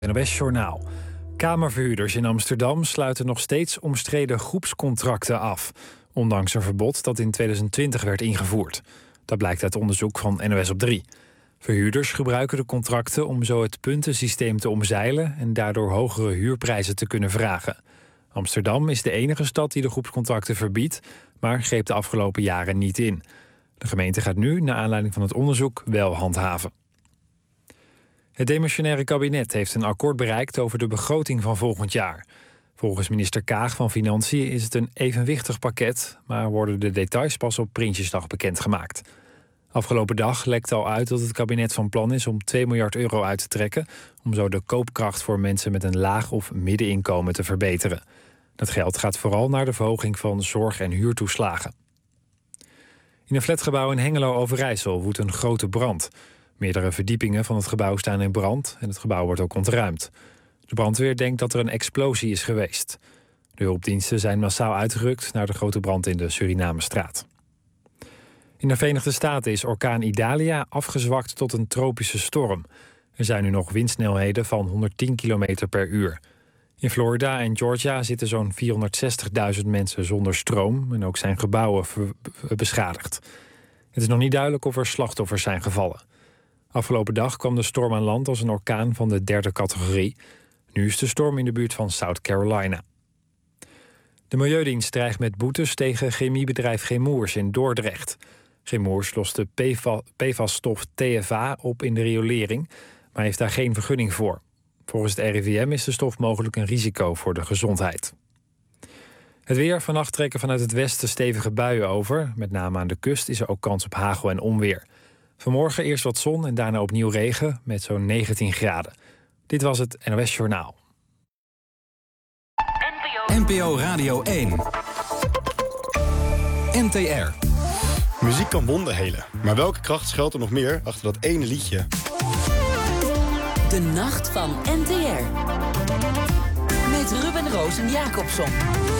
NOS-journaal. Kamerverhuurders in Amsterdam sluiten nog steeds omstreden groepscontracten af, ondanks een verbod dat in 2020 werd ingevoerd. Dat blijkt uit onderzoek van NOS op 3. Verhuurders gebruiken de contracten om zo het puntensysteem te omzeilen en daardoor hogere huurprijzen te kunnen vragen. Amsterdam is de enige stad die de groepscontracten verbiedt, maar greep de afgelopen jaren niet in. De gemeente gaat nu, naar aanleiding van het onderzoek, wel handhaven. Het demissionaire kabinet heeft een akkoord bereikt over de begroting van volgend jaar. Volgens minister Kaag van Financiën is het een evenwichtig pakket, maar worden de details pas op Prinsjesdag bekendgemaakt. Afgelopen dag lekte al uit dat het kabinet van plan is om 2 miljard euro uit te trekken, om zo de koopkracht voor mensen met een laag of middeninkomen te verbeteren. Dat geld gaat vooral naar de verhoging van zorg- en huurtoeslagen. In een flatgebouw in Hengelo-Overijssel woedt een grote brand. Meerdere verdiepingen van het gebouw staan in brand en het gebouw wordt ook ontruimd. De brandweer denkt dat er een explosie is geweest. De hulpdiensten zijn massaal uitgerukt naar de grote brand in de Surinamestraat. In de Verenigde Staten is orkaan Idalia afgezwakt tot een tropische storm. Er zijn nu nog windsnelheden van 110 km per uur. In Florida en Georgia zitten zo'n 460.000 mensen zonder stroom en ook zijn gebouwen beschadigd. Het is nog niet duidelijk of er slachtoffers zijn gevallen. Afgelopen dag kwam de storm aan land als een orkaan van de 3e categorie. Nu is de storm in de buurt van South Carolina. De Milieudienst dreigt met boetes tegen chemiebedrijf Chemours in Dordrecht. Chemours lost de PFAS-stof TFA op in de riolering, maar heeft daar geen vergunning voor. Volgens het RIVM is de stof mogelijk een risico voor de gezondheid. Het weer. Vannacht trekken vanuit het westen stevige buien over. Met name aan de kust is er ook kans op hagel en onweer. Vanmorgen eerst wat zon en daarna opnieuw regen met zo'n 19 graden. Dit was het NOS Journaal. NPO Radio 1. NTR. Muziek kan wonden helen. Maar welke kracht schuilt er nog meer achter dat ene liedje? De Nacht van NTR. Met Ruben Roos en Jacobson.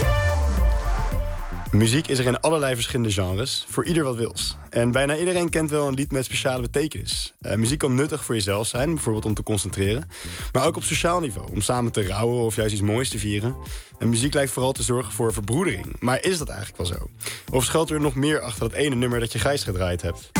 Muziek is er in allerlei verschillende genres, voor ieder wat wils. En bijna iedereen kent wel een lied met speciale betekenis. Muziek kan nuttig voor jezelf zijn, bijvoorbeeld om te concentreren. Maar ook op sociaal niveau, om samen te rouwen of juist iets moois te vieren. En muziek lijkt vooral te zorgen voor verbroedering. Maar is dat eigenlijk wel zo? Of schuilt er nog meer achter dat ene nummer dat je Gijs gedraaid hebt?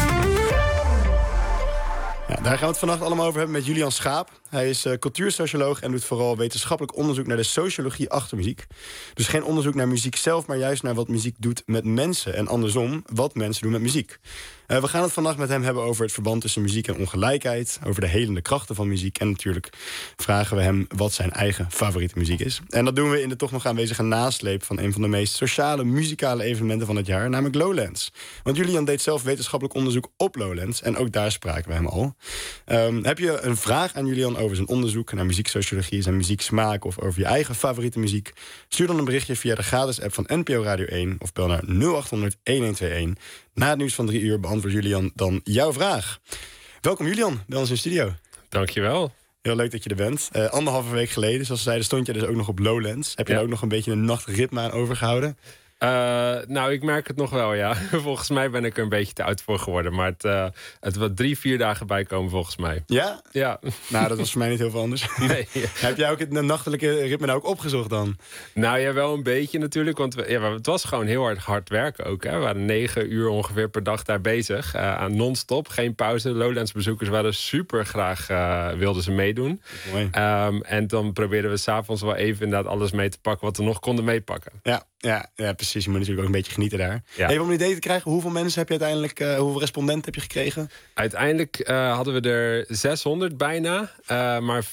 Ja, daar gaan we het vannacht allemaal over hebben met Julian Schaap. Hij is cultuursocioloog en doet vooral wetenschappelijk onderzoek naar de sociologie achter muziek. Dus geen onderzoek naar muziek zelf, maar juist naar wat muziek doet met mensen. En andersom, wat mensen doen met muziek. We gaan het vannacht met hem hebben over het verband tussen muziek en ongelijkheid. Over de helende krachten van muziek. En natuurlijk vragen we hem wat zijn eigen favoriete muziek is. En dat doen we in de toch nog aanwezige nasleep van een van de meest sociale muzikale evenementen van het jaar. Namelijk Lowlands. Want Julian deed zelf wetenschappelijk onderzoek op Lowlands. En ook daar spraken we hem al. Heb je een vraag aan Julian over zijn onderzoek naar muzieksociologie, zijn muzieksmaak of over je eigen favoriete muziek? Stuur dan een berichtje via de gratis app van NPO Radio 1 of bel naar 0800 1121. Na het nieuws van 3 uur beantwoordt Julian dan jouw vraag. Welkom Julian, bij ons in de studio. Dankjewel. Heel leuk dat je er bent. 1,5 week geleden, zoals we zeiden, stond je dus ook nog op Lowlands. Heb je daar ook nog een beetje een nachtritme aan overgehouden? Nou, ik merk het nog wel, ja. Volgens mij ben ik er een beetje te oud voor geworden. Maar het wat 3-4 dagen bijkomen volgens mij. Ja? Ja. Nou, dat was voor mij niet heel veel anders. Nee. Heb jij ook het nachtelijke ritme nou ook opgezocht dan? Nou ja, wel een beetje natuurlijk. Want het was gewoon heel hard werken ook. Hè. We waren 9 uur ongeveer per dag daar bezig. Aan non-stop, geen pauze. Lowlands bezoekers waren super graag, wilden ze meedoen. Mooi. En dan probeerden we 's avonds wel even inderdaad alles mee te pakken wat we nog konden meepakken. Ja, precies. Je moet natuurlijk ook een beetje genieten daar. Ja. Even om een idee te krijgen, hoeveel mensen heb je uiteindelijk, hoeveel respondenten heb je gekregen? Uiteindelijk hadden we er 600 bijna, maar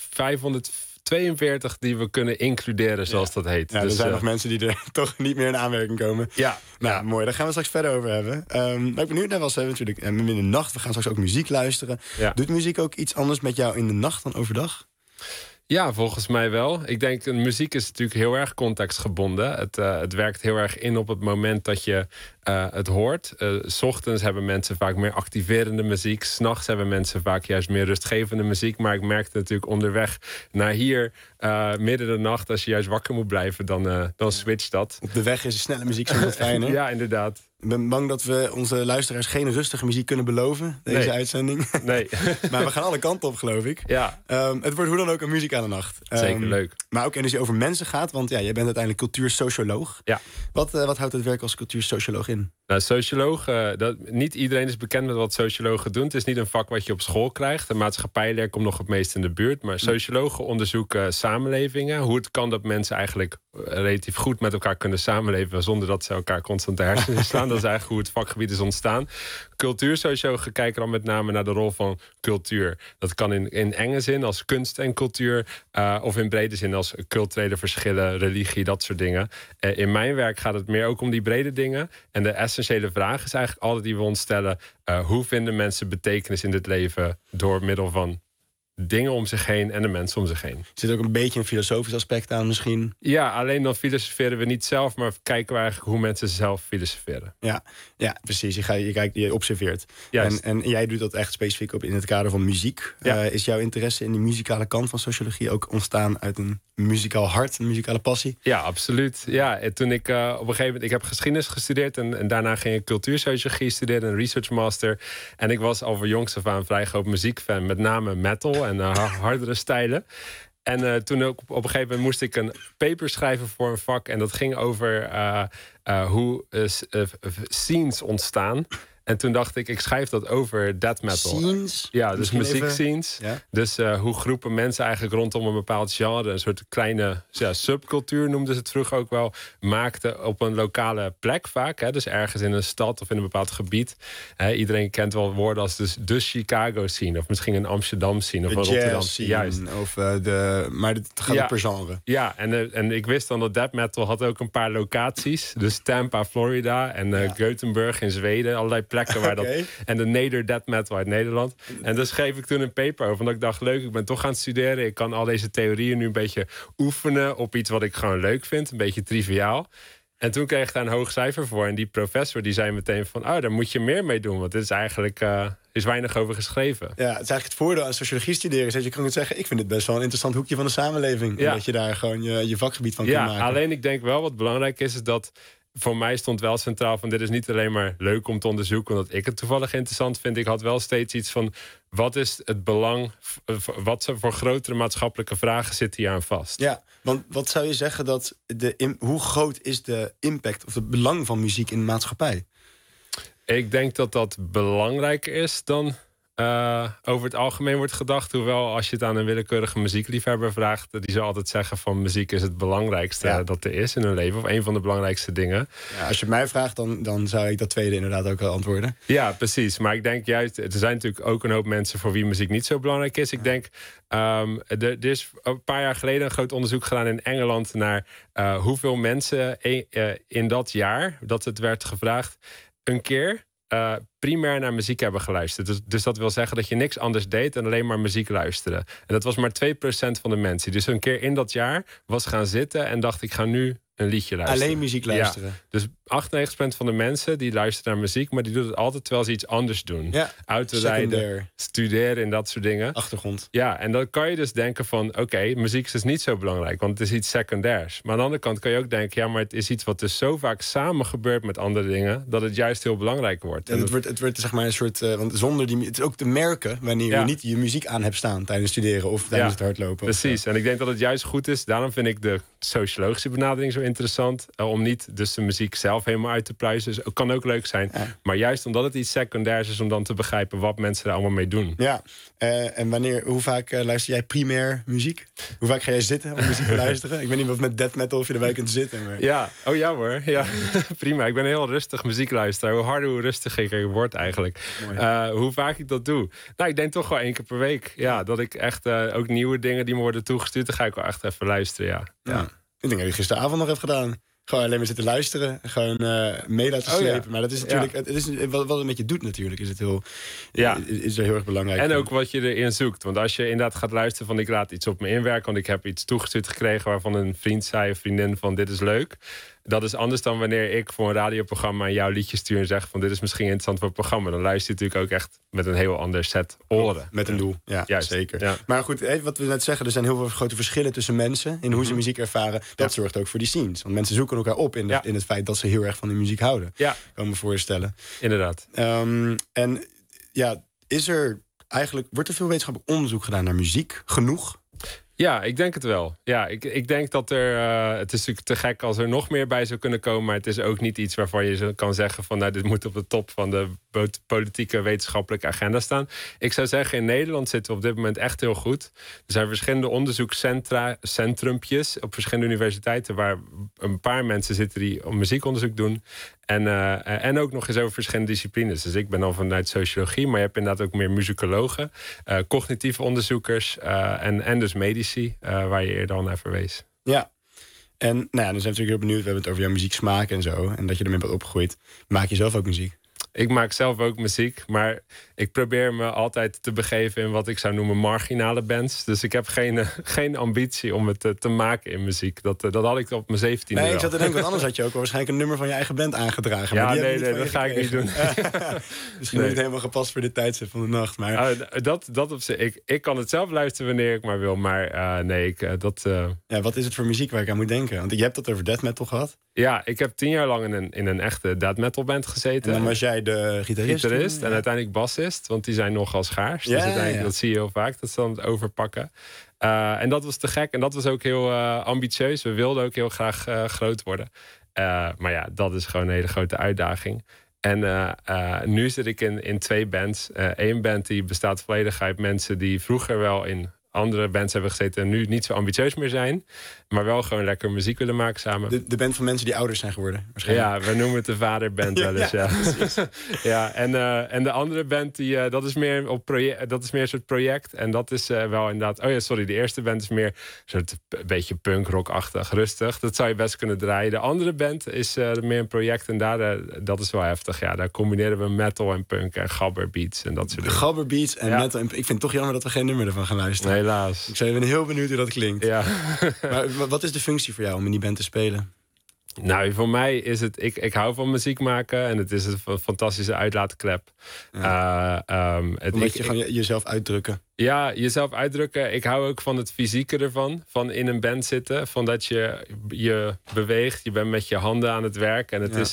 542 die we kunnen includeren, zoals dat heet. Ja, dus, er zijn nog mensen die er toch niet meer in aanmerking komen. Ja. Nou, mooi. Daar gaan we straks verder over hebben. Waar ik benieuwd naar was, natuurlijk in de nacht. We gaan straks ook muziek luisteren. Ja. Doet muziek ook iets anders met jou in de nacht dan overdag? Ja, volgens mij wel. Ik denk, muziek is natuurlijk heel erg contextgebonden. Het werkt heel erg in op het moment dat je het hoort. 's Ochtends hebben mensen vaak meer activerende muziek. 's Nachts hebben mensen vaak juist meer rustgevende muziek. Maar ik merkte natuurlijk onderweg naar hier, midden de nacht, als je juist wakker moet blijven, dan switcht dat. Op de weg is snelle muziek soms wat fijner. Ja, inderdaad. Ik ben bang dat we onze luisteraars geen rustige muziek kunnen beloven, deze uitzending. Nee. Maar we gaan alle kanten op, geloof ik. Ja. Het wordt hoe dan ook een muziek aan de nacht. Zeker leuk. Maar ook als je over mensen gaat, want jij bent uiteindelijk cultuursocioloog. Ja. Wat houdt het werk als cultuursocioloog in? Nou, socioloog, niet iedereen is bekend met wat sociologen doen. Het is niet een vak wat je op school krijgt. De maatschappijleer komt nog het meest in de buurt. Maar sociologen onderzoeken samenlevingen. Hoe het kan dat mensen eigenlijk relatief goed met elkaar kunnen samenleven zonder dat ze elkaar constant de hersenen slaan. Dat is eigenlijk hoe het vakgebied is ontstaan. Cultuursociologen kijken dan met name naar de rol van cultuur. Dat kan in enge zin als kunst en cultuur, of in brede zin als culturele verschillen, religie, dat soort dingen. In mijn werk gaat het meer ook om die brede dingen. En de essentiële vraag is eigenlijk altijd die we ons stellen: hoe vinden mensen betekenis in dit leven door middel van dingen om zich heen en de mensen om zich heen. Er zit ook een beetje een filosofisch aspect aan misschien. Ja, alleen dan filosoferen we niet zelf, maar kijken we eigenlijk hoe mensen zelf filosoferen. Ja, precies. Je observeert. Juist. En jij doet dat echt specifiek in het kader van muziek. Ja. Is jouw interesse in die muzikale kant van sociologie ook ontstaan uit een muzikaal hart, een muzikale passie? Ja, absoluut. Ja, toen ik op een gegeven moment, ik heb geschiedenis gestudeerd en daarna ging ik cultuursociologie studeren, een research master. En ik was al van jongs af aan vrij groot muziekfan, met name metal en hardere stijlen. En toen ook op een gegeven moment moest ik een paper schrijven voor een vak. En dat ging over hoe scenes ontstaan. En toen dacht ik schrijf dat over death metal. Scenes? Ja, dus muziekscenes. Even... Ja? Dus hoe groepen mensen eigenlijk rondom een bepaald genre, een soort kleine subcultuur noemden ze het vroeger ook wel, maakten op een lokale plek vaak. Hè, dus ergens in een stad of in een bepaald gebied. Iedereen kent wel woorden als dus de Chicago scene, of misschien een Amsterdam scene, of een Rotterdam scene. Juist. Of maar het gaat ook per genre. Ja, en ik wist dan dat death metal had ook een paar locaties. Dus Tampa, Florida en Gothenburg in Zweden, allerlei plekken waar dat. En de Neder death metal uit Nederland. En dus schreef ik toen een paper over. Want ik dacht, leuk, ik ben toch aan het studeren. Ik kan al deze theorieën nu een beetje oefenen op iets wat ik gewoon leuk vind. Een beetje triviaal. En toen kreeg ik daar een hoog cijfer voor. En die professor die zei meteen van, daar moet je meer mee doen. Want dit is eigenlijk is weinig over geschreven. Ja, het is eigenlijk het voordeel aan sociologie studeren. Is dat je kan zeggen, ik vind het best wel een interessant hoekje van de samenleving. Ja. En dat je daar gewoon je vakgebied van kunt maken. Ja, alleen ik denk wel wat belangrijk is dat voor mij stond wel centraal van, dit is niet alleen maar leuk om te onderzoeken omdat ik het toevallig interessant vind. Ik had wel steeds iets van, wat is het belang, wat voor grotere maatschappelijke vragen zitten hier aan vast? Ja, want wat zou je zeggen dat hoe groot is de impact of het belang van muziek in de maatschappij? Ik denk dat dat belangrijker is dan over het algemeen wordt gedacht. Hoewel, als je het aan een willekeurige muziekliefhebber vraagt, die zal altijd zeggen van, muziek is het belangrijkste dat er is in hun leven. Of een van de belangrijkste dingen. Ja, als je mij vraagt, dan zou ik dat tweede inderdaad ook wel antwoorden. Ja, precies. Maar ik denk juist, er zijn natuurlijk ook een hoop mensen voor wie muziek niet zo belangrijk is. Ik denk, er is een paar jaar geleden een groot onderzoek gedaan in Engeland naar hoeveel mensen in dat jaar dat het werd gevraagd een keer primair naar muziek hebben geluisterd. Dus dat wil zeggen dat je niks anders deed dan alleen maar muziek luisteren. En dat was maar 2% van de mensen. Dus een keer in dat jaar was gaan zitten en dacht, ik ga nu een liedje luisteren. Alleen muziek luisteren. Ja. Dus 98% van de mensen die luisteren naar muziek, maar die doen het altijd terwijl ze iets anders doen. Ja. Autorijden, studeren en dat soort dingen. Achtergrond. Ja, en dan kan je dus denken van, oké, muziek is dus niet zo belangrijk, want het is iets secundairs. Maar aan de andere kant kan je ook denken, ja, maar het is iets wat dus zo vaak samen gebeurt met andere dingen, dat het juist heel belangrijk wordt. En het wordt zeg maar een soort, want zonder het is ook te merken wanneer je niet je muziek aan hebt staan tijdens studeren of tijdens het hardlopen. Precies. En ik denk dat het juist goed is. Daarom vind ik de sociologische benadering zo interessant. Om niet dus de muziek zelf helemaal uit te pluizen. Dus het kan ook leuk zijn. Ja. Maar juist omdat het iets secundairs is, om dan te begrijpen wat mensen er allemaal mee doen. Ja. En hoe vaak luister jij primair muziek? Hoe vaak ga jij zitten om muziek te luisteren? Ik weet niet wat met death metal of je erbij kunt zitten. Maar... Ja, ja hoor. Ja. Prima. Ik ben een heel rustig muziekluisteraar. Hoe harder, hoe rustiger ik word eigenlijk. Hoe vaak ik dat doe? Nou, ik denk toch wel 1 keer per week. Ja, dat ik echt ook nieuwe dingen die me worden toegestuurd, dan ga ik wel echt even luisteren. Ja. Ik denk dat je gisteravond nog hebt gedaan. Gewoon alleen maar zitten luisteren. Gewoon mee laten slepen. Ja. Maar dat is natuurlijk, het is, wat het met je doet natuurlijk, is het is er heel erg belangrijk. En ook wat je erin zoekt. Want als je inderdaad gaat luisteren van, ik laat iets op me inwerken, want ik heb iets toegestuurd gekregen waarvan een vriend zei of vriendin van, dit is leuk. dat is anders dan wanneer ik voor een radioprogramma aan jouw liedje stuur en zeg van dit is misschien interessant voor het programma. Dan luister je natuurlijk ook echt met een heel ander set oren. Met een doel, ja, Juist. zeker. Ja. Maar goed, wat we net zeggen, er zijn heel veel grote verschillen tussen mensen in hoe ze muziek ervaren. Dat zorgt ook voor die scenes. Want mensen zoeken elkaar op in het feit dat ze heel erg van de muziek houden. Ja. Kan ik me voorstellen. Inderdaad. En ja, wordt er veel wetenschappelijk onderzoek gedaan naar muziek? Genoeg? Ja, ik denk het wel. Ja, ik denk dat het is natuurlijk te gek als er nog meer bij zou kunnen komen. Maar het is ook niet iets waarvan je kan zeggen van dit moet op de top van de politieke wetenschappelijke agenda staan. Ik zou zeggen, in Nederland zitten we op dit moment echt heel goed. Er zijn verschillende onderzoekscentrumpjes op verschillende universiteiten waar een paar mensen zitten die muziekonderzoek doen. En ook nog eens over verschillende disciplines. Dus ik ben dan vanuit sociologie, maar je hebt inderdaad ook meer muzikologen, cognitieve onderzoekers en dus medici, waar je eerder al naar verwees. Ja. En dan zijn we natuurlijk heel benieuwd. We hebben het over jouw muzieksmaak en zo. En dat je ermee bent opgegroeid. Maak je zelf ook muziek? Ik maak zelf ook muziek, maar ik probeer me altijd te begeven in wat ik zou noemen marginale bands. Dus ik heb geen ambitie om het te maken in muziek. Dat had ik op mijn 17e. Nee, ik zat te denken, want anders had je ook waarschijnlijk een nummer van je eigen band aangedragen. Ja, nee, dat ga ik niet doen. Misschien niet helemaal gepast voor dit tijdstip van de nacht. Maar dat op zich. Ik kan het zelf luisteren wanneer ik maar wil, maar Ja, wat is het voor muziek waar ik aan moet denken? Want je hebt het over death metal gehad. Ja, ik heb 10 jaar lang in een echte death metal band gezeten. En dan was jij de gitarist en uiteindelijk bassist, want die zijn nogal schaars. Dus uiteindelijk, dat zie je heel vaak, dat ze dan het overpakken. En dat was te gek en dat was ook heel ambitieus. We wilden ook heel graag groot worden. Maar ja, dat is gewoon een hele grote uitdaging. En nu zit ik in 2 bands. Eén band die bestaat volledig uit mensen die vroeger wel in andere bands hebben gezeten en nu niet zo ambitieus meer zijn, maar wel gewoon lekker muziek willen maken samen. De band van mensen die ouders zijn geworden, waarschijnlijk. Ja, we noemen het de vaderband wel eens. Ja, en de andere band, dat is meer een soort project. En dat is wel inderdaad... Oh ja, sorry, de eerste band is meer een beetje punkrock-achtig, rustig. Dat zou je best kunnen draaien. De andere band is meer een project en dat is wel heftig. Ja, daar combineren we metal en punk en gabberbeats en dat soort dingen. Gabberbeats en metal. Ik vind het toch jammer dat we geen nummer ervan gaan luisteren. Nee, helaas. Ik ben heel benieuwd hoe dat klinkt. Ja. Maar wat is de functie voor jou om in die band te spelen? Nou, voor mij is het... Ik hou van muziek maken en het is een fantastische uitlaatklep. Ja. Omdat je gewoon jezelf uitdrukken. Ja, jezelf uitdrukken. Ik hou ook van het fysieke ervan. Van in een band zitten. Van dat je beweegt. Je bent met je handen aan het werk.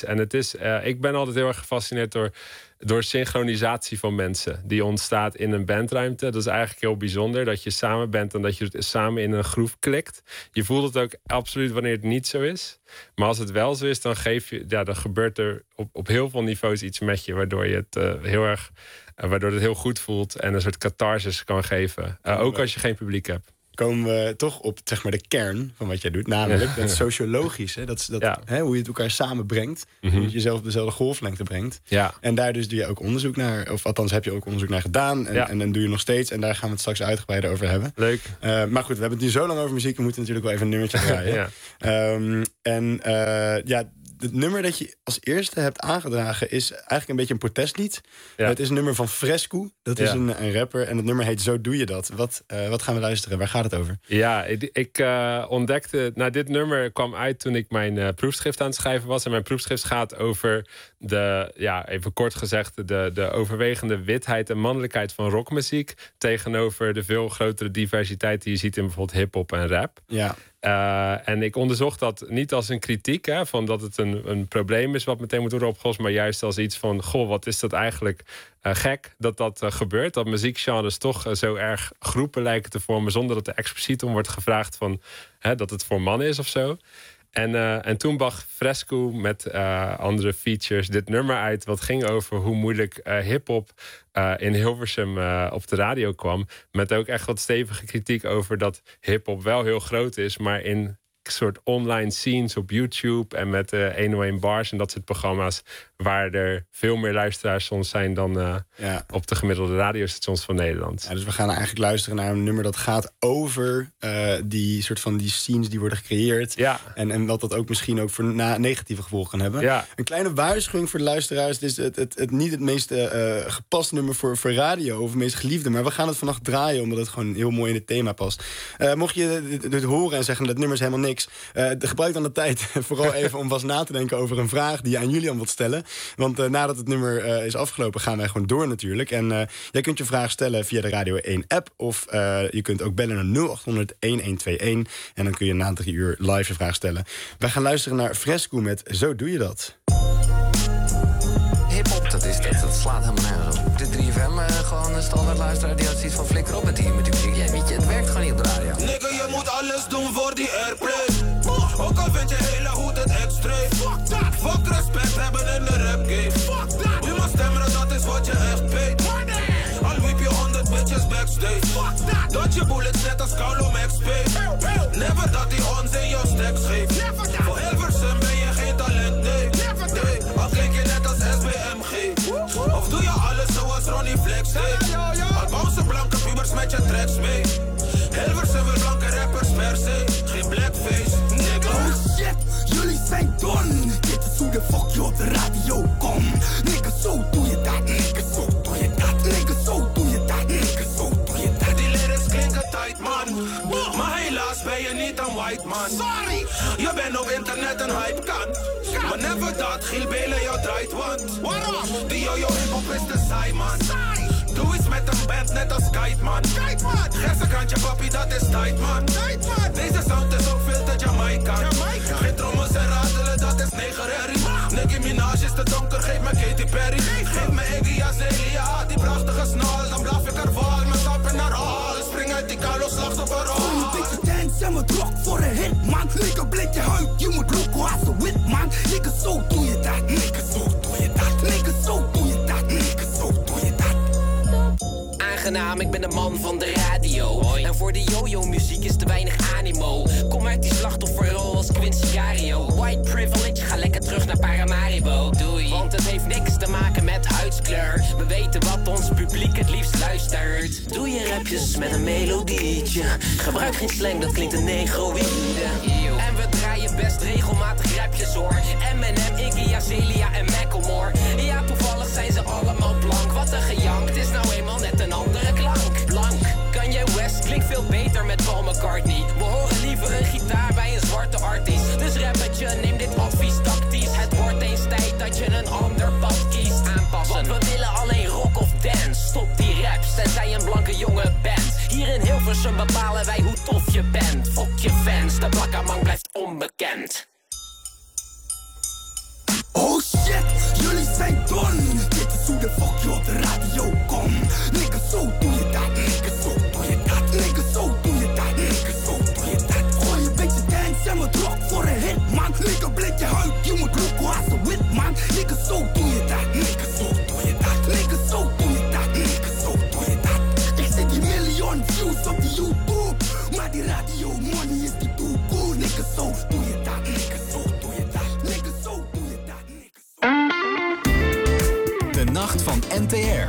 Ik ben altijd heel erg gefascineerd door synchronisatie van mensen. Die ontstaat in een bandruimte. Dat is eigenlijk heel bijzonder. Dat je samen bent en dat je samen in een groef klikt. Je voelt het ook absoluut wanneer het niet zo is. Maar als het wel zo is, dan gebeurt er op heel veel niveaus iets met je. Waardoor je het waardoor het heel goed voelt en een soort catharsis kan geven. Ook als je geen publiek hebt. Komen we toch op zeg maar, de kern van wat jij doet. Namelijk dat sociologisch. Hoe je het elkaar samenbrengt. Hoe je jezelf op dezelfde golflengte brengt. Ja. En daar dus doe je ook onderzoek naar. Of althans heb je ook onderzoek naar gedaan. En dan doe je nog steeds. En daar gaan we het straks uitgebreider over hebben. Leuk. Maar goed, we hebben het nu zo lang over muziek. We moeten natuurlijk wel even een nummertje draaien. Het nummer dat je als eerste hebt aangedragen is eigenlijk een beetje een protestlied. Ja. Het is een nummer van Fresco. Dat is een rapper. En het nummer heet Zo Doe Je Dat. Wat gaan we luisteren? Waar gaat het over? Ja, ik ontdekte... Nou, dit nummer kwam uit toen ik mijn proefschrift aan het schrijven was. En mijn proefschrift gaat over even kort gezegd, de overwegende witheid en mannelijkheid van rockmuziek tegenover de veel grotere diversiteit die je ziet in bijvoorbeeld hip-hop en rap. Ja. En ik onderzocht dat niet als een kritiek, van dat het een probleem is wat meteen moet worden opgelost, maar juist als iets van, goh, wat is dat eigenlijk gek dat gebeurt. Dat muziekgenres toch zo erg groepen lijken te vormen zonder dat er expliciet om wordt gevraagd van dat het voor mannen is of zo. En toen bracht Fresco met andere features dit nummer uit, wat ging over hoe moeilijk hip-hop in Hilversum op de radio kwam. Met ook echt wat stevige kritiek over dat hip-hop wel heel groot is, maar in soort online scenes op YouTube en met 101 bars en dat soort programma's, waar er veel meer luisteraars soms zijn dan op de gemiddelde radiostations van Nederland. Ja, dus we gaan eigenlijk luisteren naar een nummer dat gaat over die soort van die scenes die worden gecreëerd. Ja. En wat dat ook misschien ook voor negatieve gevolgen kan hebben. Ja. Een kleine waarschuwing voor de luisteraars. Het is het niet het meest gepast nummer voor radio of het meest geliefde, maar we gaan het vannacht draaien omdat het gewoon heel mooi in het thema past. Mocht je dit horen en zeggen dat nummer is helemaal niks, niks. Gebruik dan de tijd vooral even om vast na te denken over een vraag die je aan Julian wilt stellen. Want nadat het nummer is afgelopen, gaan wij gewoon door natuurlijk. En jij kunt je vraag stellen via de Radio 1 app. Of je kunt ook bellen naar 0800-1121. En dan kun je na 3 uur live je vraag stellen. Wij gaan luisteren naar Fresco met Zo Doe Je Dat. Hip-hop, dat slaat helemaal nergens op. De 3FM, gewoon een standaard luisteraar die had zoiets van flikker op met die muziek. Ja, weet je, het werkt gewoon niet op de radio. Nigga, je moet alles doen voor die airplay. Ook al vind je hele goed het extreem. Fuck that. Fuck respect hebben in de rap game. Fuck that. Je mag stemmen, dat is wat je echt weet. Al wiep je 100 bitches backstage. Fuck that. Dat je bullets net als Carlo Max Pay. Never dat die ons in jouw stacks geeft. Voor Hilversum ben je geen talent, nee. Al klink je net als SBMG. Of doe je alles zoals Ronnie Flex deed. Al bouwen blanke pubers met je tracks mee. Hilversum wil blanke rappers per se. Geen blackface, nigga. Oh shit, jullie zijn done. Dit is hoe de fuck je op de radio komt. Nigga, zo doe je dat. Nigga, zo doe je dat. Nigga, zo doe je dat. Nigga, zo doe je dat. Die lyrics klinken tight, man. Maar helaas ben je niet een white man. Sorry, je bent op internet een hype kan. Maar never dat, Giel Belen jou draait, want waarom? Die yo-yo hip-hop is de saai, man. Doe iets met een band, net als Kite, man. Gerse kantje, papi, dat is tight, man. Deze sound is ook veel te Jamaican. Geen trommels en ratelen, dat is negerherrie. Nicki Minaj is te donker, geef me Katy Perry. Geef me Iggy Azalea, die prachtige snal. Dan blaf ik er wal, met stappen naar hal. Spring uit die kalo, slachtoffer al. Een beetje dance en mijn drok voor een hit, man. Nigga, bleek je huid, je moet loco als een wit, man. Nigga, zo doe je dat. Nigga, zo doe je dat. Nigga, zo doe je dat. Nigga, zo doe je dat. Aangenaam, ik ben de man van de radio. Hoi. En voor de yo-yo-muziek is te weinig animo. Kom uit die slachtofferrol als Quincy Cario. White privilege, ga lekker terug naar Paramaribo. Doei. Want het heeft niks te maken met huidskleur. We weten wat ons publiek het liefst luistert. Doe je rapjes met een melodietje. Gebruik geen slang, dat klinkt een negroïde. En we draaien best regelmatig rapjes hoor. Eminem, Iggy Azalea en Macklemore. Ja, toevallig zijn ze allemaal blank. Wat een gejank, het is nou eenmaal net een andere klank. Blank, Kanye West klinkt veel beter met Paul McCartney. We horen liever een gitaar bij een zwarte artiest. Dus rappertje, neem dit advies tactisch. Het wordt eens tijd dat je een ander pad kiest. Aanpassen, want we willen alleen rock of dance. Stop die raps, tenzij een blanke jongen bent. Hier in Hilversum bepalen wij hoe tof je bent. Fok je fans, de blakkerman blijft onbekend. Oh shit, jullie zijn done. Dit is hoe de fuck je op de radio komt. Nigga, zo doe je dat. Nigga, zo doe je dat. Nigga, zo doe je dat. Nigga, zo doe je dat. Gooi een beetje dance en mijn drok voor een hit, man. Nigga, bleek je huid, je moet loco als een wit, man. Nigga, zo doe je dat. Nigga, zo doe je dat. Nigga, zo doe je dat. Nigga, zo doe je dat. Ik zit die miljoen views op die YouTube. Maar die radio money is die doekoe. Nigga, zo doe je dat. Nigga, zo doe je dat. Nigga, zo doe je dat. De nacht van NTR.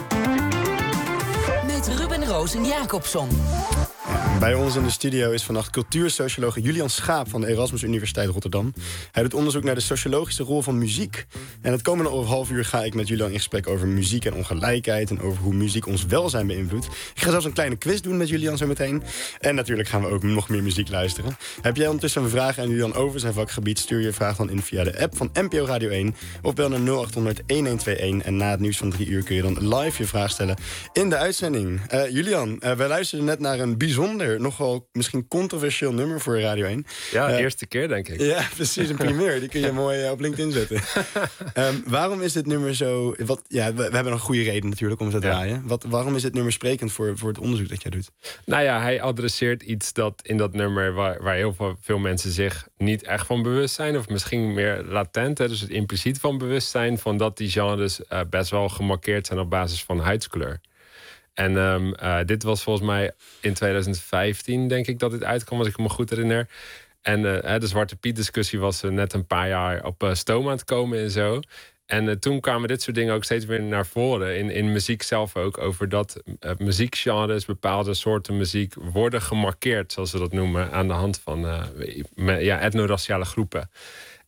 Met Ruben Roos en Jacobson. Bij ons in de studio is vannacht cultuursocioloog Julian Schaap van de Erasmus Universiteit Rotterdam. Hij doet onderzoek naar de sociologische rol van muziek. En het komende half uur ga ik met Julian in gesprek over muziek en ongelijkheid en over hoe muziek ons welzijn beïnvloedt. Ik ga zelfs een kleine quiz doen met Julian zo meteen. En natuurlijk gaan we ook nog meer muziek luisteren. Heb jij ondertussen een vraag aan Julian over zijn vakgebied? Stuur je vraag dan in via de app van NPO Radio 1 of bel naar 0800-1121. En na het nieuws van 3 uur kun je dan live je vraag stellen in de uitzending. Julian, wij luisterden net naar een bijzonder, nogal misschien controversieel nummer voor Radio 1. Ja, eerste keer denk ik. Ja, precies, een primeur. Die kun je mooi op LinkedIn zetten. Waarom is dit nummer zo... we hebben een goede reden natuurlijk om het te draaien. Waarom is dit nummer sprekend voor het onderzoek dat jij doet? Nou ja, hij adresseert iets dat in dat nummer waar heel veel mensen zich niet echt van bewust zijn, of misschien meer latent, dus het impliciet van bewust zijn, van dat die genres best wel gemarkeerd zijn op basis van huidskleur. En dit was volgens mij in 2015, denk ik, dat dit uitkwam, als ik me goed herinner. En de Zwarte Piet discussie was net een paar jaar op stoom aan het komen en zo. En toen kwamen dit soort dingen ook steeds weer naar voren. In muziek zelf ook. Over dat muziekgenres, bepaalde soorten muziek worden gemarkeerd, zoals we dat noemen, aan de hand van etnoraciale groepen.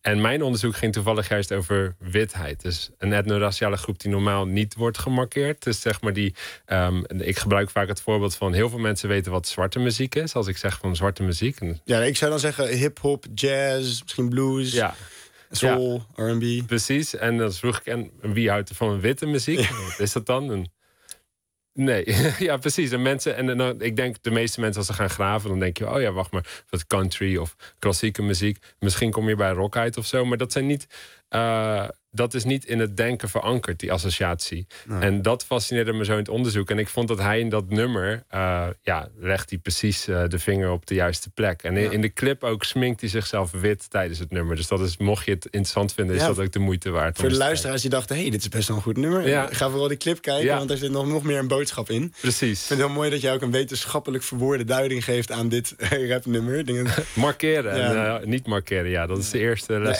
En mijn onderzoek ging toevallig juist over witheid. Dus een etnoraciale groep die normaal niet wordt gemarkeerd. Dus zeg maar ik gebruik vaak het voorbeeld van heel veel mensen weten wat zwarte muziek is. Als ik zeg van zwarte muziek. Ja, ik zou dan zeggen hip-hop, jazz, misschien blues. Ja. Soul, R&B. Precies. En dan vroeg ik, en wie houdt er van een witte muziek? Ja. Wat is dat dan? Nee, ja, precies. En ik denk de meeste mensen als ze gaan graven, dan denk je, oh ja, wacht maar, wat country of klassieke muziek. Misschien kom je bij rock uit of zo, maar dat zijn niet. Dat is niet in het denken verankerd, die associatie. Nee. En dat fascineerde me zo in het onderzoek. En ik vond dat hij in dat nummer, legt hij precies de vinger op de juiste plek. En in de clip ook sminkt hij zichzelf wit tijdens het nummer. Dus dat is, mocht je het interessant vinden, is dat ook de moeite waard. Voor de luisteraars die dachten, dit is best wel een goed nummer. Ja. Ga vooral die clip kijken, want er zit nog meer een boodschap in. Precies. Ik vind het heel mooi dat jij ook een wetenschappelijk verwoorde duiding geeft aan dit rapnummer. Markeren en niet markeren, dat is de eerste les.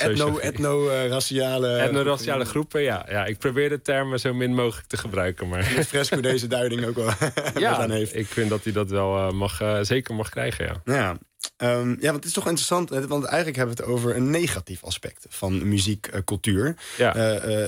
Etno-raciale groepen, ja. Ik probeer de termen zo min mogelijk te gebruiken. Maar Fresco deze duiding ook wel aan heeft. Ik vind dat hij dat wel zeker mag krijgen, ja. Want het is toch interessant, want eigenlijk hebben we het over een negatief aspect van muziekcultuur. Ja.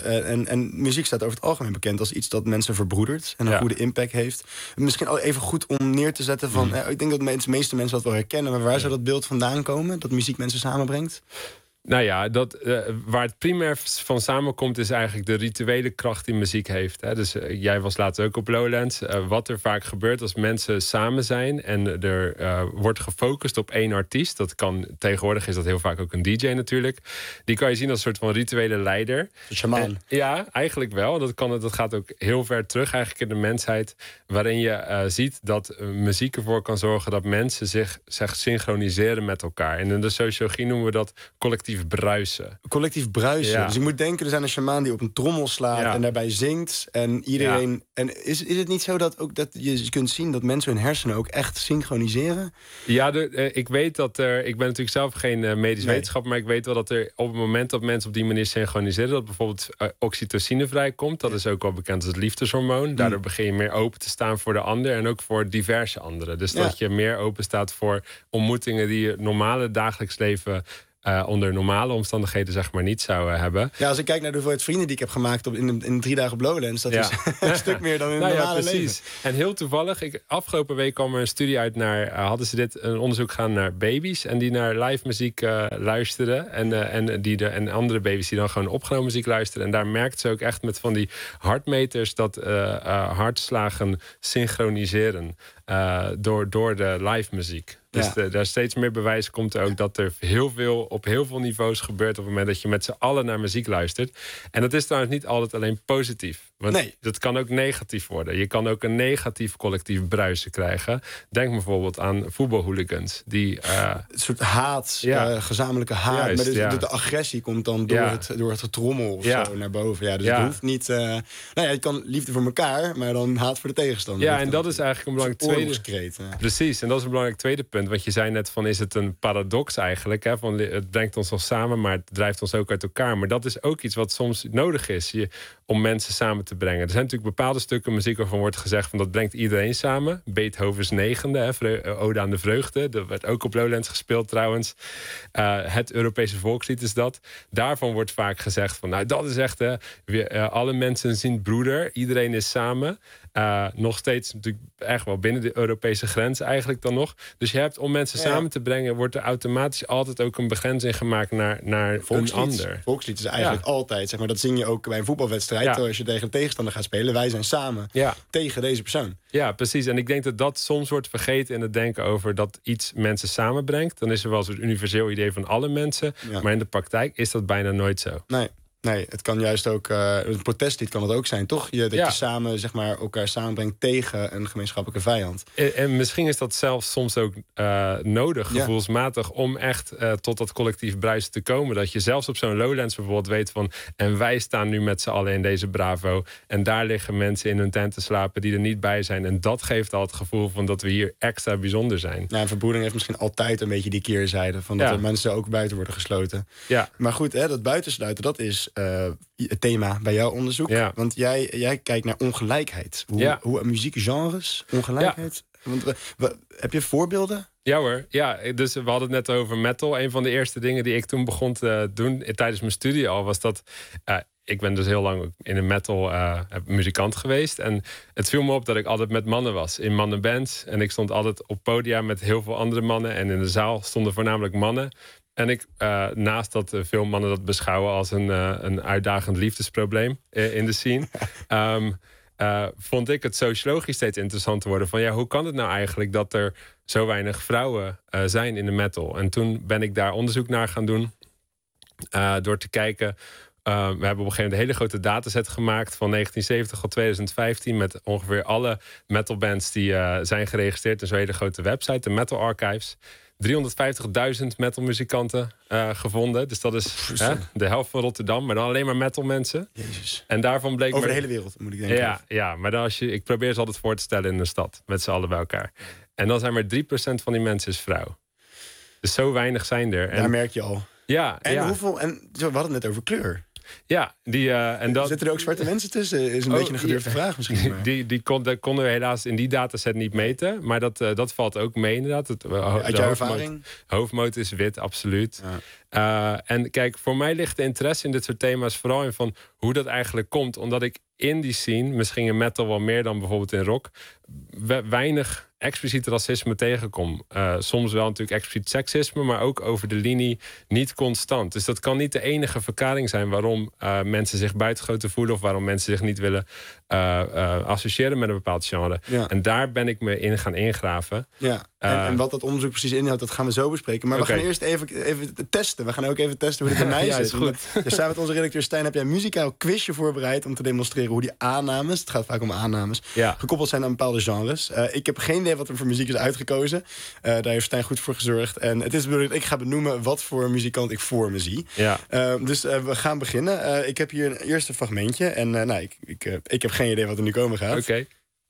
En muziek staat over het algemeen bekend als iets dat mensen verbroedert en een goede impact heeft. Misschien al even goed om neer te zetten van, ik denk dat de meeste mensen dat wel herkennen, maar waar zou dat beeld vandaan komen, dat muziek mensen samenbrengt? Nou ja, waar het primair van samenkomt is eigenlijk de rituele kracht die muziek heeft. Hè. Dus jij was laatst ook op Lowlands. Wat er vaak gebeurt als mensen samen zijn en er wordt gefocust op één artiest. Dat kan, tegenwoordig is dat heel vaak ook een DJ natuurlijk. Die kan je zien als een soort van rituele leider. Shaman. Ja, eigenlijk wel. Dat gaat ook heel ver terug eigenlijk in de mensheid. Waarin je ziet dat muziek ervoor kan zorgen dat mensen zich synchroniseren met elkaar. En in de sociologie noemen we dat collectief bruisen. Collectief bruisen. Ja. Dus je moet denken, er zijn een shamaan die op een trommel slaat en daarbij zingt. En iedereen. Ja. En is het niet zo dat je kunt zien dat mensen hun hersenen ook echt synchroniseren? Ja, ik weet dat er. Ik ben natuurlijk zelf geen medisch wetenschapper, maar ik weet wel dat er op het moment dat mensen op die manier synchroniseren, dat bijvoorbeeld oxytocine vrijkomt. Dat is ook wel bekend als het liefdeshormoon. Daardoor begin je meer open te staan voor de ander en ook voor diverse anderen. Dus dat je meer open staat voor ontmoetingen die je normale dagelijks leven onder normale omstandigheden zeg maar niet zou hebben. Ja, als ik kijk naar de hoeveelheid vrienden die ik heb gemaakt in 3 dagen op Lowlands, dat is een stuk meer dan in het normale leven. En heel toevallig, afgelopen week kwam er een studie uit hadden ze een onderzoek gedaan naar baby's en die naar live muziek luisterden en andere baby's die dan gewoon opgenomen muziek luisteren. En daar merkten ze ook echt met van die hartmeters dat hartslagen synchroniseren door de live muziek. Dus daar steeds meer bewijs komt er ook dat er op heel veel niveaus gebeurt op het moment dat je met z'n allen naar muziek luistert. En dat is trouwens niet altijd alleen positief. Want dat kan ook negatief worden. Je kan ook een negatief collectief bruisen krijgen. Denk bijvoorbeeld aan voetbalhooligans. Die een soort haat, gezamenlijke haat. Juist, maar de agressie komt dan door het getrommel of zo naar boven. Ja, dus het hoeft niet. Je kan liefde voor elkaar, maar dan haat voor de tegenstander. Ja, en dat is eigenlijk een belangrijk tweede. Precies, en dat is een belangrijk tweede punt. Want je zei net van, is het een paradox eigenlijk? Hè? Van, het brengt ons nog samen, maar het drijft ons ook uit elkaar. Maar dat is ook iets wat soms nodig is om mensen samen te brengen. Er zijn natuurlijk bepaalde stukken muziek waarvan wordt gezegd van dat brengt iedereen samen. Beethovens 9e, Ode aan de Vreugde. Dat werd ook op Lowlands gespeeld trouwens. Het Europese volkslied is dat. Daarvan wordt vaak gezegd van, nou dat is echt, alle mensen zien broeder. Iedereen is samen. Nog steeds natuurlijk echt wel binnen de Europese grens eigenlijk dan nog. Dus je hebt om mensen samen te brengen, wordt er automatisch altijd ook een begrenzing gemaakt naar een ander. Volkslied is eigenlijk altijd, zeg maar, dat zing je ook bij een voetbalwedstrijd. Als je tegen een tegenstander gaat spelen, wij zijn samen tegen deze persoon. Ja, precies. En ik denk dat soms wordt vergeten in het denken over dat iets mensen samenbrengt. Dan is er wel zo'n universeel idee van alle mensen. Ja. Maar in de praktijk is dat bijna nooit zo. Nee, het kan juist ook, een protestlied kan het ook zijn, toch? Dat je samen, zeg maar, elkaar samenbrengt tegen een gemeenschappelijke vijand. En misschien is dat zelfs soms ook nodig, gevoelsmatig, om echt tot dat collectief bruisen te komen. Dat je zelfs op zo'n Lowlands bijvoorbeeld weet van, en wij staan nu met z'n allen in deze Bravo. En daar liggen mensen in hun tent te slapen die er niet bij zijn. En dat geeft al het gevoel van dat we hier extra bijzonder zijn. Ja, en verbroedering heeft misschien altijd een beetje die keerzijde van dat er mensen ook buiten worden gesloten. Ja. Maar goed, dat buitensluiten, dat is het thema bij jouw onderzoek. Ja. Want jij kijkt naar ongelijkheid. Hoe muziekgenres, ongelijkheid. Want, heb je voorbeelden? Ja hoor, ja, dus we hadden het net over metal. Een van de eerste dingen die ik toen begon te doen tijdens mijn studie al... was dat ik ben dus heel lang in een metal muzikant geweest. En het viel me op dat ik altijd met mannen was. In mannenbands. En ik stond altijd op podia met heel veel andere mannen. En in de zaal stonden voornamelijk mannen. En ik, naast dat veel mannen dat beschouwen als een uitdagend liefdesprobleem in de scene... vond ik het sociologisch steeds interessanter worden. Van ja, hoe kan het nou eigenlijk dat er zo weinig vrouwen zijn in de metal? En toen ben ik daar onderzoek naar gaan doen. Door te kijken... we hebben op een gegeven moment een hele grote dataset gemaakt... van 1970 tot 2015... met ongeveer alle metalbands die zijn geregistreerd... in zo'n hele grote website, de Metal Archives... 350.000 metalmuzikanten gevonden. Dus dat is de helft van Rotterdam. Maar dan alleen maar metalmensen. Jezus. En daarvan bleek... Over de hele wereld, moet ik denken. Ja, maar dan ik probeer ze altijd voor te stellen in een stad. Met z'n allen bij elkaar. En dan zijn maar 3% van die mensen is vrouw. Dus zo weinig zijn er. Daar merk je al. Ja. En hoeveel... En we hadden het net over kleur. Ja, Zitten er ook zwarte mensen tussen? Is een beetje een gedurfde vraag misschien. Maar. Die konden we helaas in die dataset niet meten. Maar dat valt ook mee inderdaad. Uit jouw ervaring? Hoofdmoot is wit, absoluut. Ja. En kijk, voor mij ligt de interesse in dit soort thema's... vooral in van hoe dat eigenlijk komt. Omdat ik in die scene, misschien in metal wel meer dan bijvoorbeeld in rock... weinig expliciet racisme tegenkom. Soms wel natuurlijk expliciet seksisme... maar ook over de linie niet constant. Dus dat kan niet de enige verklaring zijn... waarom mensen zich buitengesloten voelen... of waarom mensen zich niet willen associëren met een bepaald genre. Ja. En daar ben ik me in gaan ingraven. Ja. En wat dat onderzoek precies inhoudt, dat gaan we zo bespreken. Maar we gaan eerst even testen. We gaan ook even testen hoe dit bij mij zit. Ja, is goed. Dus samen met onze redacteur Stijn heb jij een muzikaal quizje voorbereid... om te demonstreren hoe die aannames, het gaat vaak om aannames... gekoppeld zijn aan bepaalde genres. Ik heb geen idee wat er voor muziek is uitgekozen. Daar heeft Stijn goed voor gezorgd. En het is de bedoeling dat ik ga benoemen wat voor muzikant ik voor me zie. Ja. Dus we gaan beginnen. Ik heb hier een eerste fragmentje. En ik heb geen idee wat er nu komen gaat. Oké.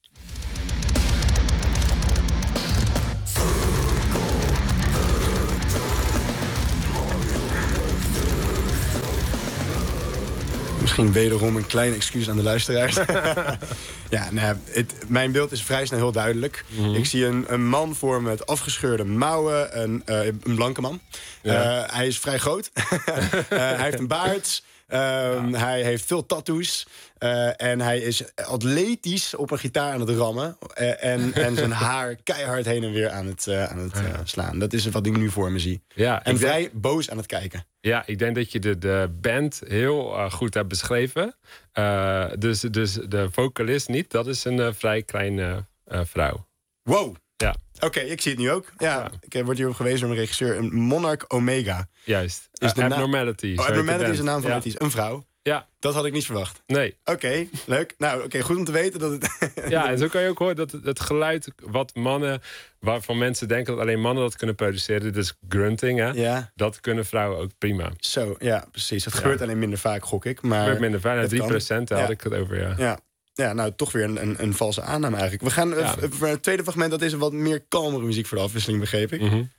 Misschien wederom een klein excuus aan de luisteraars. Ja, mijn beeld is vrij snel heel duidelijk. Mm-hmm. Ik zie een man voor me met afgescheurde mouwen. Een blanke man. Ja. Hij is vrij groot. Hij heeft een baard. Hij heeft veel tattoos. En hij is atletisch op een gitaar aan het rammen. En zijn haar keihard heen en weer aan het slaan. Dat is wat ik nu voor me zie. Ja, en vrij boos aan het kijken. Ja, ik denk dat je de band heel goed hebt beschreven. Dus de vocalist niet. Dat is een vrij kleine vrouw. Wow. Ja. Oké, ik zie het nu ook. Ja. Ik word hierop gewezen door mijn regisseur. Een Monarch Omega. Juist. Abnormality. Abnormality is de naam van het artiest. Een vrouw. Ja. Dat had ik niet verwacht. Nee. Oké, leuk. Nou, goed om te weten dat het... Ja, en zo kan je ook horen dat het geluid wat mannen... waarvan mensen denken dat alleen mannen dat kunnen produceren... dus grunting, hè? Ja. Dat kunnen vrouwen ook prima. Zo, ja, precies. Het gebeurt alleen minder vaak, gok ik. Maar het gebeurt minder vaak, 3%, daar had ik het over, ja. Ja, nou, toch weer een valse aanname eigenlijk. We gaan voor het tweede fragment, dat is een wat meer kalmere muziek voor de afwisseling, begreep ik. Mm-hmm.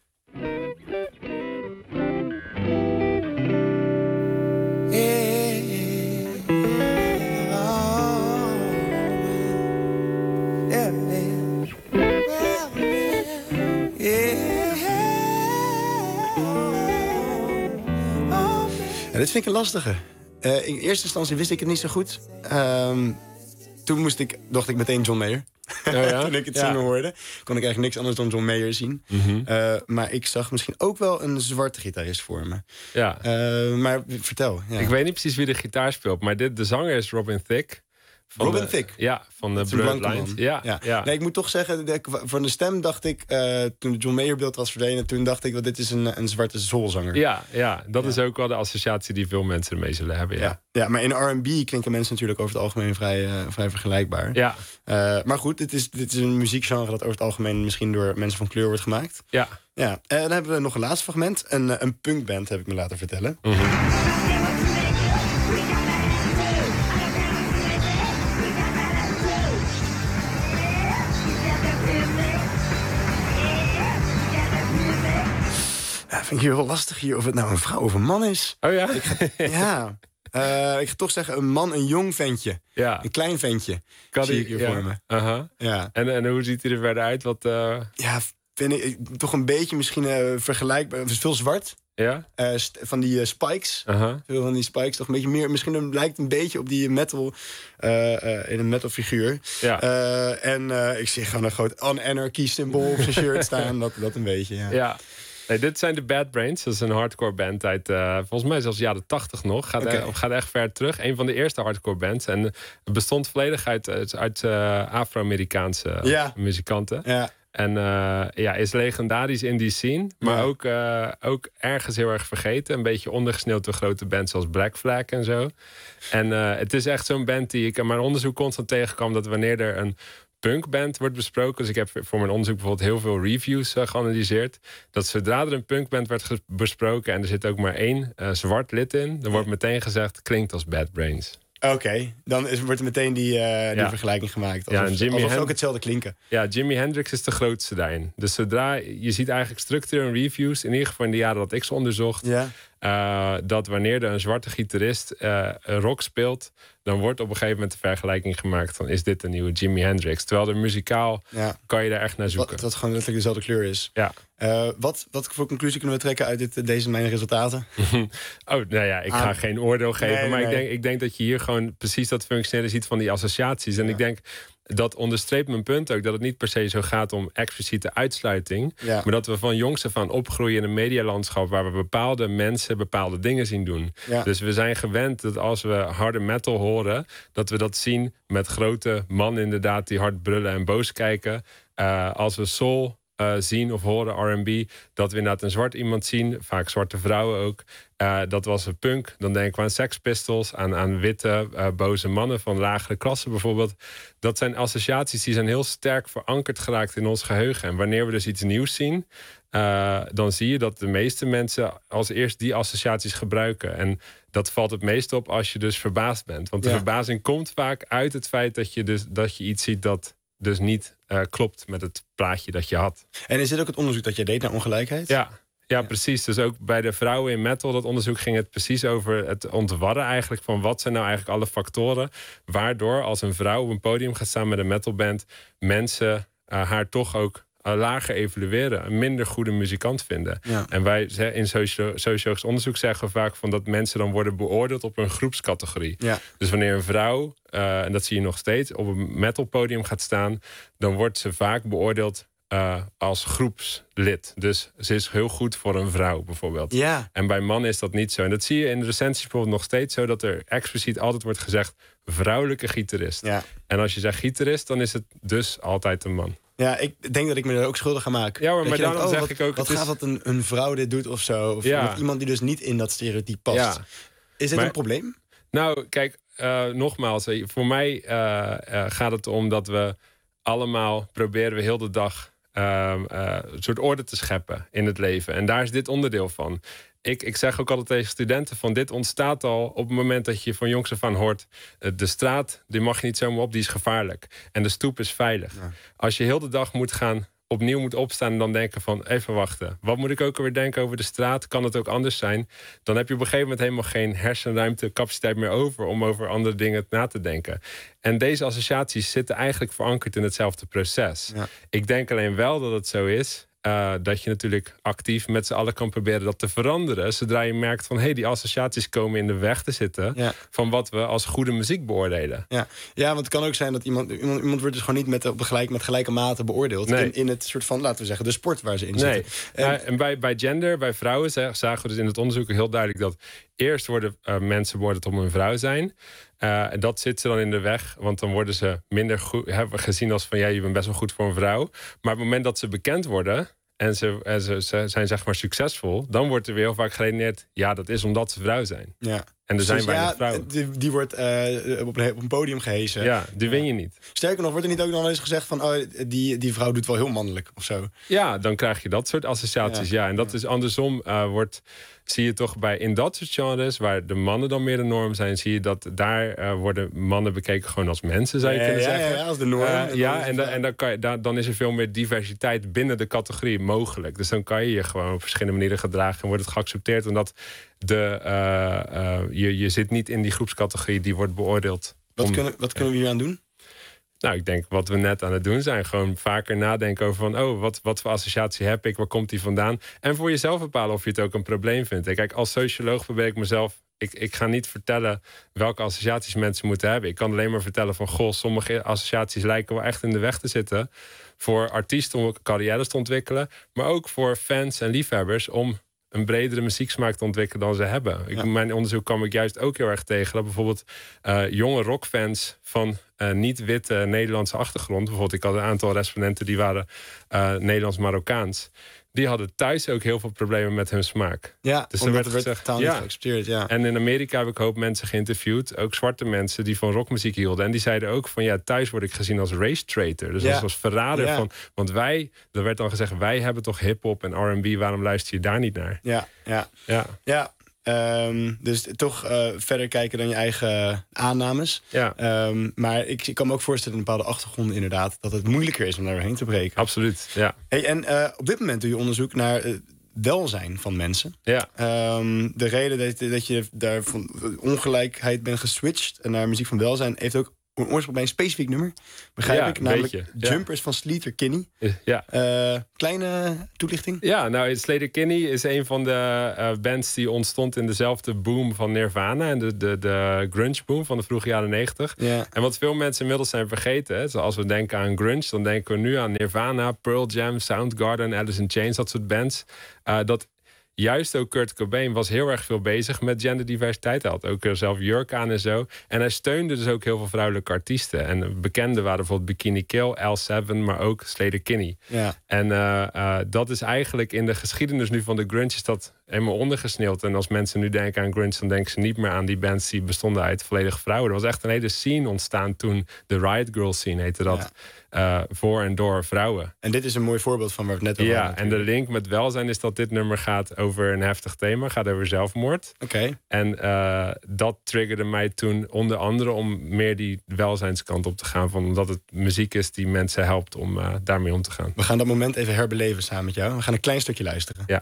Ja, dit vind ik een lastige. In eerste instantie wist ik het niet zo goed. Toen dacht ik meteen John Mayer. Oh ja? Toen ik het zingen hoorde, kon ik eigenlijk niks anders dan John Mayer zien. Mm-hmm. Maar ik zag misschien ook wel een zwarte gitarist voor me. Ja. Maar vertel. Ja. Ik weet niet precies wie de gitaar speelt, maar de zanger is Robin Thicke. Robin Thicke? Ja, van de Blurred Lines. Ja. Nee, ik moet toch zeggen, van de stem dacht ik... toen de John Mayer beeld was verdwenen... toen dacht ik, dit is een zwarte soulzanger. Ja, dat is ook wel de associatie die veel mensen ermee zullen hebben. Ja, maar in R&B klinken mensen natuurlijk over het algemeen vrij vergelijkbaar. Ja. Maar goed, dit is een muziekgenre... dat over het algemeen misschien door mensen van kleur wordt gemaakt. Ja. Dan hebben we nog een laatste fragment. Een punkband, heb ik me laten vertellen. Mm-hmm. Vind ik hier wel lastig hier of het nou een vrouw of een man is. Oh ja? Ik ga toch zeggen een man, een jong ventje. Ja. Een klein ventje. Zie ik hier voor me. Uh-huh. Ja. En hoe ziet hij er verder uit? Ja, vind ik toch een beetje misschien vergelijkbaar. Het is veel zwart. Ja? Van die spikes. Veel van die spikes. Toch een beetje meer. Misschien lijkt het een beetje op die metal. In een metal figuur. Ja. Ik zie gewoon een groot anarchy symbool op zijn shirt staan. Dat een beetje, ja. Nee, dit zijn de Bad Brains. Dat is een hardcore band uit, volgens mij zelfs jaren 80 nog. Gaat echt ver terug. Een van de eerste hardcore bands. En het bestond volledig uit Afro-Amerikaanse muzikanten. Ja. En is legendarisch in die scene. Maar ook ergens heel erg vergeten. Een beetje ondergesneeuwd door grote bands zoals Black Flag en zo. En het is echt zo'n band die ik in mijn onderzoek constant tegenkwam. Dat wanneer er een punkband wordt besproken. Dus ik heb voor mijn onderzoek bijvoorbeeld heel veel reviews geanalyseerd. Dat zodra er een punkband werd besproken en er zit ook maar één zwart lid in, dan wordt meteen gezegd, klinkt als Bad Brains. Oké, dan wordt er meteen die vergelijking gemaakt. Alsof ze ook hetzelfde klinken. Ja, Jimi Hendrix is de grootste daarin. Dus zodra je ziet eigenlijk structuur en reviews, in ieder geval in de jaren dat ik ze onderzocht, dat wanneer er een zwarte gitarist rock speelt, dan wordt op een gegeven moment de vergelijking gemaakt van, is dit een nieuwe Jimi Hendrix? Terwijl er muzikaal kan je daar echt naar zoeken. Wat gewoon letterlijk dezelfde kleur is. Ja. Wat voor conclusie kunnen we trekken uit deze mijn resultaten? Ik ga geen oordeel geven. Maar ik denk dat je hier gewoon precies dat functioneren ziet van die associaties. En ik denk, dat onderstreept mijn punt ook, dat het niet per se zo gaat om expliciete uitsluiting. Ja. Maar dat we van jongs af aan opgroeien in een medialandschap waar we bepaalde mensen bepaalde dingen zien doen. Ja. Dus we zijn gewend dat als we harde metal horen, dat we dat zien met grote mannen inderdaad die hard brullen en boos kijken. Als we soul zien of horen, R&B, dat we inderdaad een zwart iemand zien, vaak zwarte vrouwen ook. Dat was een punk. Dan denken we aan Sex Pistols, aan witte, boze mannen van lagere klasse bijvoorbeeld. Dat zijn associaties die zijn heel sterk verankerd geraakt in ons geheugen. En wanneer we dus iets nieuws zien, dan zie je dat de meeste mensen als eerst die associaties gebruiken. En dat valt het meest op als je dus verbaasd bent. Want de verbazing komt vaak uit het feit dat je iets ziet dat dus niet klopt met het plaatje dat je had. En is dit ook het onderzoek dat jij deed naar ongelijkheid? Ja, precies. Dus ook bij de vrouwen in metal, dat onderzoek ging het precies over het ontwarren eigenlijk van wat zijn nou eigenlijk alle factoren waardoor als een vrouw op een podium gaat staan met een metalband, mensen haar toch ook lager evalueren, een minder goede muzikant vinden. Ja. En wij in sociologisch onderzoek zeggen we vaak van dat mensen dan worden beoordeeld op een groepscategorie. Ja. Dus wanneer een vrouw, en dat zie je nog steeds, op een metalpodium gaat staan, dan wordt ze vaak beoordeeld als groepslid. Dus ze is heel goed voor een vrouw bijvoorbeeld. Ja. En bij mannen is dat niet zo. En dat zie je in de recensies bijvoorbeeld nog steeds zo, dat er expliciet altijd wordt gezegd vrouwelijke gitarist. Ja. En als je zegt gitarist, dan is het dus altijd een man. Ja, ik denk dat ik me er ook schuldig ga maken. Ja, maar daarom zeg ik ook, wat gaat dat een vrouw dit doet of zo? Of iemand die dus niet in dat stereotype past. Ja. Is dit een probleem? Nou, kijk, nogmaals, voor mij gaat het om dat we allemaal proberen we heel de dag een soort orde te scheppen in het leven. En daar is dit onderdeel van. Ik zeg ook altijd tegen studenten van dit ontstaat al op het moment dat je van jongs af aan hoort, de straat, die mag je niet zomaar op, die is gevaarlijk. En de stoep is veilig. Ja. Als je heel de dag opnieuw moet opstaan en dan denken van, even wachten, wat moet ik ook alweer denken over de straat? Kan het ook anders zijn? Dan heb je op een gegeven moment helemaal geen hersenruimte, capaciteit meer over om over andere dingen na te denken. En deze associaties zitten eigenlijk verankerd in hetzelfde proces. Ja. Ik denk alleen wel dat het zo is, dat je natuurlijk actief met z'n allen kan proberen dat te veranderen. Zodra je merkt van, die associaties komen in de weg te zitten van wat we als goede muziek beoordelen. Ja, want het kan ook zijn dat iemand wordt dus gewoon niet met gelijke mate beoordeeld. Nee. In het soort van, laten we zeggen, de sport waar ze in zitten. En bij gender, bij vrouwen, zagen we dus in het onderzoek heel duidelijk dat eerst worden mensen beoordeeld om een vrouw zijn. En dat zit ze dan in de weg, want dan worden ze minder goed gezien als van, je bent best wel goed voor een vrouw. Maar op het moment dat ze bekend worden en ze zijn zeg maar succesvol, dan wordt er weer heel vaak geredeneerd, dat is omdat ze vrouw zijn. Ja. En er zijn weinig vrouwen. Die wordt op een podium gehesen. Ja, die win je niet. Sterker nog, wordt er niet ook nog wel eens gezegd van, die vrouw doet wel heel mannelijk of zo. Ja, dan krijg je dat soort associaties. Ja, en dat is andersom zie je toch in dat soort genres, waar de mannen dan meer de norm zijn, zie je dat daar worden mannen bekeken gewoon als mensen, zou je kunnen zeggen. Ja, als de norm. Dan is er veel meer diversiteit binnen de categorie mogelijk. Dus dan kan je je gewoon op verschillende manieren gedragen en wordt het geaccepteerd, omdat je zit niet in die groepscategorie die wordt beoordeeld. Wat kunnen we hier aan doen? Nou, ik denk wat we net aan het doen zijn. Gewoon vaker nadenken over van... wat voor associatie heb ik? Waar komt die vandaan? En voor jezelf bepalen of je het ook een probleem vindt. En kijk, als socioloog probeer ik mezelf... Ik ga niet vertellen welke associaties mensen moeten hebben. Ik kan alleen maar vertellen van... goh, sommige associaties lijken wel echt in de weg te zitten... voor artiesten om carrières te ontwikkelen... maar ook voor fans en liefhebbers... om een bredere muzieksmaak te ontwikkelen dan ze hebben. In mijn onderzoek kwam ik juist ook heel erg tegen... dat bijvoorbeeld jonge rockfans van niet-witte Nederlandse achtergrond... bijvoorbeeld ik had een aantal respondenten die waren Nederlands-Marokkaans... die hadden thuis ook heel veel problemen met hun smaak. Ja, dus omdat er werd totaal niet geaccepteerd. Ja. En in Amerika heb ik een hoop mensen geïnterviewd... ook zwarte mensen die van rockmuziek hielden. En die zeiden ook van... ja, thuis word ik gezien als race traitor. Dus als verrader van... want er werd dan gezegd... wij hebben toch hiphop en R&B... waarom luister je daar niet naar? Ja. Dus toch verder kijken dan je eigen aannames. Ja. Maar ik kan me ook voorstellen in bepaalde achtergronden inderdaad... dat het moeilijker is om daar doorheen te breken. Absoluut, ja. Hey, en op dit moment doe je onderzoek naar welzijn van mensen. Ja. De reden dat je daar van ongelijkheid bent geswitcht... naar muziek van welzijn heeft ook een oorsprong bij een specifiek nummer. Begrijp ik? Namelijk beetje, Jumpers van Sleater-Kinney. Ja. Kleine toelichting? Ja, nou, Sleater-Kinney is een van de bands die ontstond in dezelfde boom van Nirvana. En de grunge boom van de vroege jaren 90. Ja. En wat veel mensen inmiddels zijn vergeten. Zoals we denken aan grunge, dan denken we nu aan Nirvana, Pearl Jam, Soundgarden, Alice in Chains, dat soort bands. Dat juist ook Kurt Cobain was heel erg veel bezig met genderdiversiteit. Hij had ook zelf jurk aan en zo. En hij steunde dus ook heel veel vrouwelijke artiesten. En bekende waren bijvoorbeeld Bikini Kill, L7, maar ook Sleater-Kinney. Ja. En dat is eigenlijk in de geschiedenis nu van de grunge is dat helemaal ondergesneeuwd. En als mensen nu denken aan grunge, dan denken ze niet meer aan die bands die bestonden uit volledig vrouwen. Er was echt een hele scene ontstaan toen. De Riot Girl scene heette dat. Voor en door vrouwen. En dit is een mooi voorbeeld van waar we het net over hadden. Ja, en de link met welzijn is dat dit nummer gaat over een heftig thema. Gaat over zelfmoord. Oké. En dat triggerde mij toen onder andere om meer die welzijnskant op te gaan. Omdat het muziek is die mensen helpt om daarmee om te gaan. We gaan dat moment even herbeleven samen met jou. We gaan een klein stukje luisteren. Ja.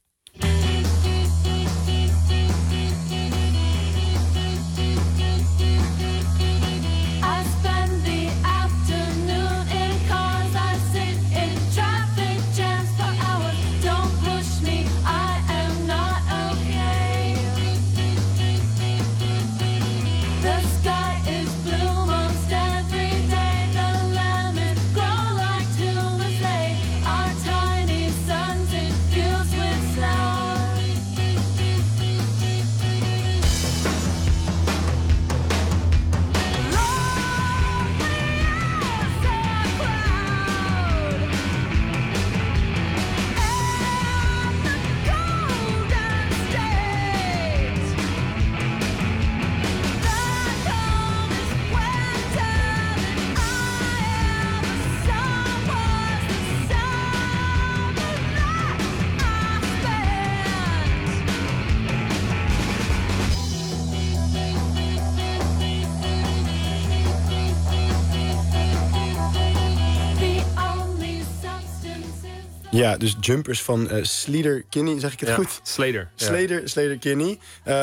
Ja, dus Jumpers van Sleater-Kinney, zeg ik het goed? Slater. Sleater-Kinney.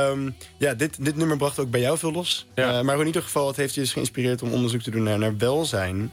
Dit nummer bracht ook bij jou veel los. Ja. Maar in ieder geval, het heeft je dus geïnspireerd om onderzoek te doen naar welzijn.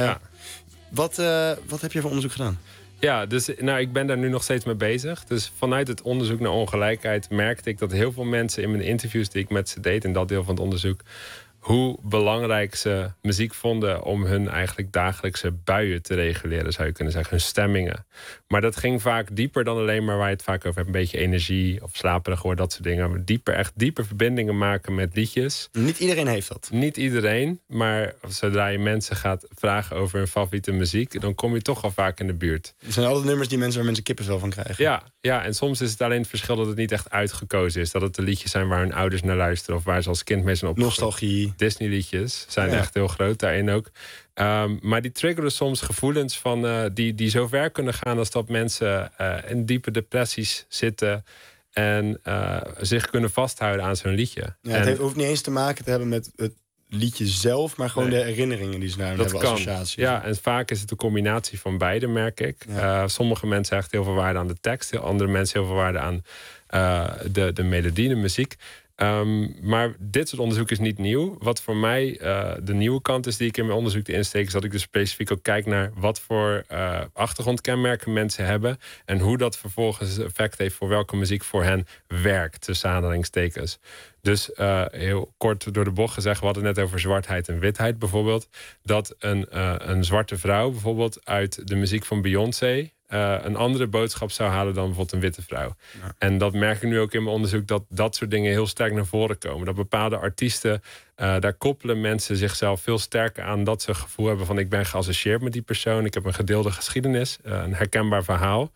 Wat heb je voor onderzoek gedaan? Ja, dus ik ben daar nu nog steeds mee bezig. Dus vanuit het onderzoek naar ongelijkheid merkte ik dat heel veel mensen in mijn interviews die ik met ze deed, in dat deel van het onderzoek, hoe belangrijk ze muziek vonden om hun eigenlijk dagelijkse buien te reguleren, zou je kunnen zeggen, hun stemmingen. Maar dat ging vaak dieper dan alleen maar waar je het vaak over hebt, een beetje energie of slaperig worden, dat soort dingen. Maar echt dieper verbindingen maken met liedjes. Niet iedereen heeft dat. Niet iedereen, maar zodra je mensen gaat vragen over hun favoriete muziek, dan kom je toch al vaak in de buurt. Er zijn altijd nummers waar mensen kippenvel van krijgen. Ja, en soms is het alleen het verschil dat het niet echt uitgekozen is. Dat het de liedjes zijn waar hun ouders naar luisteren of waar ze als kind mee zijn opgegroeid. Nostalgie. Disney-liedjes zijn echt heel groot daarin ook. Maar die triggeren soms gevoelens van die zo ver kunnen gaan als dat mensen in diepe depressies zitten en zich kunnen vasthouden aan zo'n liedje. Ja, het hoeft niet eens te maken te hebben met het liedje zelf, maar gewoon de herinneringen die ze daar hebben, associaties. Ja, en vaak is het een combinatie van beide, merk ik. Ja. Sommige mensen hechten heel veel waarde aan de tekst, andere mensen heel veel waarde aan de melodie, de muziek. Maar dit soort onderzoek is niet nieuw. Wat voor mij de nieuwe kant is die ik in mijn onderzoek insteek, is dat ik dus specifiek ook kijk naar wat voor achtergrondkenmerken mensen hebben en hoe dat vervolgens effect heeft voor welke muziek voor hen werkt, tussen aanhalingstekens. Dus heel kort door de bocht gezegd, we hadden het net over zwartheid en witheid bijvoorbeeld. Dat een zwarte vrouw bijvoorbeeld uit de muziek van Beyoncé een andere boodschap zou halen dan bijvoorbeeld een witte vrouw. Ja. En dat merk ik nu ook in mijn onderzoek, dat dat soort dingen heel sterk naar voren komen. Dat bepaalde artiesten, daar koppelen mensen zichzelf veel sterker aan, dat ze het gevoel hebben van ik ben geassocieerd met die persoon, ik heb een gedeelde geschiedenis, een herkenbaar verhaal.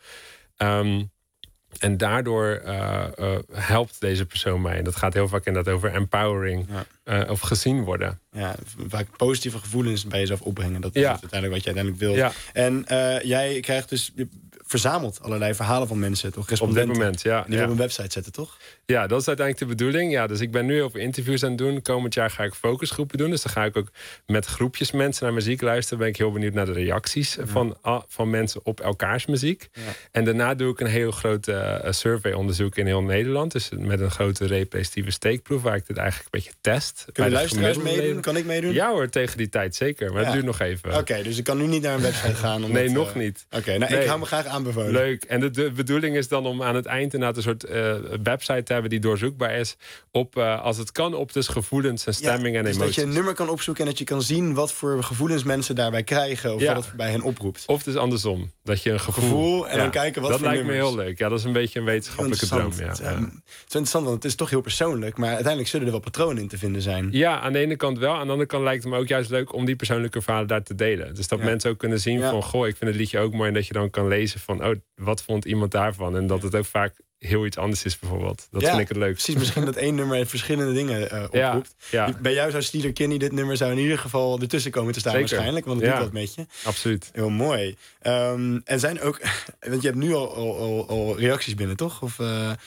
En daardoor helpt deze persoon mij. En dat gaat heel vaak inderdaad over empowering of gezien worden. Ja, vaak positieve gevoelens bij jezelf opbrengen. Dat is uiteindelijk wat je uiteindelijk wilt. Ja. En jij krijgt dus verzameld allerlei verhalen van mensen, toch? Op dit moment, ja. Die op een website zetten, toch? Ja, dat is uiteindelijk de bedoeling. Ja, dus ik ben nu heel veel interviews aan het doen. Komend jaar ga ik focusgroepen doen. Dus dan ga ik ook met groepjes mensen naar muziek luisteren. Ben ik heel benieuwd naar de reacties van mensen op elkaars muziek. Ja. En daarna doe ik een heel grote surveyonderzoek in heel Nederland. Dus met een grote representatieve steekproef, waar ik dit eigenlijk een beetje test. Kunnen luisteraars meedoen? Kan ik meedoen? Ja hoor, tegen die tijd zeker. Maar het duurt nog even. Oké, dus ik kan nu niet naar een website gaan? Nee, nog niet. Oké, nou, ik hou me graag aanbevolen. Leuk. En de bedoeling is dan om aan het eind inderdaad een soort website te hebben die doorzoekbaar is op, als het kan, op dus gevoelens en stemming en dus emoties. Dat je een nummer kan opzoeken en dat je kan zien wat voor gevoelens mensen daarbij krijgen. Of wat het bij hen oproept. Of dus andersom. Dat je een gevoel en dan kijken wat dat voor lijkt nummers. me heel leuk. Ja, dat is een beetje een wetenschappelijke droom. Ja. Het is interessant, want het is toch heel persoonlijk. Maar uiteindelijk zullen er wel patronen in te vinden zijn. Ja, aan de ene kant wel. Aan de andere kant lijkt het me ook juist leuk om die persoonlijke verhalen daar te delen. Dus dat mensen ook kunnen zien van, goh, ik vind het liedje ook mooi. En dat je dan kan lezen van, oh, wat vond iemand daarvan? En dat het ook vaak heel iets anders is bijvoorbeeld. Dat vind ik het leuk. Precies, misschien dat één nummer verschillende dingen oproept. Ja. Bij jou zou Steeler Kinney dit nummer zou in ieder geval ertussen komen te staan. Zeker. Waarschijnlijk, want het doet wat met je. Absoluut. Heel mooi. En zijn ook, want je hebt nu al reacties binnen, toch? Of,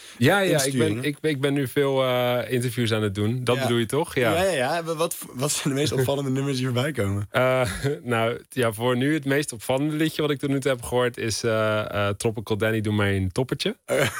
ik ben nu veel interviews aan het doen. Dat bedoel je toch? Ja. Wat zijn de meest opvallende nummers die voorbij komen? Voor nu het meest opvallende liedje wat ik tot nu toe heb gehoord is Tropical Danny, doe mij een toppertje.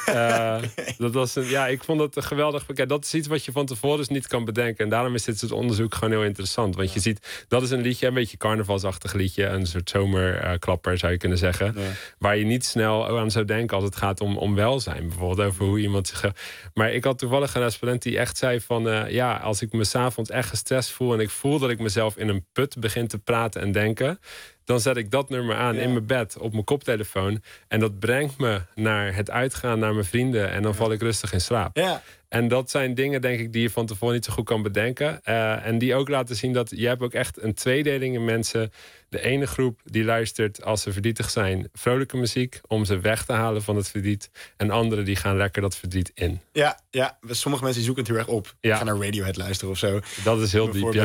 Dat was ik vond het geweldig. Kijk, dat is iets wat je van tevoren dus niet kan bedenken. En daarom is dit soort onderzoek gewoon heel interessant. Want je ziet, dat is een liedje, een beetje carnavalsachtig liedje. Een soort zomerklapper zou je kunnen zeggen. Ja. Waar je niet snel aan zou denken als het gaat om welzijn. Bijvoorbeeld over hoe iemand zich... Maar ik had toevallig een respondent die echt zei van... als ik me 's avonds echt gestrest voel en ik voel dat ik mezelf in een put begin te praten en denken... dan zet ik dat nummer aan in mijn bed op mijn koptelefoon. En dat brengt me naar het uitgaan, naar mijn vrienden. En dan val ik rustig in slaap. Ja. En dat zijn dingen, denk ik, die je van tevoren niet zo goed kan bedenken. En die ook laten zien dat je hebt ook echt een tweedeling in mensen. De ene groep die luistert als ze verdrietig zijn vrolijke muziek om ze weg te halen van het verdriet. En anderen die gaan lekker dat verdriet in. Ja, sommige mensen zoeken het heel erg op. Gaan naar Radiohead luisteren of zo. Dat is heel diep,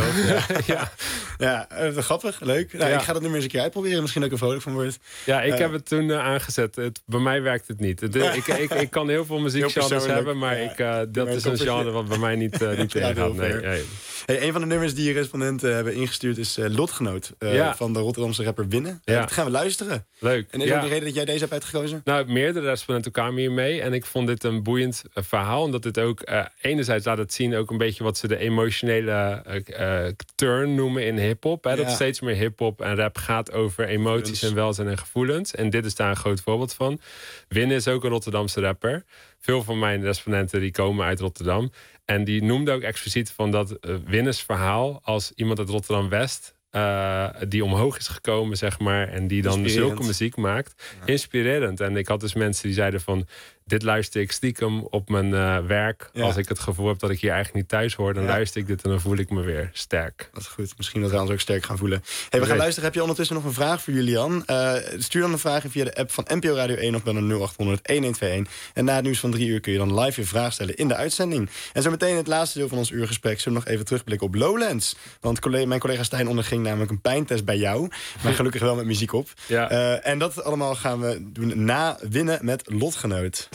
grappig, leuk. Nou, ik ga dat nummer eens een keer uitproberen. Misschien dat ik er vrolijk van word. Ja, ik heb het toen aangezet. Bij mij werkt het niet. Ik kan heel veel muziekgenres hebben, maar dat is een genre wat bij mij niet ingaat. Een van de nummers die je respondenten hebben ingestuurd is Lotgenoot van de Rotterdamse rapper Winne. Dat gaan we luisteren. Leuk. En is ook de reden dat jij deze hebt uitgekozen? Nou, meerdere respondenten kwamen hiermee. En ik vond dit een boeiend verhaal. Omdat dit ook enerzijds laat het zien ook een beetje wat ze de emotionele turn noemen in hiphop. Dat steeds meer hiphop en rap gaat over emoties en welzijn en gevoelens. En dit is daar een groot voorbeeld van. Winne is ook een Rotterdamse rapper. Veel van mijn respondenten die komen uit Rotterdam. En die noemde ook expliciet van dat Winnes verhaal als iemand uit Rotterdam-West... die omhoog is gekomen, zeg maar, en die dan zulke muziek maakt. Inspirerend. En ik had dus mensen die zeiden van... dit luister ik stiekem op mijn werk. Als ik het gevoel heb dat ik hier eigenlijk niet thuis hoor... dan luister ik dit en dan voel ik me weer sterk. Dat is goed. Misschien dat we ons ook sterk gaan voelen. Hey, we gaan luisteren. Heb je ondertussen nog een vraag voor Julian? Stuur dan een vraag in via de app van NPO Radio 1... of bel naar 0800-1121. En na het nieuws van 3 uur kun je dan live je vraag stellen in de uitzending. En zo meteen het laatste deel van ons uurgesprek... zullen we nog even terugblikken op Lowlands. Want mijn collega Stijn onderging namelijk een pijntest bij jou. Maar gelukkig wel met muziek op. Ja. En dat allemaal gaan we doen na Winnen met Lotgenoot.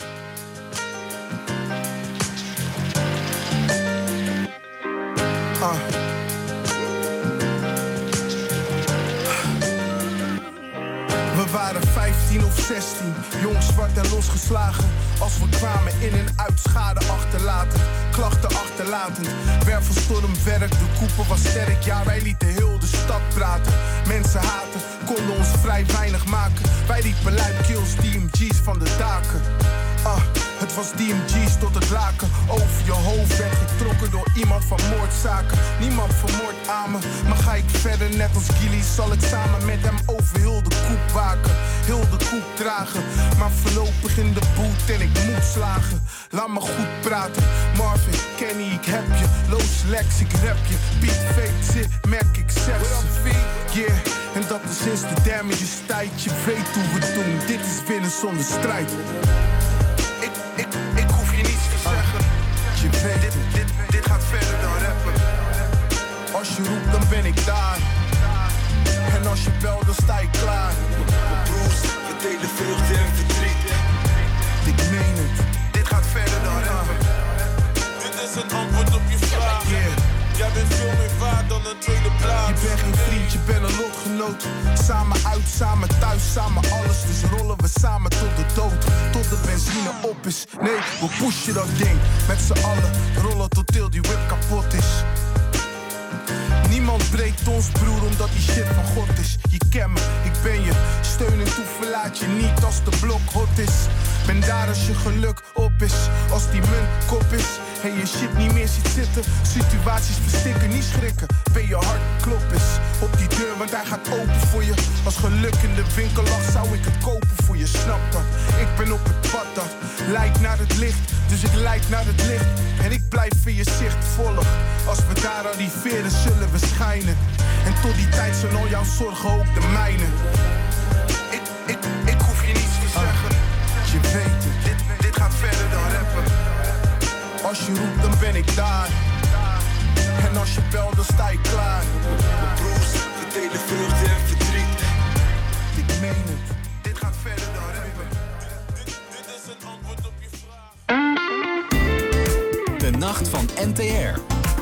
We waren waren 15 of 16, jong, zwart en losgeslagen. Als we kwamen in en uit, schade achterlatend, klachten achterlatend. Wervelstorm werk, de koepel was sterk, ja wij lieten heel de stad praten. Mensen haten, konden ons vrij weinig maken. Wij riepen luidkeels DMG's van de daken. Het was DMG's tot het laken. Over je hoofd werd getrokken door iemand van moordzaken. Niemand vermoord aan me, maar ga ik verder net als Gilly, zal ik samen met hem over heel de koep waken. Heel de koep dragen, maar voorlopig in de boot en ik moet slagen. Laat me goed praten, Marvin, Kenny, ik heb je. Loos Lex, ik rap je. Beat fake zit, merk ik zeg ze. Yeah, en dat is sinds de damages tijd. Je weet hoe we het doen, dit is winnen zonder strijd. Ik hoef je niets te zeggen. Je weet, dit gaat verder dan rappen. Als je roept, dan ben ik daar. En als je belt, dan sta ik klaar. Mijn broers, we delen vreugde en verdriet. Ik meen het, dit gaat verder dan rappen. Dit is een antwoord op je vraag. Jij bent veel meer waard dan een tweede plaats. Je bent geen vriend, je bent een lotgenoot. Samen uit, samen thuis, samen alles. Dus rollen we samen tot de dood. Tot de benzine op is. Nee, we pushen dat ding. Met z'n allen, rollen tot heel die whip kapot is. Niemand breekt ons broer omdat die shit van God is. Je kent me, ik ben je. Steun en toe verlaat je niet als de blok hot is. Ben daar als je geluk op is. Als die munt kop is en je shit niet meer ziet zitten. Situaties verstikken, niet schrikken. Ben je hart klop is op die deur, want hij gaat open voor je. Als geluk in de winkel lag, zou ik het kopen voor je, snap dat. Ik ben op het pad dat lijkt naar het licht. Dus ik leid naar het licht en ik blijf in je zicht volgen. Als we daar arriveren, zullen we schijnen. En tot die tijd zijn al jouw zorgen ook de mijne. Ik hoef je niets te zeggen. Je weet het, dit gaat verder dan rappen. Als je roept, dan ben ik daar. En als je belt, dan sta ik klaar. Mijn broers, we delen vreugde en verdriet. Ik meen het, dit gaat verder dan rappen. Dit is een antwoord op je vraag. De nacht van NTR.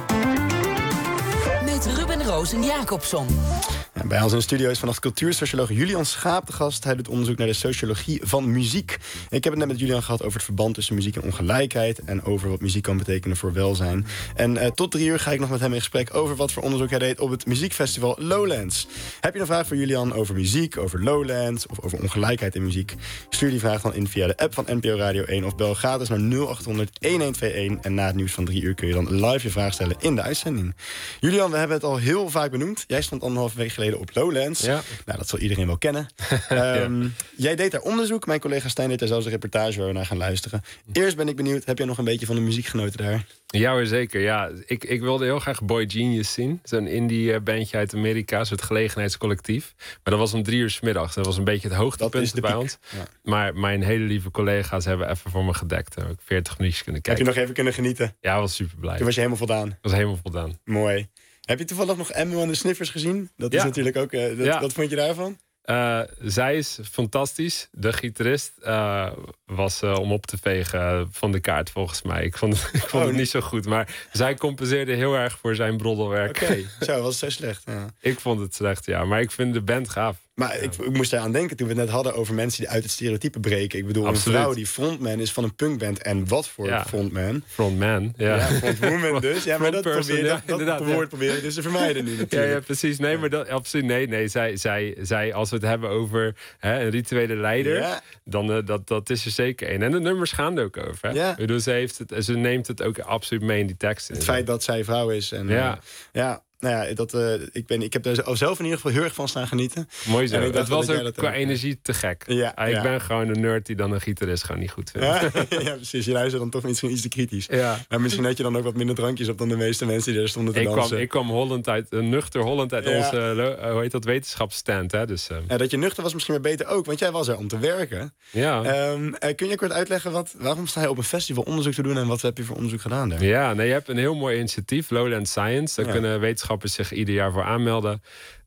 Met Ruben Roos en Jacobson. Ja, bij ons in de studio is vannacht cultuursocioloog Julian Schaap de gast. Hij doet onderzoek naar de sociologie van muziek. Ik heb het net met Julian gehad over het verband tussen muziek en ongelijkheid. En over wat muziek kan betekenen voor welzijn. En tot 3 uur ga ik nog met hem in gesprek over wat voor onderzoek hij deed op het muziekfestival Lowlands. Heb je een vraag voor Julian over muziek, over Lowlands of over ongelijkheid in muziek? Stuur die vraag dan in via de app van NPO Radio 1 of bel gratis naar 0800 1121. En na het nieuws van 3 uur kun je dan live je vraag stellen in de uitzending. Julian, we hebben het al heel vaak benoemd. Jij stond 1,5 week geleden op Lowlands. Ja. Nou, dat zal iedereen wel kennen. Jij deed daar onderzoek. Mijn collega Stijn deed daar zelfs een reportage waar we naar gaan luisteren. Eerst ben ik benieuwd, heb jij nog een beetje van de muziek genoten daar? Ja hoor, zeker. Ja. Ik wilde heel graag Boy Genius zien. Zo'n indie bandje uit Amerika, een soort gelegenheidscollectief. Maar dat was om 3 uur 's middags. Dat was een beetje het hoogtepunt bij ons. Ja. Maar mijn hele lieve collega's hebben even voor me gedekt. Daar heb ik 40 minuutjes kunnen kijken. Heb je nog even kunnen genieten? Ja, was super blij. Toen was je helemaal voldaan? Was helemaal voldaan. Mooi. Heb je toevallig nog Emma en de Sniffers gezien? Dat is natuurlijk ook... Wat vond je daarvan? Zij is fantastisch. De gitarist was om op te vegen van de kaart volgens mij. Ik vond het niet zo goed. Maar zij compenseerde heel erg voor zijn broddelwerk. Oké, zo was het zo slecht. Ja. Ik vond het slecht, ja. Maar ik vind de band gaaf. Maar ik moest eraan denken toen we het net hadden over mensen die uit het stereotype breken. Ik bedoel, absoluut. Een vrouw die frontman is van een punkband. En wat voor frontman? Frontman, ja. Frontwoman dus. Ja, maar dat woord probeer je dus te vermijden nu natuurlijk. Ja, precies. Nee, maar dat, absoluut. Nee, zij, als we het hebben over een rituele leider, dan dat is er zeker één. En de nummers gaan er ook over. Hè? Ja. Dus ze neemt het ook absoluut mee in die teksten. Het feit dat zij vrouw is. En, Nou ja, ik heb er zelf in ieder geval heel erg van staan genieten. Mooi zo. Het was ook qua energie te gek. Ik ben gewoon een nerd die dan een gitarist gewoon niet goed vindt. Ja, precies. Je luistert dan toch misschien iets te kritisch. Ja. Maar misschien had je dan ook wat minder drankjes op dan de meeste mensen die er stonden te dansen. Ik kwam nuchter Holland uit onze wetenschapsstand. Hè? Dus, dat je nuchter was misschien maar beter ook, want jij was er om te werken. Ja. Kun je kort uitleggen, waarom sta je op een festival onderzoek te doen en wat heb je voor onderzoek gedaan daar? Ja, je hebt een heel mooi initiatief, Lowland Science. Daar kunnen wetenschappers zich ieder jaar voor aanmelden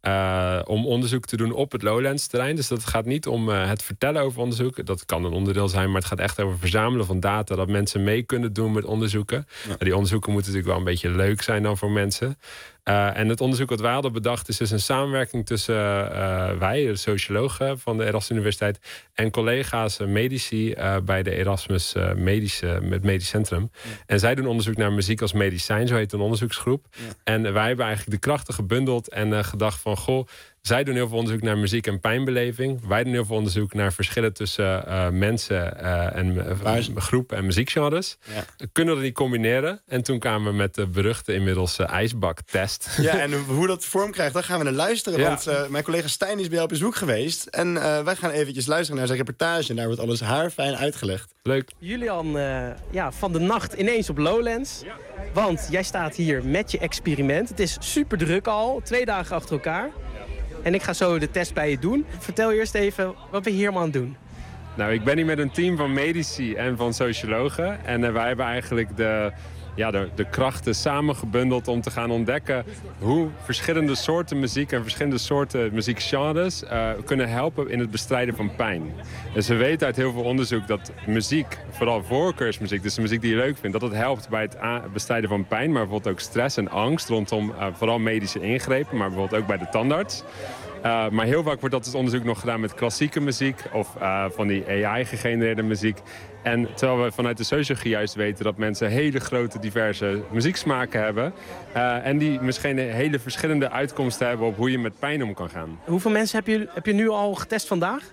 om onderzoek te doen op het Lowlands-terrein. Dus dat gaat niet om het vertellen over onderzoek. Dat kan een onderdeel zijn, maar het gaat echt over verzamelen van data, dat mensen mee kunnen doen met onderzoeken. Ja. Die onderzoeken moeten natuurlijk wel een beetje leuk zijn dan voor mensen. En het onderzoek wat wij hadden bedacht is dus een samenwerking tussen wij, de sociologen van de Erasmus Universiteit, en collega's medici bij de Erasmus Medisch Centrum. Ja. En zij doen onderzoek naar muziek als medicijn, zo heet een onderzoeksgroep. Ja. En wij hebben eigenlijk de krachten gebundeld en gedacht van, goh, zij doen heel veel onderzoek naar muziek en pijnbeleving. Wij doen heel veel onderzoek naar verschillen tussen mensen en groepen en muziekgenres. Ja. Kunnen we dat niet combineren? En toen kwamen we met de beruchte inmiddels ijsbaktest. Ja, en hoe dat vorm krijgt, daar gaan we naar luisteren. Ja. Want mijn collega Stijn is bij jou op bezoek geweest. En wij gaan eventjes luisteren naar zijn reportage. En daar wordt alles haarfijn uitgelegd. Leuk. Julian, van de nacht ineens op Lowlands. Ja. Want jij staat hier met je experiment. Het is super druk al, 2 dagen achter elkaar. En ik ga zo de test bij je doen. Vertel eerst even, wat ben je hier allemaal aan het doen? Nou, ik ben hier met een team van medici en van sociologen. En wij hebben eigenlijk de krachten samengebundeld om te gaan ontdekken hoe verschillende soorten muziek en verschillende soorten muziekgenres kunnen helpen in het bestrijden van pijn. Dus we weten uit heel veel onderzoek dat muziek, vooral voorkeursmuziek, dus de muziek die je leuk vindt, dat het helpt bij het bestrijden van pijn, maar bijvoorbeeld ook stress en angst rondom vooral medische ingrepen, maar bijvoorbeeld ook bij de tandarts. Maar heel vaak wordt dat dus onderzoek nog gedaan met klassieke muziek of van die AI-gegenereerde muziek. En terwijl we vanuit de sociologie juist weten dat mensen hele grote diverse muzieksmaken hebben. En die misschien hele verschillende uitkomsten hebben op hoe je met pijn om kan gaan. Hoeveel mensen heb je nu al getest vandaag?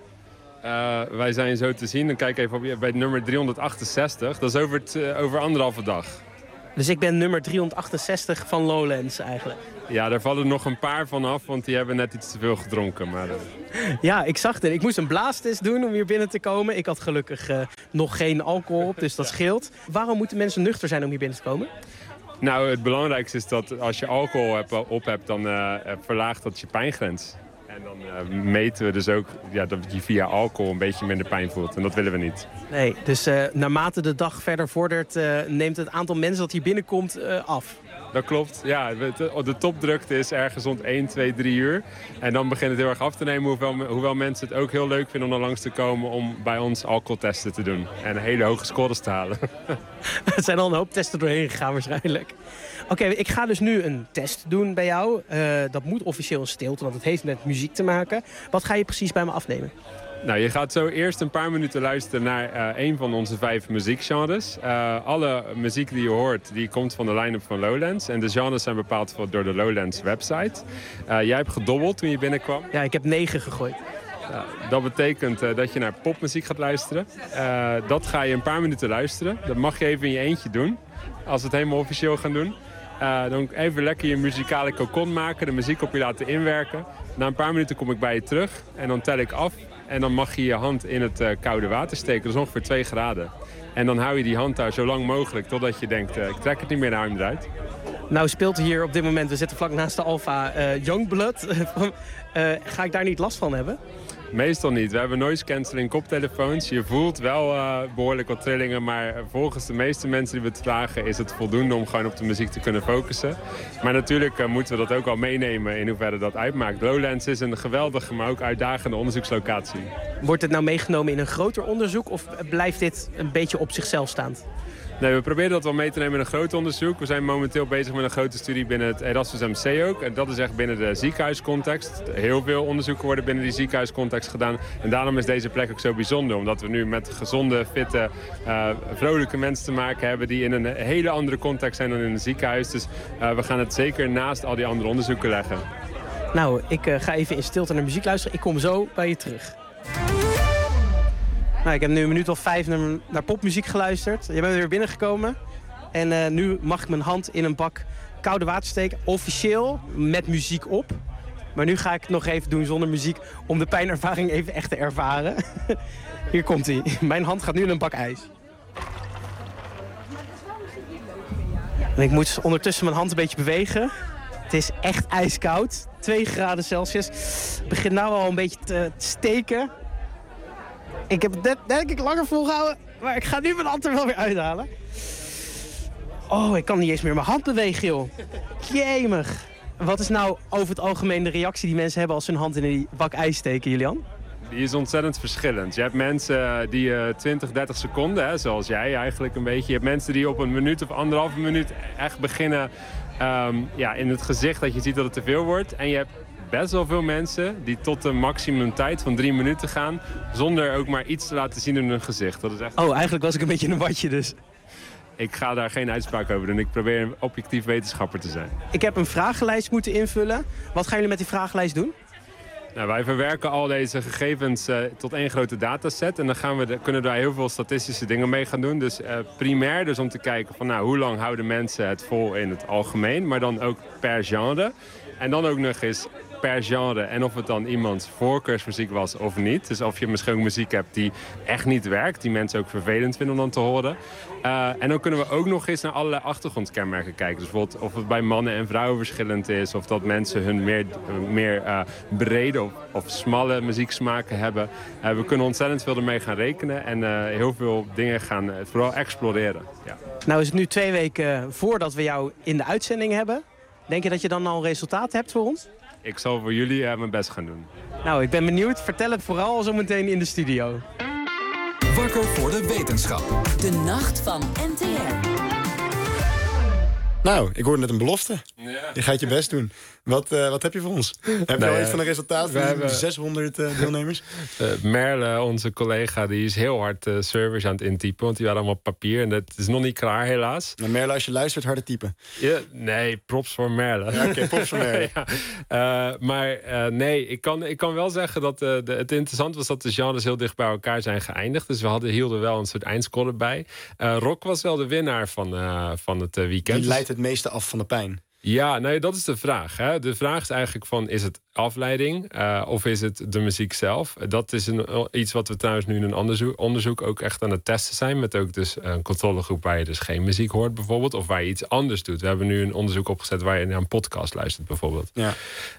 Wij zijn zo te zien, dan kijk even op bij nummer 368. Dat is over 1,5 dag. Dus ik ben nummer 368 van Lowlands eigenlijk. Ja, daar vallen nog een paar van af, want die hebben net iets te veel gedronken. Maar, Ja, ik zag het. Ik moest een blaastest doen om hier binnen te komen. Ik had gelukkig nog geen alcohol op, dus dat scheelt. Waarom moeten mensen nuchter zijn om hier binnen te komen? Nou, het belangrijkste is dat als je alcohol op hebt, dan verlaagt dat je pijngrens. En dan meten we dus ook dat je via alcohol een beetje minder pijn voelt. En dat willen we niet. Nee, dus naarmate de dag verder vordert, neemt het aantal mensen dat hier binnenkomt af. Dat klopt. Ja, de topdrukte is ergens rond 1, 2, 3 uur. En dan begint het heel erg af te nemen hoewel mensen het ook heel leuk vinden om er langs te komen om bij ons alcoholtesten te doen. En hele hoge scores te halen. Het zijn al een hoop testen doorheen gegaan waarschijnlijk. Oké, ik ga dus nu een test doen bij jou. Dat moet officieel een stilte, want het heeft met muziek te maken. Wat ga je precies bij me afnemen? Nou, je gaat zo eerst een paar minuten luisteren naar een van onze 5 muziekgenres. Alle muziek die je hoort, die komt van de line-up van Lowlands. En de genres zijn bepaald door de Lowlands website. Jij hebt gedobbeld toen je binnenkwam. Ja, ik heb 9 gegooid. Dat betekent dat je naar popmuziek gaat luisteren. Dat ga je een paar minuten luisteren. Dat mag je even in je eentje doen, als we het helemaal officieel gaan doen. Dan even lekker je muzikale cocon maken, de muziek op je laten inwerken. Na een paar minuten kom ik bij je terug en dan tel ik af. En dan mag je je hand in het koude water steken, dat is ongeveer 2 graden. En dan hou je die hand daar zo lang mogelijk totdat je denkt, ik trek het niet meer, naar hem eruit. Nou speelt hier op dit moment, we zitten vlak naast de Alpha Youngblood. Ga ik daar niet last van hebben? Meestal niet. We hebben noise cancelling koptelefoons. Je voelt wel behoorlijk wat trillingen, maar volgens de meeste mensen die we het vragen is het voldoende om gewoon op de muziek te kunnen focussen. Maar natuurlijk moeten we dat ook al meenemen in hoeverre dat uitmaakt. Lowlands is een geweldige, maar ook uitdagende onderzoekslocatie. Wordt het nou meegenomen in een groter onderzoek of blijft dit een beetje op zichzelf staand? Nee, we proberen dat wel mee te nemen in een groot onderzoek. We zijn momenteel bezig met een grote studie binnen het Erasmus MC ook. En dat is echt binnen de ziekenhuiscontext. Heel veel onderzoeken worden binnen die ziekenhuiscontext gedaan. En daarom is deze plek ook zo bijzonder. Omdat we nu met gezonde, fitte, vrolijke mensen te maken hebben die in een hele andere context zijn dan in een ziekenhuis. Dus we gaan het zeker naast al die andere onderzoeken leggen. Nou, ik ga even in stilte naar muziek luisteren. Ik kom zo bij je terug. Nou, ik heb nu 1 minuut of 5 naar popmuziek geluisterd. Je bent weer binnengekomen. En nu mag ik mijn hand in een bak koude water steken. Officieel met muziek op. Maar nu ga ik het nog even doen zonder muziek om de pijnervaring even echt te ervaren. Hier komt hij. Mijn hand gaat nu in een bak ijs. En ik moet ondertussen mijn hand een beetje bewegen. Het is echt ijskoud. 2 graden Celsius. Het begint nou al een beetje te steken. Ik heb het net denk ik langer volgehouden, maar ik ga nu mijn hand er wel weer uithalen. Oh, ik kan niet eens meer mijn hand bewegen, joh. Jemig. Wat is nou over het algemeen de reactie die mensen hebben als ze hun hand in die bak ijs steken, Julian? die is ontzettend verschillend. Je hebt mensen die 20, 30 seconden, hè, zoals jij eigenlijk een beetje. Je hebt mensen die op een minuut of 1,5 minuut echt beginnen in het gezicht dat je ziet dat het te veel wordt. En je hebt best wel veel mensen die tot een maximum tijd van 3 minuten gaan zonder ook maar iets te laten zien in hun gezicht. Dat is echt... Oh, eigenlijk was ik een beetje in een watje dus. Ik ga daar geen uitspraak over doen. Ik probeer een objectief wetenschapper te zijn. Ik heb een vragenlijst moeten invullen. Wat gaan jullie met die vragenlijst doen? Nou, wij verwerken al deze gegevens tot één grote dataset. En dan kunnen we daar heel veel statistische dingen mee gaan doen. Dus primair dus om te kijken van hoe lang houden mensen het vol in het algemeen. Maar dan ook per genre. En dan ook nog eens per genre en of het dan iemands voorkeursmuziek was of niet. Dus of je misschien ook muziek hebt die echt niet werkt, die mensen ook vervelend vinden om dan te horen. En dan kunnen we ook nog eens naar allerlei achtergrondkenmerken kijken. Dus bijvoorbeeld of het bij mannen en vrouwen verschillend is, of dat mensen hun meer brede of smalle muzieksmaken hebben. We kunnen ontzettend veel ermee gaan rekenen en heel veel dingen gaan vooral exploreren. Ja. Nou is het nu 2 weken voordat we jou in de uitzending hebben. Denk je dat je dan al resultaat hebt voor ons? Ik zal voor jullie mijn best gaan doen. Nou, ik ben benieuwd. Vertel het vooral zo meteen in de studio. Wakker voor de wetenschap. De nacht van NTR. Nou, ik hoorde net een belofte. Ja. Je gaat je best doen. Wat heb je voor ons? Heb je al iets van een resultaat van de 600 deelnemers? Merle, onze collega, die is heel hard servers aan het intypen. Want die waren allemaal papier. En dat is nog niet klaar, helaas. Nou, Merle, als je luistert, harde typen. Ja, nee, props voor Merle. Ja, oké, props voor Merle. Nee, ik kan wel zeggen dat het interessant was dat de genres heel dicht bij elkaar zijn geëindigd. Dus we hielden wel een soort eindscore bij. Rock was wel de winnaar van het weekend. Die leidt het meeste af van de pijn. Ja, nee, dat is de vraag. Hè. De vraag is eigenlijk van, is het afleiding of is het de muziek zelf? Dat is iets wat we trouwens nu in een onderzoek ook echt aan het testen zijn. Met ook dus een controlegroep waar je dus geen muziek hoort bijvoorbeeld. Of waar je iets anders doet. We hebben nu een onderzoek opgezet waar je naar een podcast luistert bijvoorbeeld. Ja.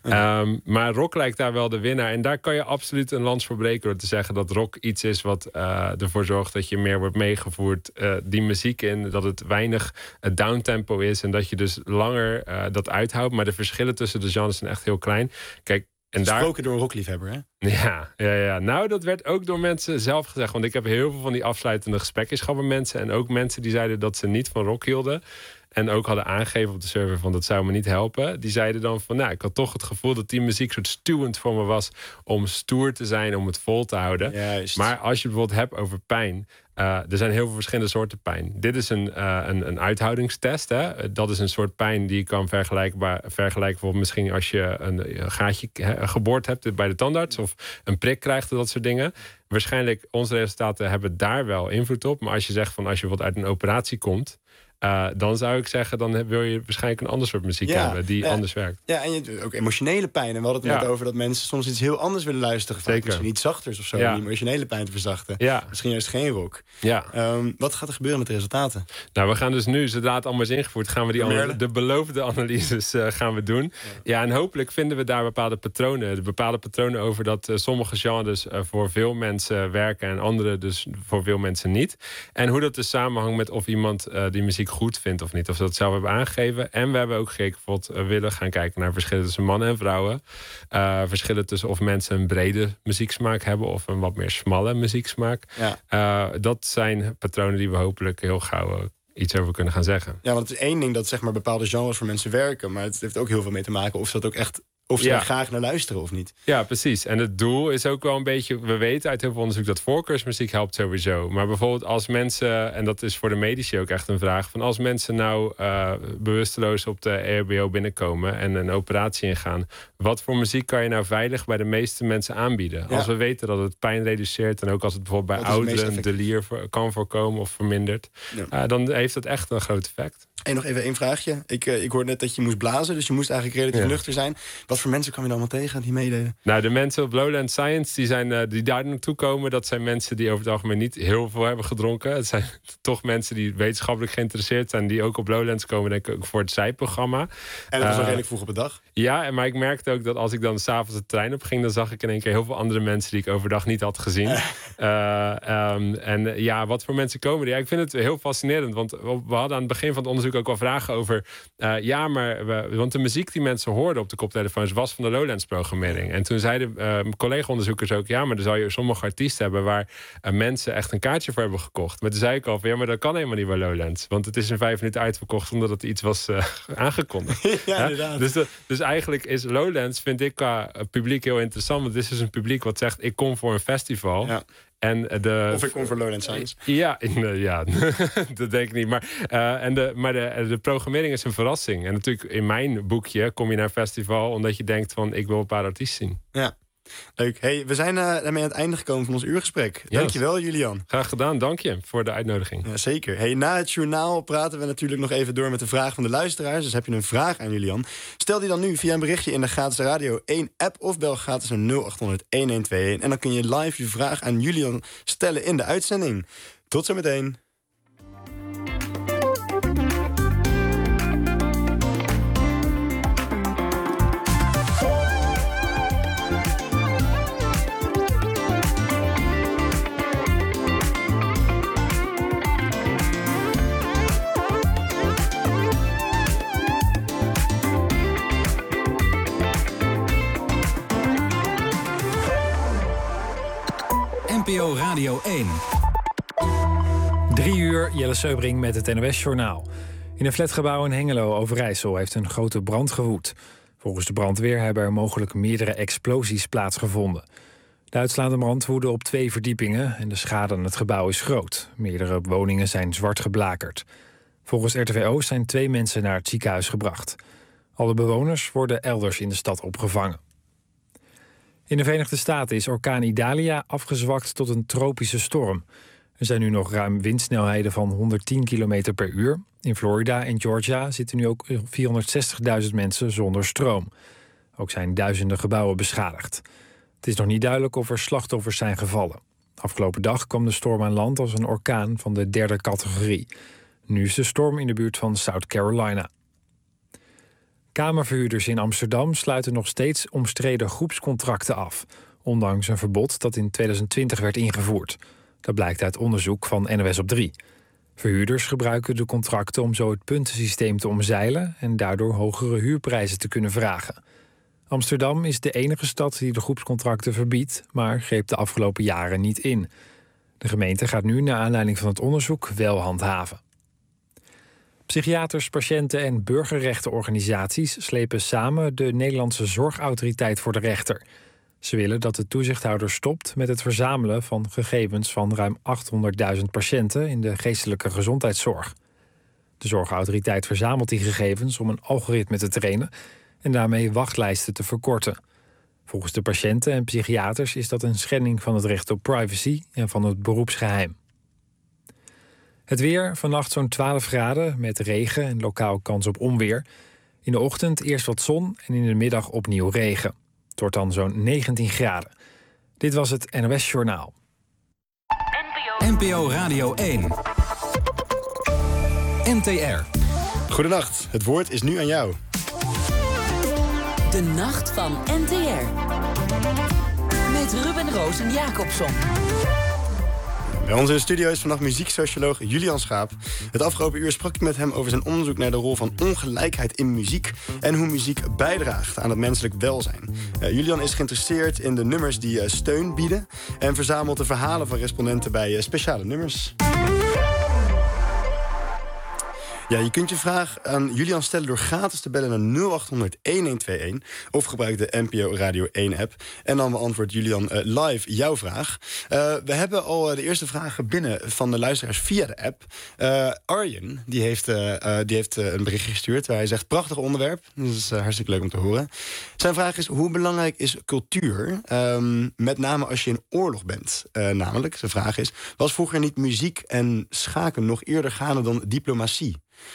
Maar rock lijkt daar wel de winnaar. En daar kan je absoluut een lans voor breken door te zeggen dat rock iets is wat ervoor zorgt dat je meer wordt meegevoerd die muziek in. Dat het weinig downtempo is en dat je dus langer dat uithoudt. Maar de verschillen tussen de genres zijn echt heel klein. Kijk, en gesproken door een rockliefhebber, hè? Ja. Nou, dat werd ook door mensen zelf gezegd. Want ik heb heel veel van die afsluitende gesprekjes gehad met mensen. En ook mensen die zeiden dat ze niet van rock hielden. En ook hadden aangegeven op de server van dat zou me niet helpen. Die zeiden dan van, ik had toch het gevoel dat die muziek soort stuwend voor me was. Om stoer te zijn, om het vol te houden. Juist. Maar als je bijvoorbeeld hebt over pijn. Er zijn heel veel verschillende soorten pijn. Dit is een uithoudingstest. Hè? Dat is een soort pijn die je kan vergelijken. Bijvoorbeeld misschien als je een gaatje geboord hebt bij de tandarts. Of een prik krijgt, dat soort dingen. Waarschijnlijk, onze resultaten hebben daar wel invloed op. Maar als je zegt van als je wat uit een operatie komt. Dan zou ik zeggen, dan wil je waarschijnlijk een ander soort muziek hebben die anders werkt. Ja, en je ook emotionele pijn. En we hadden het net over dat mensen soms iets heel anders willen luisteren. Zeker. Misschien iets zachters of zo, om die emotionele pijn te verzachten. Ja. Misschien juist geen rock. Ja. Wat gaat er gebeuren met de resultaten? Nou, we gaan dus nu, zodra het allemaal is ingevoerd, gaan we de beloofde analyses gaan we doen. Ja, en hopelijk vinden we daar bepaalde patronen over dat sommige genres voor veel mensen werken en andere dus voor veel mensen niet. En hoe dat dus samenhangt met of iemand die muziek goed vindt of niet. Of ze dat zelf hebben aangegeven. En we hebben ook willen gaan kijken naar verschillen tussen mannen en vrouwen. Verschillen tussen of mensen een brede muzieksmaak hebben of een wat meer smalle muzieksmaak. Ja. Dat zijn patronen die we hopelijk heel gauw iets over kunnen gaan zeggen. Ja, want het is één ding dat zeg maar bepaalde genres voor mensen werken. Maar het heeft ook heel veel mee te maken of ze dat ook echt of ze er graag naar luisteren of niet. Ja, precies. En het doel is ook wel een beetje, we weten uit heel veel onderzoek dat voorkeursmuziek helpt sowieso. Maar bijvoorbeeld als mensen, en dat is voor de medici ook echt een vraag, van als mensen nou bewusteloos op de EHBO binnenkomen en een operatie ingaan, wat voor muziek kan je nou veilig bij de meeste mensen aanbieden? Ja. Als we weten dat het pijn reduceert en ook als het bijvoorbeeld bij ouderen een delier kan voorkomen of vermindert, dan heeft dat echt een groot effect. En nog even één vraagje. Ik hoorde net dat je moest blazen, dus je moest eigenlijk relatief nuchter zijn. Wat voor mensen kwam je dan allemaal tegen die meededen? Nou, de mensen op Lowland Science die daar naartoe komen, dat zijn mensen die over het algemeen niet heel veel hebben gedronken. Het zijn toch mensen die wetenschappelijk geïnteresseerd zijn, die ook op Lowlands komen, denk ik ook voor het zijprogramma. En dat was al redelijk vroeg op de dag? Ja, maar ik merkte ook dat als ik dan 's avonds de trein op ging, dan zag ik in één keer heel veel andere mensen die ik overdag niet had gezien. Wat voor mensen komen er? Ja, ik vind het heel fascinerend, want we hadden aan het begin van het onderzoek ook wel vragen over want de muziek die mensen hoorden op de koptelefoons anders was van de Lowlands-programmering. En toen zeiden collega-onderzoekers ook... ja, maar dan zou je sommige artiesten hebben... waar mensen echt een kaartje voor hebben gekocht. Maar toen zei ik al van, ja, maar dat kan helemaal niet bij Lowlands. Want het is in 5 minuten uitverkocht... zonder dat er iets was aangekondigd. Ja, inderdaad. Dus eigenlijk is Lowlands, vind ik, qua publiek heel interessant. Want het is dus een publiek wat zegt... ik kom voor een festival... Ja. En of ik kom voor Lowlands Science. Ja, dat denk ik niet. Maar, de programmering is een verrassing. En natuurlijk in mijn boekje kom je naar een festival... omdat je denkt van, ik wil een paar artiesten zien. Ja, leuk. Hey, we zijn daarmee aan het einde gekomen van ons uurgesprek. Dankjewel, Julian. Graag gedaan, dank je voor de uitnodiging. Ja, zeker. Hey, na het journaal praten we natuurlijk nog even door met de vraag van de luisteraars. Dus heb je een vraag aan Julian? Stel die dan nu via een berichtje in de gratis Radio 1 app... of bel gratis naar 0800-1121. En dan kun je live je vraag aan Julian stellen in de uitzending. Tot zometeen. NPO Radio 1. 3 uur, Jelle Seubring met het NOS-journaal. In een flatgebouw in Hengelo, Overijssel, heeft een grote brand gewoed. Volgens de brandweer hebben er mogelijk meerdere explosies plaatsgevonden. De uitslaande brand woedde op 2 verdiepingen en de schade aan het gebouw is groot. Meerdere woningen zijn zwart geblakerd. Volgens RTV Oost zijn 2 mensen naar het ziekenhuis gebracht. Alle bewoners worden elders in de stad opgevangen. In de Verenigde Staten is orkaan Idalia afgezwakt tot een tropische storm. Er zijn nu nog ruim windsnelheden van 110 km per uur. In Florida en Georgia zitten nu ook 460.000 mensen zonder stroom. Ook zijn duizenden gebouwen beschadigd. Het is nog niet duidelijk of er slachtoffers zijn gevallen. Afgelopen dag kwam de storm aan land als een orkaan van de 3e categorie. Nu is de storm in de buurt van South Carolina. Kamerverhuurders in Amsterdam sluiten nog steeds omstreden groepscontracten af, ondanks een verbod dat in 2020 werd ingevoerd. Dat blijkt uit onderzoek van NOS op 3. Verhuurders gebruiken de contracten om zo het puntensysteem te omzeilen en daardoor hogere huurprijzen te kunnen vragen. Amsterdam is de enige stad die de groepscontracten verbiedt, maar greep de afgelopen jaren niet in. De gemeente gaat nu naar aanleiding van het onderzoek wel handhaven. Psychiaters, patiënten en burgerrechtenorganisaties slepen samen de Nederlandse Zorgautoriteit voor de rechter. Ze willen dat de toezichthouder stopt met het verzamelen van gegevens van ruim 800.000 patiënten in de geestelijke gezondheidszorg. De Zorgautoriteit verzamelt die gegevens om een algoritme te trainen en daarmee wachtlijsten te verkorten. Volgens de patiënten en psychiaters is dat een schending van het recht op privacy en van het beroepsgeheim. Het weer, vannacht zo'n 12 graden met regen en lokaal kans op onweer. In de ochtend eerst wat zon en in de middag opnieuw regen. Het wordt dan zo'n 19 graden. Dit was het NOS Journaal. NPO Radio 1. NTR. Goedenacht, het woord is nu aan jou. De nacht van NTR. Met Ruben Roos en Jacobson. Bij ons in de studio is vannacht muzieksocioloog Julian Schaap. Het afgelopen uur sprak ik met hem over zijn onderzoek naar de rol van ongelijkheid in muziek en hoe muziek bijdraagt aan het menselijk welzijn. Julian is geïnteresseerd in de nummers die steun bieden en verzamelt de verhalen van respondenten bij speciale nummers. Ja, je kunt je vraag aan Julian stellen door gratis te bellen naar 0800-1121... of gebruik de NPO Radio 1-app. En dan beantwoordt Julian live jouw vraag. We hebben al de eerste vragen binnen van de luisteraars via de app. Arjen, die heeft een berichtje gestuurd waar hij zegt: prachtig onderwerp. Dat is hartstikke leuk om te horen. Zijn vraag is: hoe belangrijk is cultuur? Met name als je in oorlog bent. Namelijk, zijn vraag is: was vroeger niet muziek en schaken nog eerder gaande dan diplomatie?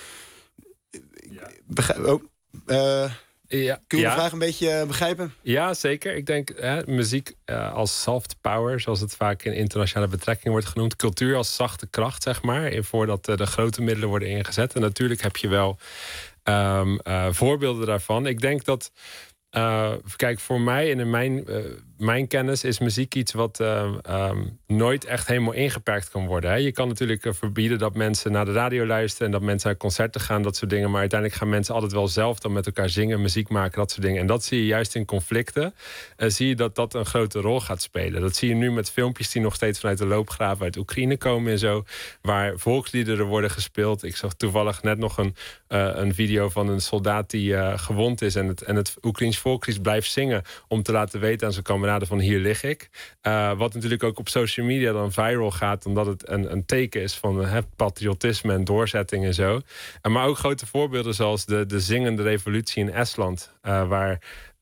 Kun je de vraag een beetje begrijpen? Ja, zeker. Ik denk muziek als soft power, zoals het vaak in internationale betrekkingen wordt genoemd. Cultuur als zachte kracht, zeg maar, voordat de grote middelen worden ingezet. En natuurlijk heb je wel voorbeelden daarvan. Ik denk dat Kijk, voor mij en in mijn kennis is muziek iets wat nooit echt helemaal ingeperkt kan worden. Hè. Je kan natuurlijk verbieden dat mensen naar de radio luisteren en dat mensen naar concerten gaan, dat soort dingen. Maar uiteindelijk gaan mensen altijd wel zelf dan met elkaar zingen, muziek maken, dat soort dingen. En dat zie je juist in conflicten. Zie je dat een grote rol gaat spelen. Dat zie je nu met filmpjes die nog steeds vanuit de loopgraven uit Oekraïne komen en zo. Waar volksliederen worden gespeeld. Ik zag toevallig net nog een video van een soldaat die gewond is en het Oekraïns volkslied blijft zingen om te laten weten aan zijn kameraden van hier lig ik. Wat natuurlijk ook op social media dan viral gaat, omdat het een teken is van patriotisme en doorzetting en zo. Maar ook grote voorbeelden zoals de zingende revolutie in Estland, waar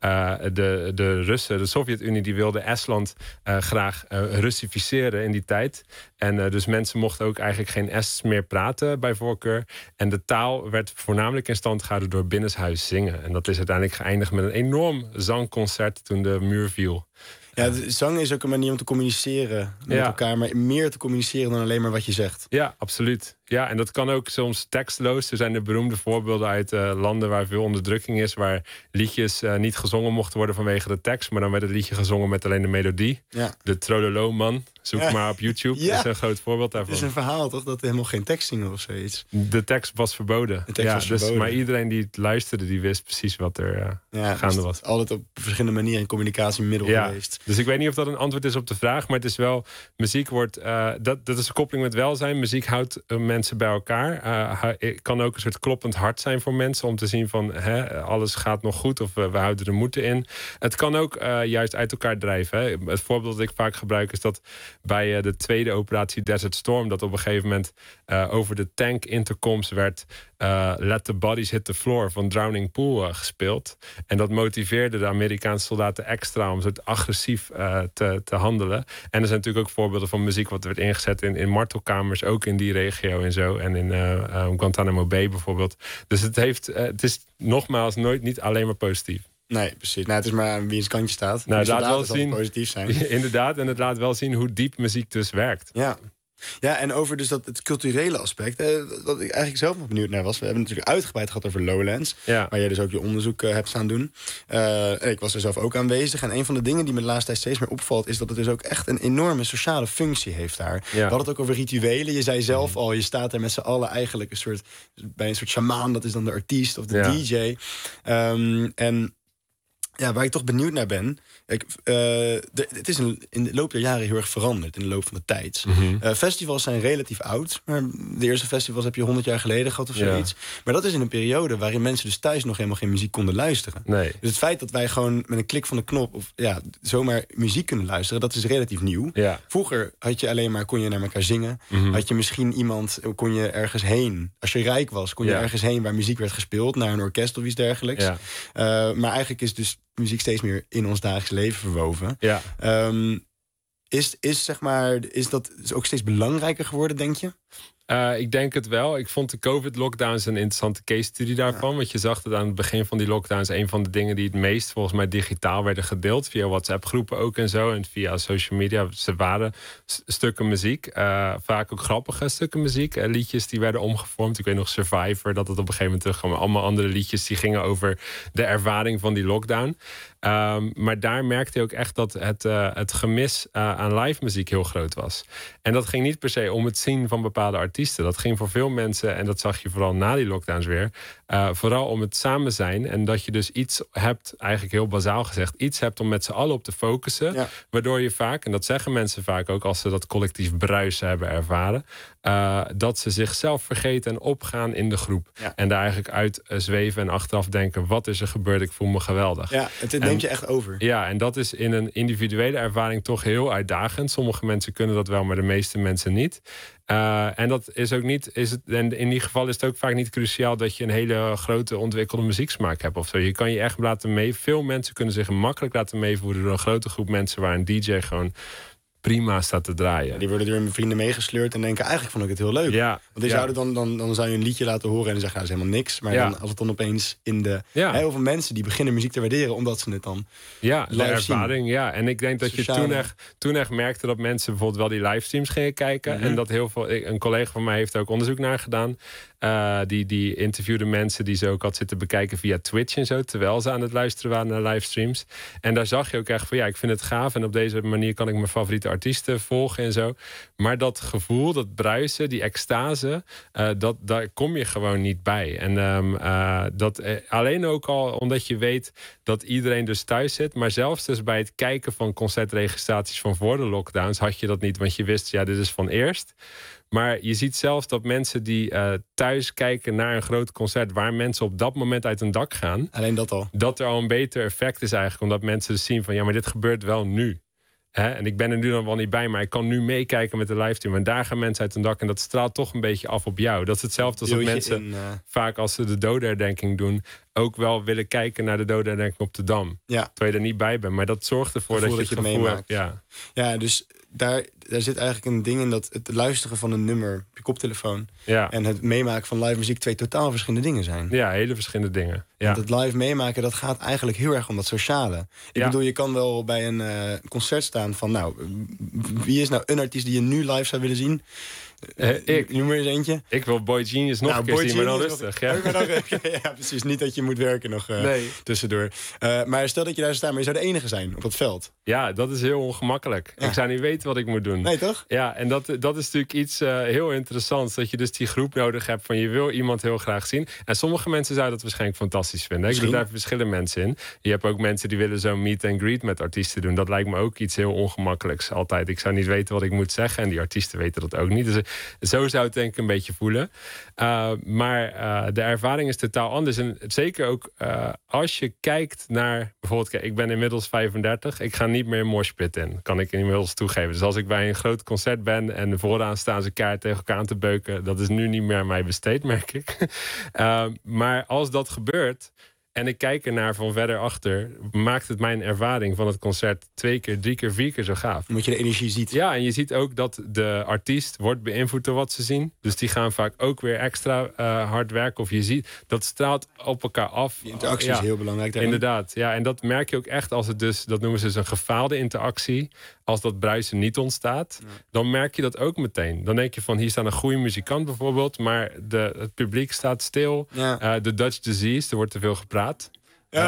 de Russen, de Sovjet-Unie, die wilde Estland graag Russificeren in die tijd. En dus mensen mochten ook eigenlijk geen Ests meer praten bij voorkeur. En de taal werd voornamelijk in stand gehouden door binnenshuis zingen. En dat is uiteindelijk geëindigd met een enorm zangconcert toen de muur viel. Ja, zang is ook een manier om te communiceren met elkaar, maar meer te communiceren dan alleen maar wat je zegt. Ja, absoluut. Ja, en dat kan ook soms tekstloos. Er zijn de beroemde voorbeelden uit landen waar veel onderdrukking is, waar liedjes niet gezongen mochten worden vanwege de tekst, maar dan werd het liedje gezongen met alleen de melodie. Ja. De Trololo-man, zoek maar op YouTube. Dat is een groot voorbeeld daarvan. Het is een verhaal, toch? Dat er helemaal geen tekst zingen of zoiets. De tekst was verboden. Maar iedereen die het luisterde, die wist precies wat er gaande was. Altijd op verschillende manieren een communicatiemiddel geweest. Dus ik weet niet of dat een antwoord is op de vraag, maar het is wel, muziek wordt, dat is een koppeling met welzijn. Muziek houdt mensen bij elkaar. Kan ook een soort kloppend hart zijn voor mensen om te zien van alles gaat nog goed of we houden er moeten in. Het kan ook juist uit elkaar drijven. Hè. Het voorbeeld dat ik vaak gebruik is dat bij de tweede operatie Desert Storm, dat op een gegeven moment over de tank intercoms werd Let the Bodies Hit the Floor van Drowning Pool gespeeld. En dat motiveerde de Amerikaanse soldaten extra om soort agressief te handelen. En er zijn natuurlijk ook voorbeelden van muziek wat werd ingezet in martelkamers, ook in die regio en zo. En in Guantanamo Bay bijvoorbeeld. Dus het is nogmaals niet alleen maar positief. Nee, precies. Nou, het is maar aan wie het kantje staat. Nou, het laat wel zien positief zijn. Inderdaad, en het laat wel zien hoe diep muziek dus werkt. Ja, en over dus het culturele aspect, dat ik eigenlijk zelf nog benieuwd naar was. We hebben het natuurlijk uitgebreid gehad over Lowlands, waar jij dus ook je onderzoek hebt staan doen. En ik was er zelf ook aanwezig. En een van de dingen die me de laatste tijd steeds meer opvalt, is dat het dus ook echt een enorme sociale functie heeft daar. We hadden het ook over rituelen. Je zei zelf al, je staat er met z'n allen eigenlijk bij een soort shamaan, dat is dan de artiest of de DJ. En ja, waar ik toch benieuwd naar ben. Het is in de loop der jaren heel erg veranderd in de loop van de tijd. Festivals zijn relatief oud. Maar de eerste festivals heb je 100 jaar geleden gehad of zoiets. Maar dat is in een periode waarin mensen dus thuis nog helemaal geen muziek konden luisteren. Nee. Dus het feit dat wij gewoon met een klik van de knop zomaar muziek kunnen luisteren, dat is relatief nieuw. Ja. Vroeger kon je naar elkaar zingen. Had je misschien kon je ergens heen. Als je rijk was, kon je ergens heen waar muziek werd gespeeld, naar een orkest of iets dergelijks. Maar eigenlijk is dus muziek steeds meer in ons dagelijks leven verwoven. Ja. Is dat ook steeds belangrijker geworden, denk je? Ik denk het wel. Ik vond de COVID-lockdowns een interessante case study daarvan. Want je zag dat aan het begin van die lockdowns een van de dingen die het meest volgens mij digitaal werden gedeeld. Via WhatsApp-groepen ook en zo. En via social media. Ze waren stukken muziek. Vaak ook grappige stukken muziek. Liedjes die werden omgevormd. Ik weet nog Survivor, dat het op een gegeven moment terugkwam. Allemaal andere liedjes die gingen over de ervaring van die lockdown. Maar daar merkte je ook echt dat het gemis aan live muziek heel groot was. En dat ging niet per se om het zien van bepaalde artiesten. Dat ging voor veel mensen, en dat zag je vooral na die lockdowns weer, vooral om het samen zijn. En dat je dus iets hebt, eigenlijk heel bazaal gezegd, iets hebt om met z'n allen op te focussen. Ja. Waardoor je vaak, en dat zeggen mensen vaak ook als ze dat collectief bruisen hebben ervaren, dat ze zichzelf vergeten en opgaan in de groep. Ja. En daar eigenlijk uit zweven en achteraf denken, wat is er gebeurd? Ik voel me geweldig. Ja, het neemt je echt over. Ja, en dat is in een individuele ervaring toch heel uitdagend. Sommige mensen kunnen dat wel, maar de meeste mensen niet. En dat is ook niet. En in die geval is het ook vaak niet cruciaal dat je een hele grote ontwikkelde muzieksmaak hebt of zo. Je kan je echt laten mee. Veel mensen kunnen zich makkelijk laten meevoeren door een grote groep mensen waar een DJ gewoon prima staat te draaien. Die worden door hun vrienden meegesleurd en denken, eigenlijk vond ik het heel leuk. Ja, want die zouden dan zou je een liedje laten horen en dan zeggen, dat is helemaal niks. Maar dan, als het dan opeens in de heel veel mensen die beginnen muziek te waarderen omdat ze het dan de ervaring, zien. En ik denk dat je toen echt merkte dat mensen bijvoorbeeld wel die livestreams gingen kijken. En dat heel veel, een collega van mij heeft er ook onderzoek naar gedaan. Die interviewde mensen die ze ook had zitten bekijken via Twitch en zo, terwijl ze aan het luisteren waren naar livestreams. En daar zag je ook echt van, ja, ik vind het gaaf en op deze manier kan ik mijn favoriete artiesten volgen en zo. Maar dat gevoel, dat bruisen, die extase, daar kom je gewoon niet bij. En alleen ook al omdat je weet dat iedereen dus thuis zit, maar zelfs dus bij het kijken van concertregistraties van voor de lockdowns had je dat niet, want je wist, ja, dit is van eerst. Maar je ziet zelfs dat mensen die thuis kijken naar een groot concert waar mensen op dat moment uit hun dak gaan. Alleen dat al. Dat er al een beter effect is eigenlijk. Omdat mensen dus zien van, ja, maar dit gebeurt wel nu. En ik ben er nu dan wel niet bij, maar ik kan nu meekijken met de livestream. En daar gaan mensen uit hun dak en dat straalt toch een beetje af op jou. Dat is hetzelfde als dat mensen vaak als ze de dodenherdenking doen ook wel willen kijken naar de dodenherdenking op de Dam. Ja. Terwijl je er niet bij bent. Maar dat zorgt ervoor dat je het gevoel hebt. Ja, dus daar zit eigenlijk een ding in dat het luisteren van een nummer op je koptelefoon en het meemaken van live muziek 2 totaal verschillende dingen zijn. Ja, hele verschillende dingen. Ja. Want het live meemaken, dat gaat eigenlijk heel erg om dat sociale. Ik bedoel, je kan wel bij een concert staan van, nou, wie is nou een artiest die je nu live zou willen zien? Noem maar eens eentje. Ik wil Boy Genius nog een keer zien, maar dan rustig. Ja, precies. Niet dat je moet werken nog tussendoor. Maar stel dat je daar zou staan, maar je zou de enige zijn op dat veld. Ja, dat is heel ongemakkelijk. Ja. Ik zou niet weten wat ik moet doen. Nee, toch? Ja, en dat is natuurlijk iets heel interessants. Dat je dus die groep nodig hebt van je wil iemand heel graag zien. En sommige mensen zouden dat waarschijnlijk fantastisch vinden. Ik bedoel, daar verschillen mensen in. Je hebt ook mensen die willen zo'n meet and greet met artiesten doen. Dat lijkt me ook iets heel ongemakkelijks altijd. Ik zou niet weten wat ik moet zeggen. En die artiesten weten dat ook niet. Dus zo zou het denk ik een beetje voelen. Maar de ervaring is totaal anders. En zeker ook als je kijkt naar bijvoorbeeld, kijk, ik ben inmiddels 35. Ik ga niet meer een moshpit in. Kan ik inmiddels toegeven. Dus als ik bij een groot concert ben en vooraan staan ze kaart tegen elkaar aan te beuken. Dat is nu niet meer aan mij besteed, merk ik. Maar als dat gebeurt en ik kijk ernaar van verder achter, maakt het mijn ervaring van het concert 2 keer, 3 keer, 4 keer zo gaaf. Omdat je de energie ziet. Ja, en je ziet ook dat de artiest wordt beïnvloed door wat ze zien. Dus die gaan vaak ook weer extra hard werken. Of je ziet, dat straalt op elkaar af. Die interactie is heel belangrijk daarin. Inderdaad, ja. En dat merk je ook echt als het dus, dat noemen ze dus een gefaalde interactie. Als dat bruisen niet ontstaat, dan merk je dat ook meteen. Dan denk je van, hier staat een goede muzikant bijvoorbeeld, maar het publiek staat stil. Ja. De Dutch disease, er wordt te veel gepraat. Ja,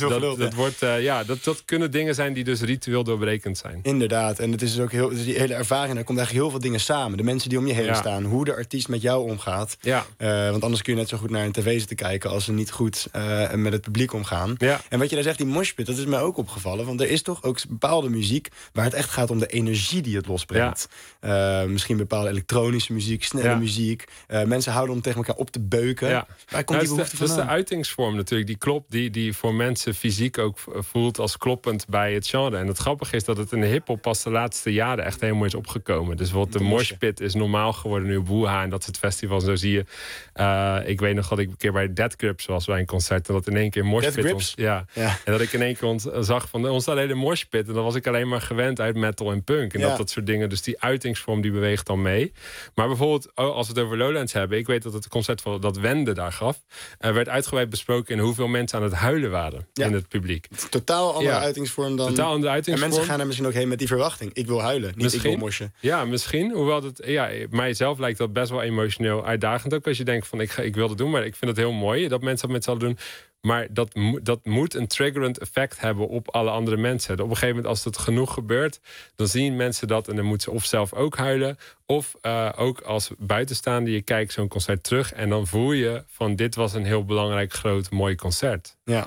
dat kunnen dingen zijn die dus ritueel doorbrekend zijn. Inderdaad, en het is dus ook dus die hele ervaring, daar komt eigenlijk heel veel dingen samen. De mensen die om je heen staan, hoe de artiest met jou omgaat. Ja. Want anders kun je net zo goed naar een tv zitten kijken als ze niet goed met het publiek omgaan. Ja. En wat je daar zegt, die moshpit, dat is mij ook opgevallen. Want er is toch ook bepaalde muziek waar het echt gaat om de energie die het losbrengt. Ja. Misschien bepaalde elektronische muziek, snelle muziek. Mensen houden om tegen elkaar op te beuken. Ja. Waar komt die behoefte vandaan? Dat is de uitingsvorm natuurlijk, die klopt, die voor mensen fysiek ook voelt als kloppend bij het genre. En het grappige is dat het in de hiphop pas de laatste jaren echt helemaal is opgekomen. Dus bijvoorbeeld de moshpit is normaal geworden nu op Woeha en dat soort festivals. Zo zie je. Ik weet nog dat ik een keer bij Dead Grips was bij een concert en dat in één keer moshpit. Ja. En dat ik in één keer zag van ons alleen de moshpit. En dan was ik alleen maar gewend uit metal en punk. En dat soort dingen. Dus die uitingsvorm die beweegt dan mee. Maar bijvoorbeeld als we het over Lowlands hebben. Ik weet dat het concert van dat Wende daar gaf. Werd uitgebreid besproken in hoeveel mensen aan het huilen waren in het publiek. Totaal andere uitingsvorm dan. Totaal andere uitingsvorm. En mensen gaan er misschien ook heen met die verwachting. Ik wil huilen, niet ik wil moshen. Ja, misschien. Hoewel mijzelf lijkt dat best wel emotioneel uitdagend. Ook als je denkt van ik wil het doen, maar ik vind het heel mooi dat mensen dat met z'n allen doen. Maar dat moet een triggerend effect hebben op alle andere mensen. Op een gegeven moment, als het genoeg gebeurt, dan zien mensen dat en dan moeten ze of zelf ook huilen. Of ook als buitenstaander, je kijkt zo'n concert terug en dan voel je van dit was een heel belangrijk, groot, mooi concert. Ja.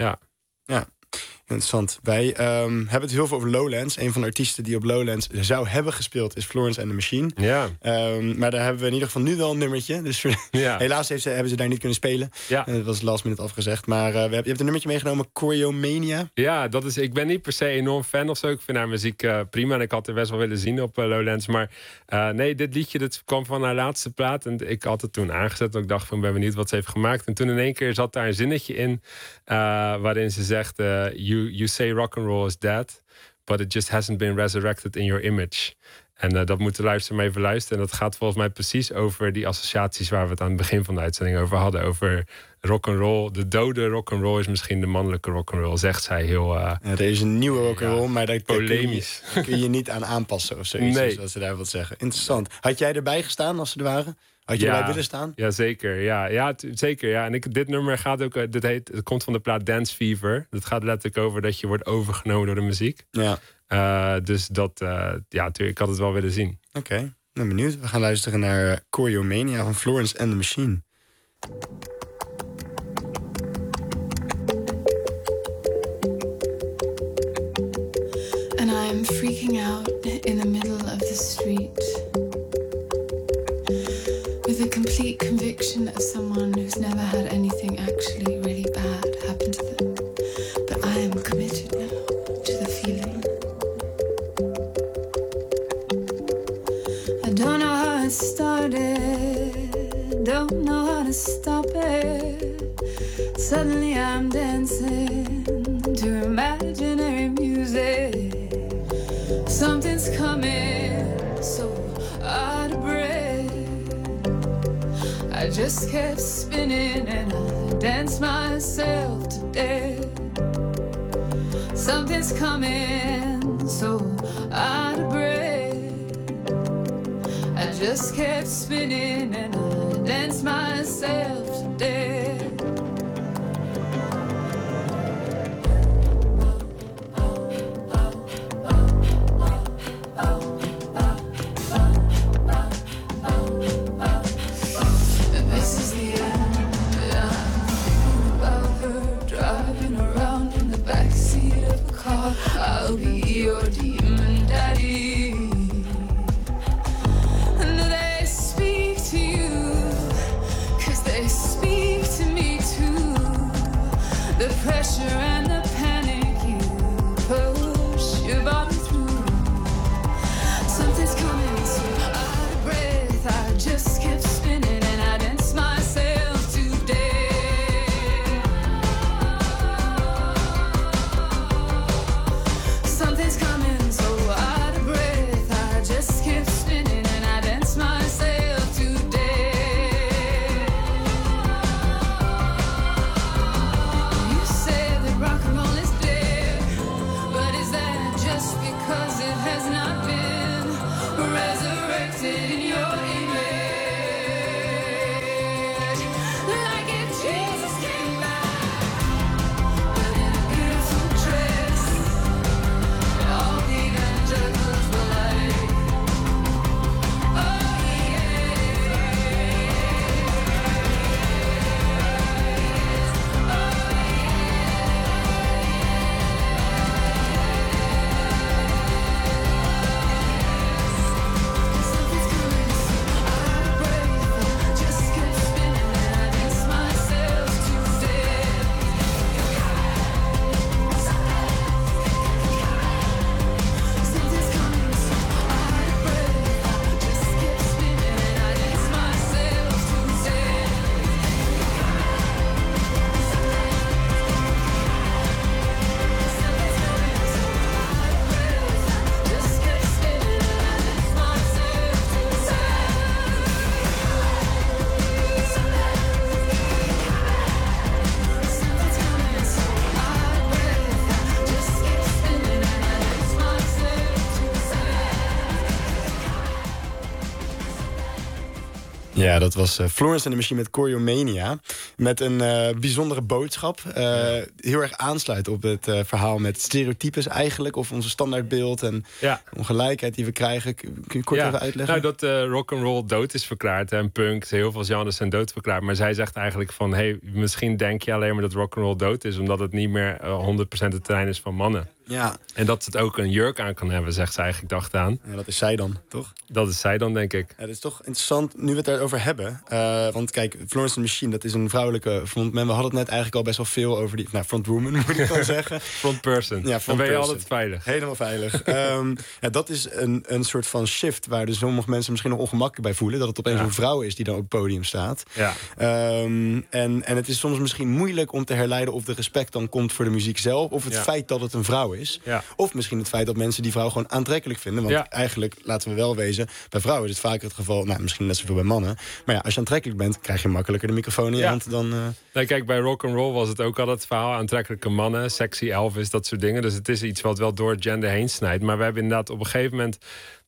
Interessant. Wij hebben het heel veel over Lowlands. Een van de artiesten die op Lowlands zou hebben gespeeld is Florence and the Machine. Ja. Maar daar hebben we in ieder geval nu wel een nummertje. Dus helaas hebben ze daar niet kunnen spelen. Ja. Dat was last minute afgezegd. Maar je hebt een nummertje meegenomen, Choreomania. Ja, ik ben niet per se enorm fan of zo. Ik vind haar muziek prima en ik had het best wel willen zien op Lowlands. Maar nee, dit liedje kwam van haar laatste plaat. En ik had het toen aangezet en ik dacht van ben benieuwd wat ze heeft gemaakt. En toen in één keer zat daar een zinnetje in waarin ze zegt You say rock and roll is dead, but it just hasn't been resurrected in your image. En dat moet de luisteraar maar even luisteren. En dat gaat volgens mij precies over die associaties waar we het aan het begin van de uitzending over hadden. Over rock and roll. De dode rock and roll is misschien de mannelijke rock and roll, zegt zij heel. Er is een nieuwe rock and roll, maar daar kun je niet aan aanpassen of zoiets. Nee. Zoals ze daar wat zeggen. Interessant. Had jij erbij gestaan als ze er waren? Had je erbij willen staan? Ja, zeker. Zeker. Ja. En dit nummer gaat ook... Het komt van de plaat Dance Fever. Dat gaat letterlijk over dat je wordt overgenomen door de muziek. Ja. Dus dat... ik had het wel willen zien. Oké, ben benieuwd. We gaan luisteren naar Choreomania van Florence and the Machine. And I'm freaking out in the middle of the street with the complete conviction of someone who's never had anything actually really bad happen to them. But I am committed now to the feeling. I don't know how it started, don't know how to stop it. Suddenly I'm dancing to imaginary music. Something's coming, so out of breath. I just kept spinning and I danced myself to death. Something's coming, so out of breath. I just kept spinning and I danced myself to death. I'll be your demon daddy. And they speak to you, 'cause they speak to me too. The pressure and the panic you push your body through. Something's coming, so out of breath. I just kept spinning and I danced myself to death. Something's coming, so out of breath. I just kept spinning and I danced myself to death. You say that rock and roll is dead, but is that just because it has not been resurrected in your image? Like if Jesus came back, but in a beautiful dress. All the angelicals were like, oh something's coming, so out of breath. I just kept spinning and I danced myself to death. Something's coming, so out of breath. I just kept spinning and I danced myself to death. Something's coming, so out of breath. I just kept spinning and I danced myself to Something's coming, so out of breath. I just kept spinning and I danced myself to Ja, dat was Florence and the Machine met Choreomania. Met een bijzondere boodschap. Heel erg aansluit op het verhaal met stereotypes eigenlijk. Of onze standaardbeeld en ongelijkheid die we krijgen. Kun je kort even uitleggen? Nou, dat rock'n'roll dood is verklaard. En punk, heel veel genres zijn dood verklaard. Maar zij zegt eigenlijk van... hey, misschien denk je alleen maar dat rock'n'roll dood is... omdat het niet meer 100% het terrein is van mannen. Ja. En dat het ook een jurk aan kan hebben, zegt zij eigenlijk, dacht aan. Ja, dat is zij dan, toch? Dat is zij dan, denk ik. Ja, dat is toch interessant, nu we het daarover hebben. Want kijk, Florence and the Machine, dat is een vrouwelijke frontman. We hadden het net eigenlijk al best wel veel over die... Nou, frontwoman, moet ik wel zeggen. Frontperson. Ja, dan ben je altijd veilig. Helemaal veilig. Ja, dat is een soort van shift... waar dus sommige mensen misschien nog ongemakkelijk bij voelen. Dat het opeens een vrouw is die dan op het podium staat. Ja. En het is soms misschien moeilijk om te herleiden... of de respect dan komt voor de muziek zelf... of het feit dat het een vrouw is. Ja. Of misschien het feit dat mensen die vrouw gewoon aantrekkelijk vinden. Want eigenlijk, laten we wel wezen... bij vrouwen is het vaker het geval... nou, misschien net zoveel bij mannen. Maar ja, als je aantrekkelijk bent... krijg je makkelijker de microfoon in je hand dan... Nee, kijk, bij rock'n'roll was het ook al het verhaal... aantrekkelijke mannen, sexy Elvis, dat soort dingen. Dus het is iets wat wel door het gender heen snijdt. Maar we hebben inderdaad op een gegeven moment...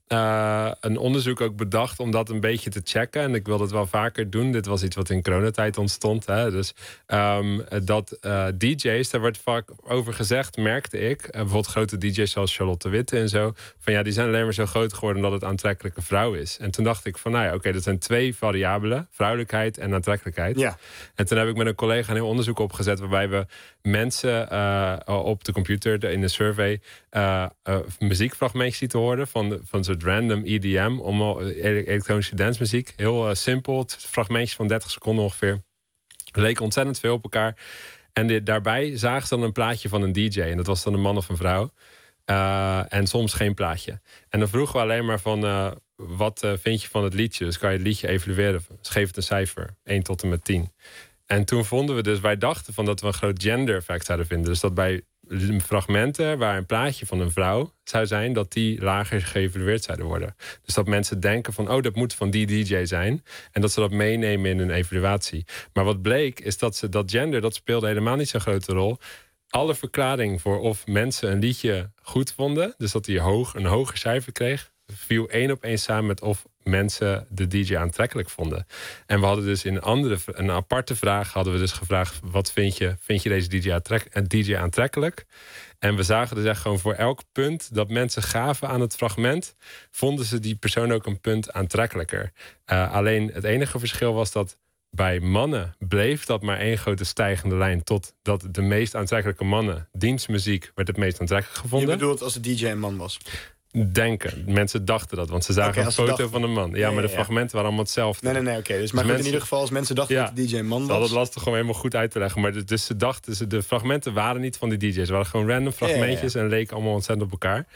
een onderzoek ook bedacht om dat een beetje te checken. En ik wilde het wel vaker doen. Dit was iets wat in coronatijd ontstond. Hè. Dus dat DJ's, daar wordt vaak over gezegd, merkte ik. Bijvoorbeeld grote DJ's zoals Charlotte Witte en zo. Van ja, die zijn alleen maar zo groot geworden omdat het aantrekkelijke vrouw is. En toen dacht ik van, nou ja, oké, dat zijn 2 variabelen. Vrouwelijkheid en aantrekkelijkheid. Ja. En toen heb ik met een collega een heel onderzoek opgezet waarbij we mensen op de computer in een survey muziekfragmentjes lieten horen van een soort random EDM, elektronische dancemuziek. Heel simpel, fragmentjes van 30 seconden ongeveer. Leken ontzettend veel op elkaar. En daarbij zagen ze dan een plaatje van een DJ. En dat was dan een man of een vrouw. En soms geen plaatje. En dan vroegen we alleen maar van, wat vind je van het liedje? Dus kan je het liedje evalueren. Dus geef het een cijfer, 1 tot en met 10. En toen vonden we dus, wij dachten van dat we een groot gender effect zouden vinden. Dus dat bij fragmenten waar een plaatje van een vrouw zou zijn, dat die lager geëvalueerd zouden worden. Dus dat mensen denken van, oh, dat moet van die DJ zijn. En dat ze dat meenemen in hun evaluatie. Maar wat bleek, is dat dat gender, dat speelde helemaal niet zo'n grote rol. Alle verklaring voor of mensen een liedje goed vonden, dus dat hij een hoger cijfer kreeg, viel 1 op 1 samen met of mensen de DJ aantrekkelijk vonden. En we hadden dus in een aparte vraag hadden we dus gevraagd, wat vind je deze DJ aantrekkelijk? En we zagen dus echt gewoon voor elk punt dat mensen gaven aan het fragment, vonden ze die persoon ook een punt aantrekkelijker. Alleen het enige verschil was dat bij mannen bleef dat maar 1 grote stijgende lijn, totdat de meest aantrekkelijke mannen, dienstmuziek werd het meest aantrekkelijk gevonden. Je bedoelt als de DJ een man was? Denken. Mensen dachten dat, want ze zagen een foto van een man. Ja, maar de fragmenten waren allemaal hetzelfde. Nee, oké. Dus maar goed, in ieder geval, als mensen dachten dat de DJ een man was. Dat was lastig om helemaal goed uit te leggen. Maar dus ze dachten, de fragmenten waren niet van die DJ's. Het waren gewoon random fragmentjes en leken allemaal ontzettend op elkaar.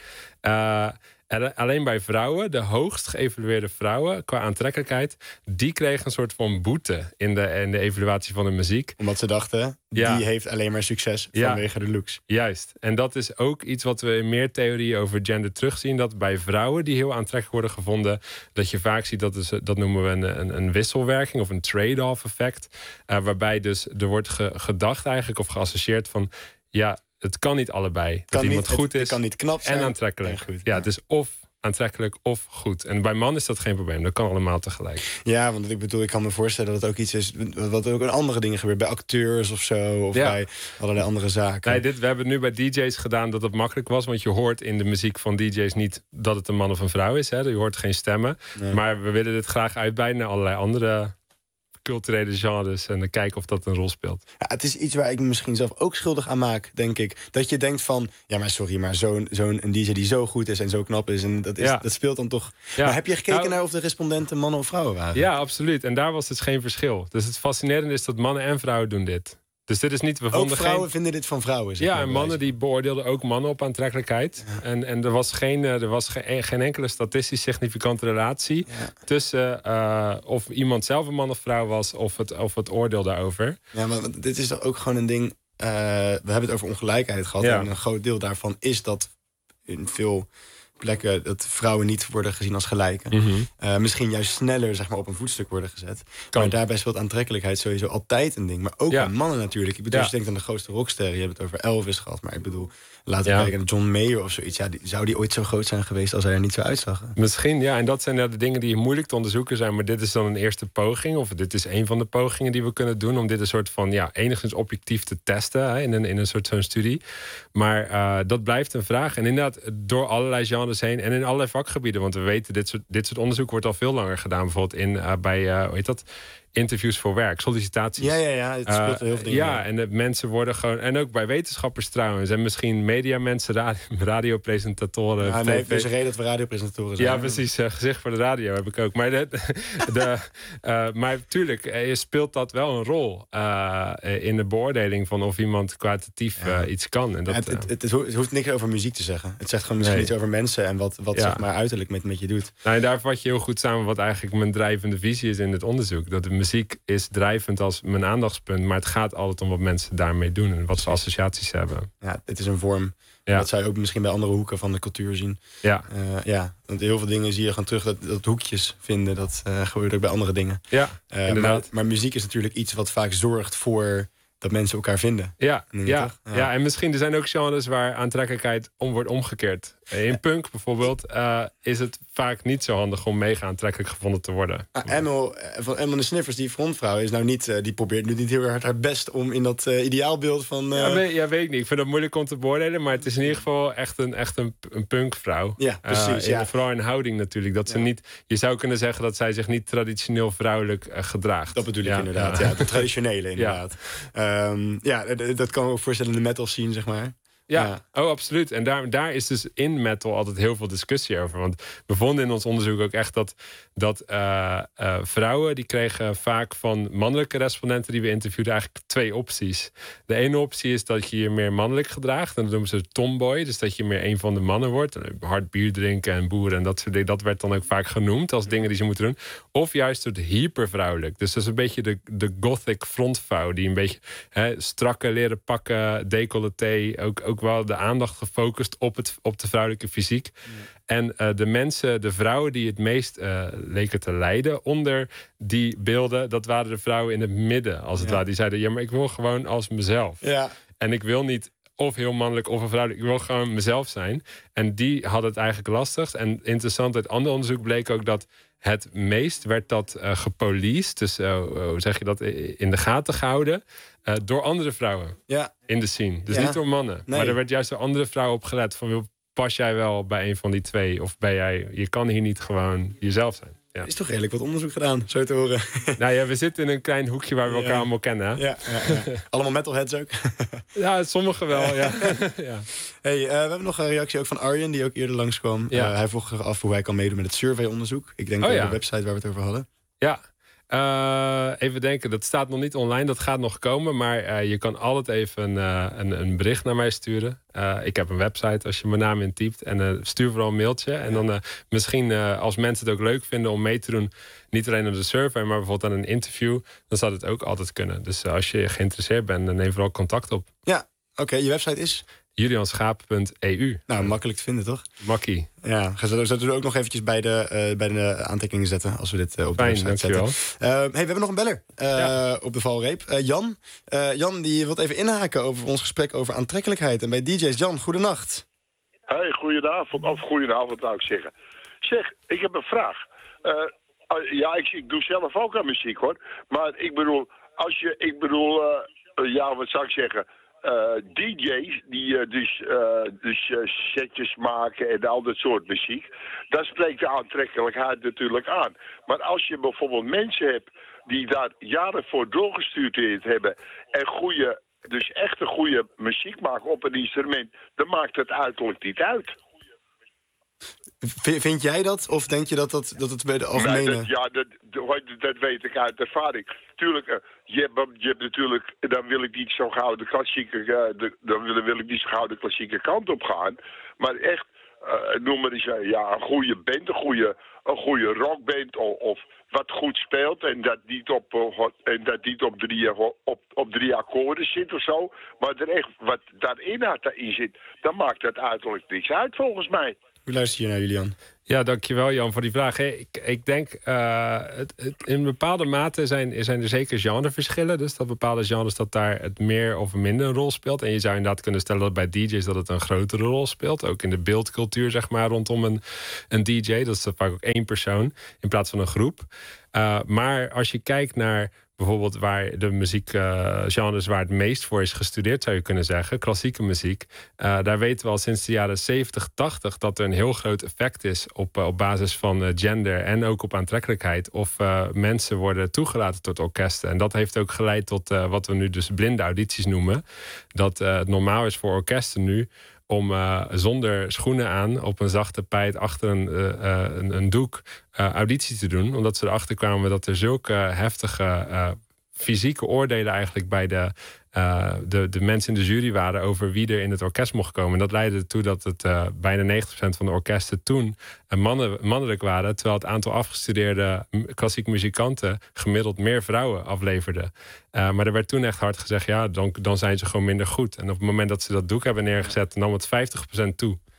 Alleen bij vrouwen, de hoogst geëvalueerde vrouwen qua aantrekkelijkheid, die kregen een soort van boete in de evaluatie van de muziek. Omdat ze dachten, die heeft alleen maar succes vanwege de looks. Juist. En dat is ook iets wat we in meer theorieën over gender terugzien. Dat bij vrouwen die heel aantrekkelijk worden gevonden, dat je vaak ziet, dat noemen we een wisselwerking of een trade-off effect. Waarbij dus er wordt gedacht eigenlijk of geassocieerd van, ja, het kan niet allebei. Dat iemand goed is, kan niet knap zijn en aantrekkelijk. Goed, ja, het is of aantrekkelijk of goed. En bij man is dat geen probleem. Dat kan allemaal tegelijk. Ja, want ik bedoel, ik kan me voorstellen dat het ook iets is wat ook in andere dingen gebeurt. Bij acteurs of zo. Of bij allerlei andere zaken. Nee, we hebben het nu bij DJ's gedaan dat het makkelijk was. Want je hoort in de muziek van DJ's niet dat het een man of een vrouw is. Hè. Je hoort geen stemmen. Nee. Maar we willen dit graag uitbreiden naar allerlei andere culturele genres en dan kijken of dat een rol speelt. Ja, het is iets waar ik me misschien zelf ook schuldig aan maak, denk ik. Dat je denkt van, ja, maar sorry, maar zo'n DJ die zo goed is en zo knap is, en dat speelt dan toch. Ja. Maar heb je gekeken naar of de respondenten mannen of vrouwen waren? Ja, absoluut. En daar was dus geen verschil. Dus het fascinerende is dat mannen en vrouwen doen dit. Dus dit is niet, ook vrouwen vinden dit van vrouwen. Zeg en mannen die beoordeelden ook mannen op aantrekkelijkheid. Ja. En er was geen enkele statistisch significante relatie tussen of iemand zelf een man of vrouw was of het oordeel daarover. Ja, maar dit is toch ook gewoon een ding. We hebben het over ongelijkheid gehad. Ja. En een groot deel daarvan is dat in veel plekken dat vrouwen niet worden gezien als gelijken. Mm-hmm. Misschien juist sneller, zeg maar, op een voetstuk worden gezet. Maar daarbij speelt aantrekkelijkheid sowieso altijd een ding. Maar ook bij mannen natuurlijk. Ik bedoel, als je denkt aan de grootste rocksterren. Je hebt het over Elvis gehad. Maar ik bedoel, laten we kijken naar John Mayer of zoiets. Ja, zou die ooit zo groot zijn geweest als hij er niet zo uitzag? Hè? Misschien, ja. En dat zijn de dingen die moeilijk te onderzoeken zijn. Maar dit is dan een eerste poging. Of dit is een van de pogingen die we kunnen doen. Om dit een soort van, enigszins objectief te testen. Hè, in een soort zo'n studie. Maar dat blijft een vraag. En inderdaad, door allerlei genres heen en in allerlei vakgebieden. Want we weten, dit soort onderzoek wordt al veel langer gedaan. Bijvoorbeeld bij, hoe heet dat? Interviews voor werk, sollicitaties. Ja, het speelt heel veel dingen. Ja, en de mensen worden gewoon, en ook bij wetenschappers trouwens, en misschien mediamensen, radiopresentatoren. Ja, nee, er is een reden dat we radiopresentatoren zijn. Ja, precies. Gezicht voor de radio heb ik ook. Maar, maar tuurlijk speelt dat wel een rol in de beoordeling van of iemand kwalitatief iets kan. En dat, het hoeft niks over muziek te zeggen. Het zegt gewoon misschien iets over mensen en wat zeg maar uiterlijk met je doet. Nou, en daar vat je heel goed samen wat eigenlijk mijn drijvende visie is in het onderzoek. Dat de muziek is drijvend als mijn aandachtspunt, maar het gaat altijd om wat mensen daarmee doen en wat ze associaties hebben. Ja, het is een vorm. Ja. Dat zou je ook misschien bij andere hoeken van de cultuur zien. Ja. Want heel veel dingen zie je gewoon terug dat hoekjes vinden. Dat gebeurt ook bij andere dingen. Ja, inderdaad. Maar muziek is natuurlijk iets wat vaak zorgt voor dat mensen elkaar vinden. Ja, Denk ja, toch? ja, en misschien er zijn ook genres waar aantrekkelijkheid wordt omgekeerd. In punk bijvoorbeeld is het vaak niet zo handig om mega aantrekkelijk gevonden te worden. Emil van Emil de Sniffers, die frontvrouw, is nou niet, die probeert nu niet heel hard haar best om in dat ideaalbeeld van... Ja, weet ik niet. Ik vind dat moeilijk om te beoordelen, maar het is in ieder geval echt een punkvrouw. Ja, precies. Vooral in houding natuurlijk. Dat ze niet, je zou kunnen zeggen dat zij zich niet traditioneel vrouwelijk gedraagt. Dat bedoel ik inderdaad. Ja, de traditionele inderdaad. Dat kan ik ook voorstellen in de metal scene, zeg maar. Ja, oh, absoluut. En daar is dus in metal altijd heel veel discussie over. Want we vonden in ons onderzoek ook echt dat vrouwen... die kregen vaak van mannelijke respondenten die we interviewden... eigenlijk 2 opties. De ene optie is dat je je meer mannelijk gedraagt. En dat noemen ze tomboy. Dus dat je meer een van de mannen wordt. Hard bier drinken en boeren en dat soort dingen. Dat werd dan ook vaak genoemd als dingen die ze moeten doen. Of juist het hypervrouwelijk. Dus dat is een beetje de gothic frontvrouw... die een beetje strakke leren pakken, decolleté... ook wel de aandacht gefocust op de vrouwelijke fysiek. En de vrouwen die het meest leken te lijden onder die beelden... dat waren de vrouwen in het midden, als het ware. Die zeiden, ja, maar ik wil gewoon als mezelf. Ja. En ik wil niet of heel mannelijk of een vrouwelijk. Ik wil gewoon mezelf zijn. En die hadden het eigenlijk lastig. En interessant, uit ander onderzoek bleek ook dat... het meest werd dat gepoliced, dus hoe zeg je dat, in de gaten gehouden... door andere vrouwen in de scene. Dus niet door mannen. Nee. Maar er werd juist door andere vrouwen op gelet. Van, pas jij wel bij een van die 2? Of ben jij, je kan hier niet gewoon jezelf zijn. Ja. Er is toch redelijk wat onderzoek gedaan, zo te horen. Nou ja, we zitten in een klein hoekje waar we elkaar allemaal kennen. Hè? Ja. Allemaal metalheads ook. Ja, sommigen wel, ja. Hey, we hebben nog een reactie ook van Arjen, die ook eerder langskwam. Hij vroeg zich af hoe hij kan meedoen met het surveyonderzoek. Ik denk de website waar we het over hadden. Ja. Even denken, dat staat nog niet online, dat gaat nog komen. Maar je kan altijd even een bericht naar mij sturen. Ik heb een website als je mijn naam intypt. En stuur vooral een mailtje. En dan misschien als mensen het ook leuk vinden om mee te doen... niet alleen aan de survey, maar bijvoorbeeld aan een interview... dan zou het ook altijd kunnen. Dus als je geïnteresseerd bent, dan neem vooral contact op. Ja, oké. Je website is? julianschaap.eu. Nou, makkelijk te vinden, toch? Makkie. Ja, zullen we ook nog eventjes bij de aantekeningen zetten... als we dit op de website zetten. We hebben nog een beller op de valreep. Jan die wil even inhaken over ons gesprek over aantrekkelijkheid. En bij DJ's. Jan, goedenacht. Hey, goedenavond. Of goedenavond, zou ik zeggen. Zeg, ik heb een vraag. Ik doe zelf ook aan muziek, hoor. Maar ik bedoel, wat zou ik zeggen... DJ's die dus setjes maken en al dat soort muziek, dat spreekt de aantrekkelijkheid natuurlijk aan. Maar als je bijvoorbeeld mensen hebt die daar jaren voor doorgestudeerd hebben en echte goede muziek maken op een instrument, dan maakt het uiterlijk niet uit. Vind jij dat? Of denk je dat het bij de algemene... Nee, dat weet ik uit ervaring. Tuurlijk, je hebt natuurlijk... Dan wil ik niet zo gauw de klassieke... wil ik niet zo gauw de klassieke kant op gaan. Maar echt, noem maar eens een goede band, een goede rockband... of wat goed speelt en dat niet op 3 akkoorden zit of zo. Maar er echt wat daarin zit, dan maakt dat uiterlijk niks uit volgens mij. Hoe luister je naar, Julian? Ja, dankjewel Jan voor die vraag. Ik denk, in bepaalde mate zijn er zeker genreverschillen. Dus dat bepaalde genres dat daar het meer of minder een rol speelt. En je zou inderdaad kunnen stellen dat bij DJ's dat het een grotere rol speelt. Ook in de beeldcultuur, zeg maar, rondom een DJ. Dat is vaak ook 1 persoon in plaats van een groep. Maar als je kijkt naar bijvoorbeeld waar de muziekgenres waar het meest voor is gestudeerd, zou je kunnen zeggen, klassieke muziek. Daar weten we al sinds de jaren 70, 80 dat er een heel groot effect is op basis van gender en ook op aantrekkelijkheid. Of mensen worden toegelaten tot orkesten. En dat heeft ook geleid tot wat we nu dus blinde audities noemen. Dat het normaal is voor orkesten nu om zonder schoenen aan op een zacht tapijt achter een doek auditie te doen. Omdat ze erachter kwamen dat er zulke heftige fysieke oordelen eigenlijk bij de mensen in de jury waren over wie er in het orkest mocht komen. En dat leidde ertoe dat het bijna 90% van de orkesten toen mannelijk waren, terwijl het aantal afgestudeerde klassieke muzikanten gemiddeld meer vrouwen afleverde. Maar er werd toen echt hard gezegd, ja, dan zijn ze gewoon minder goed. En op het moment dat ze dat doek hebben neergezet, nam het 50% toe.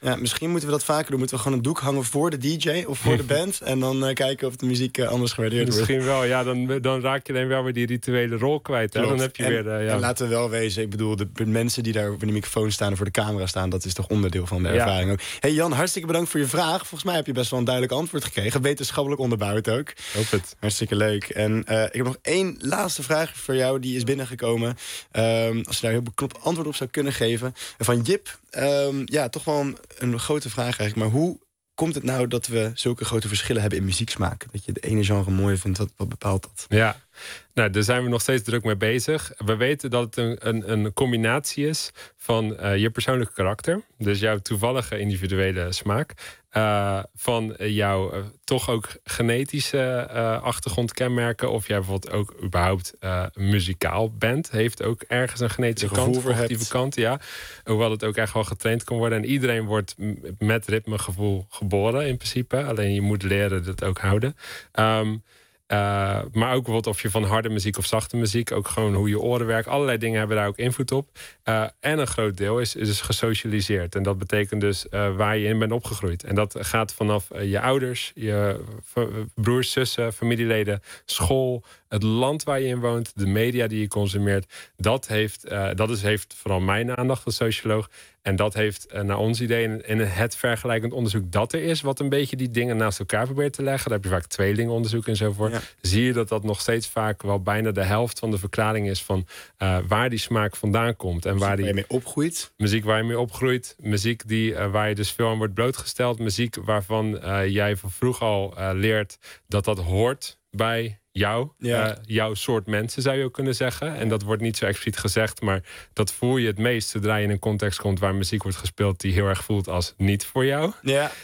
Ja, misschien moeten we dat vaker doen. Moeten we gewoon een doek hangen voor de DJ of voor de band. En dan kijken of de muziek anders gewaardeerd wordt. Misschien wel, ja. Dan raak je dan wel weer die rituele rol kwijt. Hè? Dan heb je en laten we wel wezen, ik bedoel, de mensen die daar voor de microfoon staan en voor de camera staan, dat is toch onderdeel van de ervaring ook. Hey Jan, hartstikke bedankt voor je vraag. Volgens mij heb je best wel een duidelijk antwoord gekregen. Wetenschappelijk onderbouwd ook. Hoop het. Hartstikke leuk. En ik heb nog één laatste vraag voor jou. Die is binnengekomen. Als je daar heel beknopt antwoord op zou kunnen geven. Van Jip. Toch wel een grote vraag eigenlijk. Maar hoe komt het nou dat we zulke grote verschillen hebben in muzieksmaak? Dat je de ene genre mooi vindt, wat bepaalt dat? Ja, nou, daar zijn we nog steeds druk mee bezig. We weten dat het een combinatie is van je persoonlijke karakter. Dus jouw toevallige individuele smaak. Van jouw toch ook genetische achtergrondkenmerken. Of jij bijvoorbeeld ook überhaupt muzikaal bent. Heeft ook ergens een genetische kant, cognitieve kant. Ja. Hoewel het ook echt wel getraind kan worden. En iedereen wordt met ritmegevoel geboren in principe. Alleen je moet leren dat ook houden. Maar ook bijvoorbeeld of je van harde muziek of zachte muziek, ook gewoon hoe je oren werken. Allerlei dingen hebben daar ook invloed op. En een groot deel is dus gesocialiseerd. En dat betekent dus waar je in bent opgegroeid. En dat gaat vanaf je ouders, je broers, zussen, familieleden, school, het land waar je in woont, de media die je consumeert. Dat heeft vooral mijn aandacht als socioloog. En dat heeft naar ons idee in het vergelijkend onderzoek dat er is, wat een beetje die dingen naast elkaar probeert te leggen. Daar heb je vaak tweelingonderzoek enzovoort. Ja. Zie je dat nog steeds vaak wel bijna de helft van de verklaring is van waar die smaak vandaan komt. En waar je mee opgroeit. Muziek waar je mee opgroeit. Muziek waar je dus veel aan wordt blootgesteld. Muziek waarvan jij van vroeg al leert dat hoort bij jouw soort mensen, zou je ook kunnen zeggen. En dat wordt niet zo expliciet gezegd, maar dat voel je het meest zodra je in een context komt waar muziek wordt gespeeld die heel erg voelt als niet voor jou.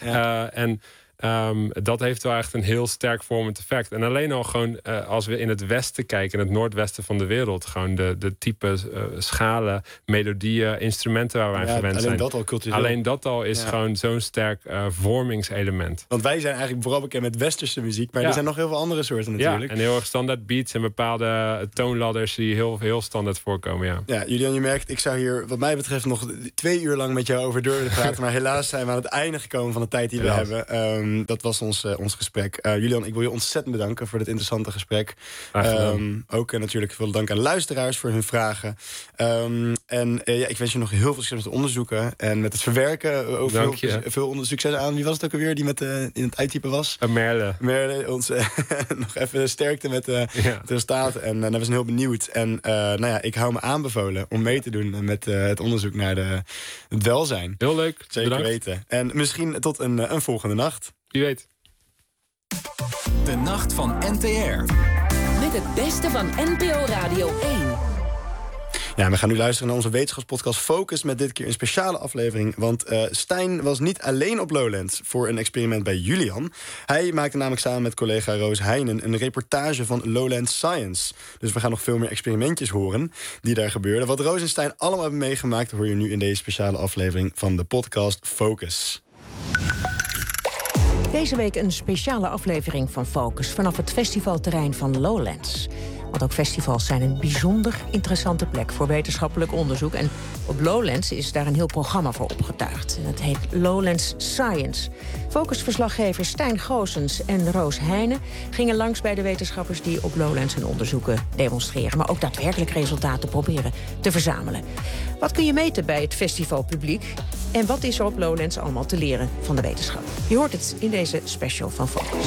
Dat heeft wel echt een heel sterk vormend effect. En alleen al gewoon als we in het westen kijken, in het noordwesten van de wereld, gewoon de type schalen, melodieën, instrumenten waar wij aan gewend zijn. Alleen dat al is gewoon zo'n sterk vormingselement. Want wij zijn eigenlijk vooral bekend met westerse muziek, maar er zijn nog heel veel andere soorten natuurlijk. Ja, en heel erg standaard beats en bepaalde toonladders die heel standaard voorkomen. Ja, Julian, je merkt, ik zou hier wat mij betreft nog 2 uur lang met jou over door willen praten, maar helaas zijn we aan het einde gekomen van de tijd die we hebben. Dat was ons gesprek. Julian, ik wil je ontzettend bedanken voor dit interessante gesprek. Ook natuurlijk veel dank aan de luisteraars voor hun vragen. Ik wens je nog heel veel succes met het onderzoeken en met het verwerken. Veel succes aan. Wie was het ook alweer die in het uittypen was? Merle, ons nog even sterkte met de resultaten. En daar was ik heel benieuwd. En ik hou me aanbevolen om mee te doen met het onderzoek naar het welzijn. Heel leuk. Zeker bedankt. weten. En misschien tot een volgende nacht. Wie weet. De nacht van NTR. Met het beste van NPO Radio 1. Ja, we gaan nu luisteren naar onze wetenschapspodcast Focus met dit keer een speciale aflevering. Want Stijn was niet alleen op Lowlands voor een experiment bij Julian. Hij maakte namelijk samen met collega Roos Heijnen een reportage van Lowlands Science. Dus we gaan nog veel meer experimentjes horen die daar gebeurden. Wat Roos en Stijn allemaal hebben meegemaakt hoor je nu in deze speciale aflevering van de podcast Focus. Deze week een speciale aflevering van Focus vanaf het festivalterrein van Lowlands. Want ook festivals zijn een bijzonder interessante plek voor wetenschappelijk onderzoek. En op Lowlands is daar een heel programma voor opgetuigd. En dat heet Lowlands Science. Focus-verslaggevers Stijn Goossens en Roos Heijnen gingen langs bij de wetenschappers die op Lowlands hun onderzoeken demonstreren. Maar ook daadwerkelijk resultaten proberen te verzamelen. Wat kun je meten bij het festivalpubliek? En wat is er op Lowlands allemaal te leren van de wetenschap? Je hoort het in deze special van Focus.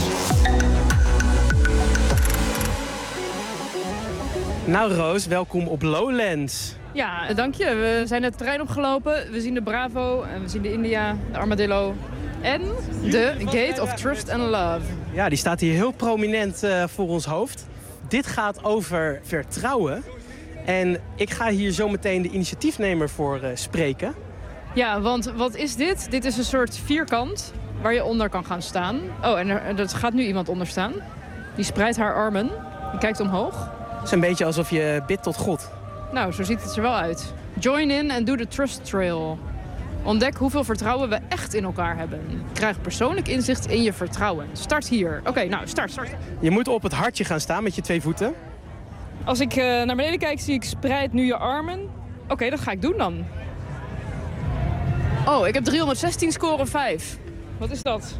Nou Roos, welkom op Lowlands. Ja, dank je. We zijn het terrein opgelopen. We zien de Bravo, en we zien de India, de Armadillo en de Gate of Trust and Love. Ja, die staat hier heel prominent voor ons hoofd. Dit gaat over vertrouwen. En ik ga hier zo meteen de initiatiefnemer voor spreken. Ja, want wat is dit? Dit is een soort vierkant waar je onder kan gaan staan. Oh, en er gaat nu iemand onder staan. Die spreidt haar armen. Die kijkt omhoog. Het is een beetje alsof je bidt tot God. Nou, zo ziet het er wel uit. Join in en doe de Trust Trail. Ontdek hoeveel vertrouwen we echt in elkaar hebben. Krijg persoonlijk inzicht in je vertrouwen. Start hier. Oké, nou, start. Je moet op het hartje gaan staan met je 2 voeten. Als ik naar beneden kijk, zie ik spreid nu je armen. Oké, dat ga ik doen dan. Oh, ik heb 316 scoren 5. Wat is dat?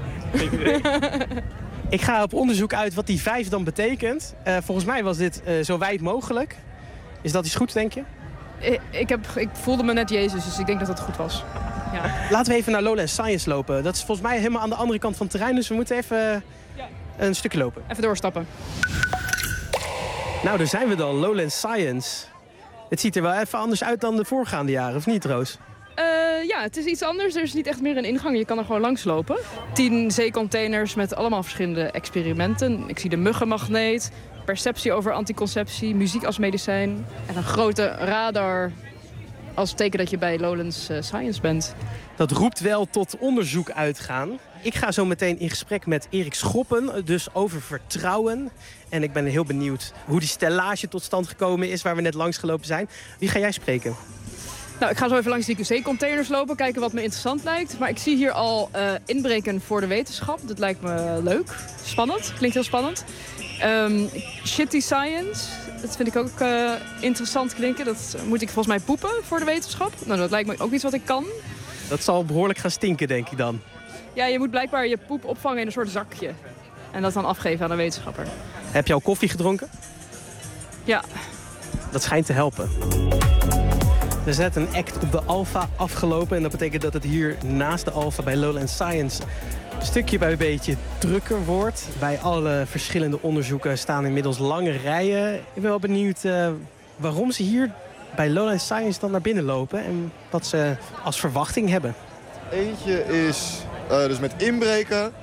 Ik ga op onderzoek uit wat die 5 dan betekent. Volgens mij was dit zo wijd mogelijk. Is dat iets goeds, denk je? Ik voelde me net Jezus, dus ik denk dat het goed was. Ja. Laten we even naar Lowlands Science lopen. Dat is volgens mij helemaal aan de andere kant van het terrein, dus we moeten even een stukje lopen. Even doorstappen. Nou, daar zijn we dan, Lowlands Science. Het ziet er wel even anders uit dan de voorgaande jaren, of niet, Roos? Ja, het is iets anders. Er is niet echt meer een ingang. Je kan er gewoon langs lopen. 10 zeecontainers met allemaal verschillende experimenten. Ik zie de muggenmagneet, perceptie over anticonceptie, muziek als medicijn en een grote radar als teken dat je bij Lowlands Science bent. Dat roept wel tot onderzoek uitgaan. Ik ga zo meteen in gesprek met Erik Schoppen, dus over vertrouwen. En ik ben heel benieuwd hoe die stellage tot stand gekomen is waar we net langs gelopen zijn. Wie ga jij spreken? Nou, ik ga zo even langs die CQ-containers lopen, kijken wat me interessant lijkt. Maar ik zie hier al inbreken voor de wetenschap. Dat lijkt me leuk. Spannend. Klinkt heel spannend. Shitty science. Dat vind ik ook interessant klinken. Dat moet ik volgens mij poepen voor de wetenschap. Nou, dat lijkt me ook iets wat ik kan. Dat zal behoorlijk gaan stinken, denk ik dan. Ja, je moet blijkbaar je poep opvangen in een soort zakje. En dat dan afgeven aan een wetenschapper. Heb je al koffie gedronken? Ja. Dat schijnt te helpen. Er is net een act op de Alpha afgelopen. En dat betekent dat het hier naast de Alpha bij Lowlands Science stukje bij beetje drukker wordt. Bij alle verschillende onderzoeken staan inmiddels lange rijen. Ik ben wel benieuwd waarom ze hier bij Lowlands Science dan naar binnen lopen. En wat ze als verwachting hebben. Eentje is dus met inbreken.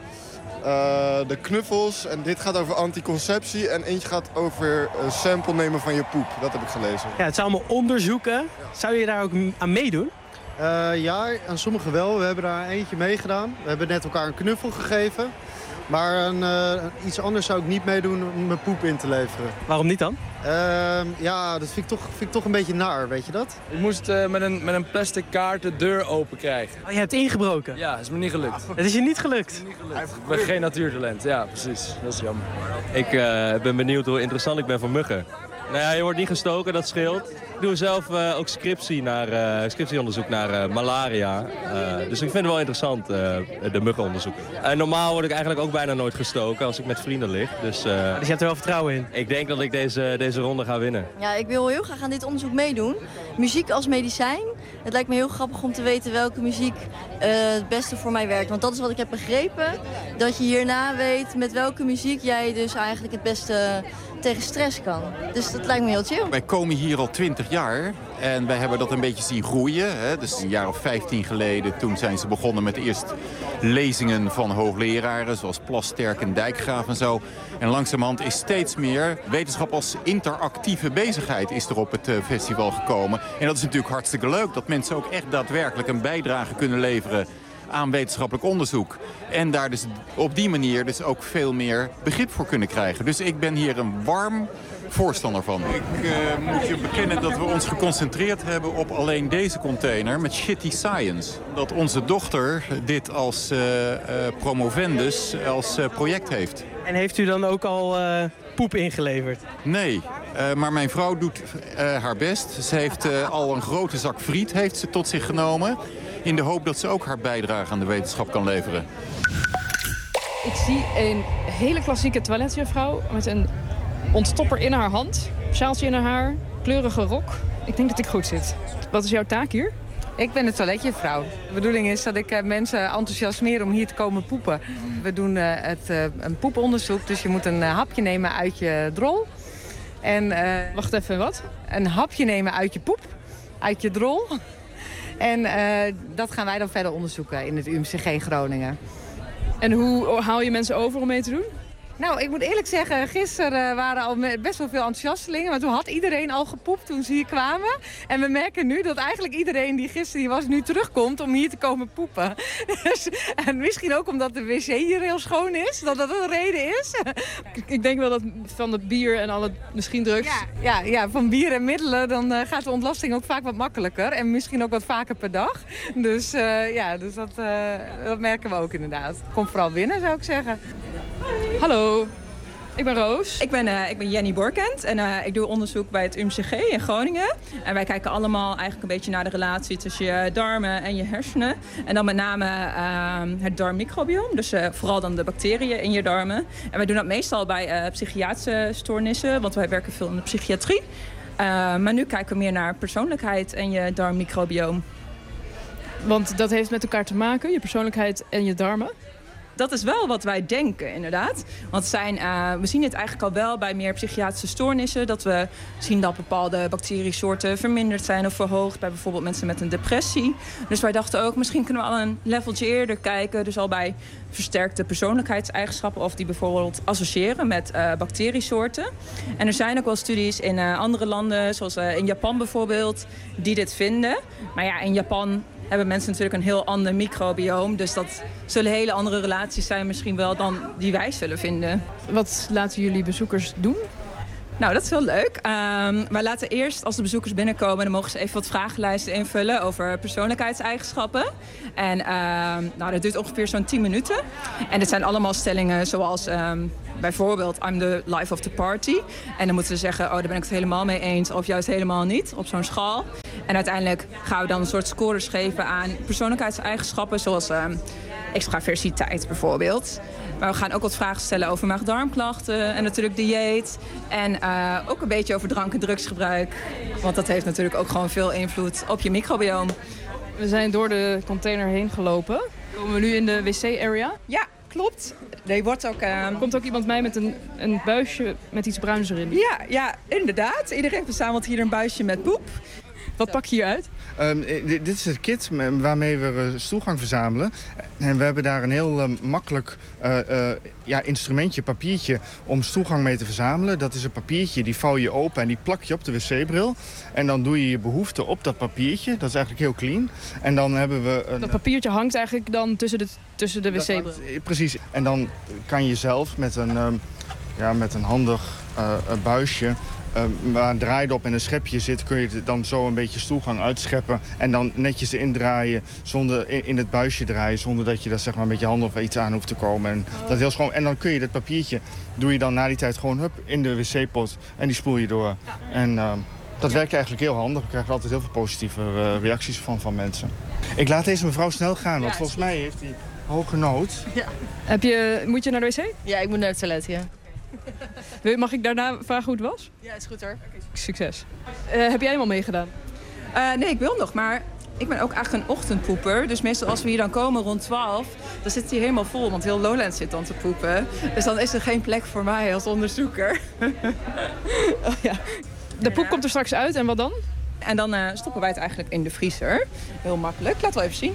De knuffels. En dit gaat over anticonceptie. En eentje gaat over een sample nemen van je poep. Dat heb ik gelezen. Ja, het zijn allemaal onderzoeken. Zou je daar ook aan meedoen? Ja, aan sommige wel. We hebben daar eentje meegedaan. We hebben net elkaar een knuffel gegeven. Maar iets anders zou ik niet meedoen om mijn poep in te leveren. Waarom niet dan? Ja, dat vind ik toch een beetje naar, weet je dat? Ik moest met een plastic kaart de deur open krijgen. Oh, je hebt ingebroken? Ja, dat is me niet gelukt. Het is je niet gelukt? Ik ben geen natuurtalent, ja precies. Dat is jammer. Ik ben benieuwd hoe interessant ik ben voor muggen. Nou ja, je wordt niet gestoken, dat scheelt. Ik doe zelf ook scriptieonderzoek naar malaria. Dus ik vind het wel interessant, de muggenonderzoeken. Normaal word ik eigenlijk ook bijna nooit gestoken als ik met vrienden lig. Dus je hebt er wel vertrouwen in? Ik denk dat ik deze ronde ga winnen. Ja, ik wil heel graag aan dit onderzoek meedoen. Muziek als medicijn. Het lijkt me heel grappig om te weten welke muziek het beste voor mij werkt. Want dat is wat ik heb begrepen. Dat je hierna weet met welke muziek jij dus eigenlijk het beste tegen stress kan. Dus dat lijkt me heel chill. Wij komen hier al 20 jaar en wij hebben dat een beetje zien groeien. Hè. Dus een jaar of 15 geleden, toen zijn ze begonnen met eerst lezingen van hoogleraren, zoals Plasterk en Dijkgraaf en zo. En langzamerhand is steeds meer wetenschap als interactieve bezigheid is er op het festival gekomen. En dat is natuurlijk hartstikke leuk, dat mensen ook echt daadwerkelijk een bijdrage kunnen leveren aan wetenschappelijk onderzoek. En daar dus op die manier dus ook veel meer begrip voor kunnen krijgen. Dus ik ben hier een warm voorstander van. Ik moet je bekennen dat we ons geconcentreerd hebben op alleen deze container met Shitty Science. Dat onze dochter dit als promovendus, als project heeft. En heeft u dan ook al poep ingeleverd? Nee, maar mijn vrouw doet haar best. Ze heeft al een grote zak friet heeft ze tot zich genomen, in de hoop dat ze ook haar bijdrage aan de wetenschap kan leveren. Ik zie een hele klassieke toiletjuffrouw met een ontstopper in haar hand, sjaaltje in haar haar, kleurige rok. Ik denk dat ik goed zit. Wat is jouw taak hier? Ik ben de toiletjuffrouw. De bedoeling is dat ik mensen enthousiasmeer om hier te komen poepen. We doen een poeponderzoek, dus je moet een hapje nemen uit je drol. En, wacht even, wat? Een hapje nemen uit je poep, uit je drol. En dat gaan wij dan verder onderzoeken in het UMCG Groningen. En hoe haal je mensen over om mee te doen? Nou, ik moet eerlijk zeggen, gisteren waren al best wel veel enthousiastelingen. Maar toen had iedereen al gepoept toen ze hier kwamen. En we merken nu dat eigenlijk iedereen die gisteren hier was nu terugkomt om hier te komen poepen. Dus, en misschien ook omdat de wc hier heel schoon is, dat dat een reden is. Ik denk wel dat van het bier en alle misschien drugs. Ja, van bier en middelen dan gaat de ontlasting ook vaak wat makkelijker. En misschien ook wat vaker per dag. Dus, dus dat merken we ook inderdaad. Kom vooral binnen, zou ik zeggen. Hallo. Ik ben Roos. Ik ben Jenny Borkent en ik doe onderzoek bij het UMCG in Groningen. En wij kijken allemaal eigenlijk een beetje naar de relatie tussen je darmen en je hersenen. En dan met name het darmmicrobioom, dus vooral dan de bacteriën in je darmen. En wij doen dat meestal bij psychiatrische stoornissen, want wij werken veel in de psychiatrie. Maar nu kijken we meer naar persoonlijkheid en je darmmicrobioom. Want dat heeft met elkaar te maken, je persoonlijkheid en je darmen? Dat is wel wat wij denken, inderdaad. Want we zien het eigenlijk al wel bij meer psychiatrische stoornissen. Dat we zien dat bepaalde bacteriesoorten verminderd zijn of verhoogd. Bij bijvoorbeeld mensen met een depressie. Dus wij dachten ook, misschien kunnen we al een leveltje eerder kijken. Dus al bij versterkte persoonlijkheidseigenschappen. Of die bijvoorbeeld associëren met bacteriesoorten. En er zijn ook wel studies in andere landen, zoals in Japan bijvoorbeeld, die dit vinden. Maar ja, in Japan hebben mensen natuurlijk een heel ander microbioom. Dus dat zullen hele andere relaties zijn misschien wel dan die wij zullen vinden. Wat laten jullie bezoekers doen? Nou, dat is heel leuk. Wij laten eerst, als de bezoekers binnenkomen, dan mogen ze even wat vragenlijsten invullen over persoonlijkheidseigenschappen. En dat duurt ongeveer zo'n 10 minuten. En dit zijn allemaal stellingen zoals bijvoorbeeld I'm the life of the party. En dan moeten ze zeggen, daar ben ik het helemaal mee eens of juist helemaal niet op zo'n schaal. En uiteindelijk gaan we dan een soort scores geven aan persoonlijkheidseigenschappen zoals extraversiteit bijvoorbeeld. Maar we gaan ook wat vragen stellen over maag-darmklachten en natuurlijk dieet. En ook een beetje over drank- en drugsgebruik. Want dat heeft natuurlijk ook gewoon veel invloed op je microbioom. We zijn door de container heen gelopen. Komen we nu in de wc-area? Ja, klopt. Er wordt ook, komt ook iemand mee met een buisje met iets bruins erin? Ja, inderdaad. Iedereen verzamelt hier een buisje met poep. Wat pak je hier uit? Dit is het kit waarmee we stoelgang verzamelen. En we hebben daar een heel makkelijk instrumentje, papiertje, om stoelgang mee te verzamelen. Dat is een papiertje, die vouw je open en die plak je op de wc-bril. En dan doe je je behoefte op dat papiertje. Dat is eigenlijk heel clean. En dan hebben we dat papiertje hangt eigenlijk dan tussen de wc-bril? Precies. En dan kan je zelf met een handig buisje, waar een draaidop en een schepje zit, kun je dan zo een beetje stoelgang uitscheppen en dan netjes erin draaien, in het buisje draaien, zonder dat je daar zeg maar met je handen of iets aan hoeft te komen. En dat is heel schoon. En dan kun je dat papiertje, doe je dan na die tijd gewoon in de wc-pot en die spoel je door. En dat werkt eigenlijk heel handig. We krijgen altijd heel veel positieve reacties van mensen. Ik laat deze mevrouw snel gaan, want volgens mij heeft hij hoge nood. Ja. Moet je naar de wc? Ja, ik moet naar het toilet, ja. Mag ik daarna vragen hoe het was? Ja, is goed hoor. Succes. Heb jij helemaal meegedaan? Nee, ik wil nog, maar ik ben ook eigenlijk een ochtendpoeper. Dus meestal als we hier dan komen rond 12, dan zit hij helemaal vol. Want heel Lowlands zit dan te poepen. Dus dan is er geen plek voor mij als onderzoeker. Oh, ja. De poep komt er straks uit en wat dan? En dan stoppen wij het eigenlijk in de vriezer. Heel makkelijk. Laten we even zien.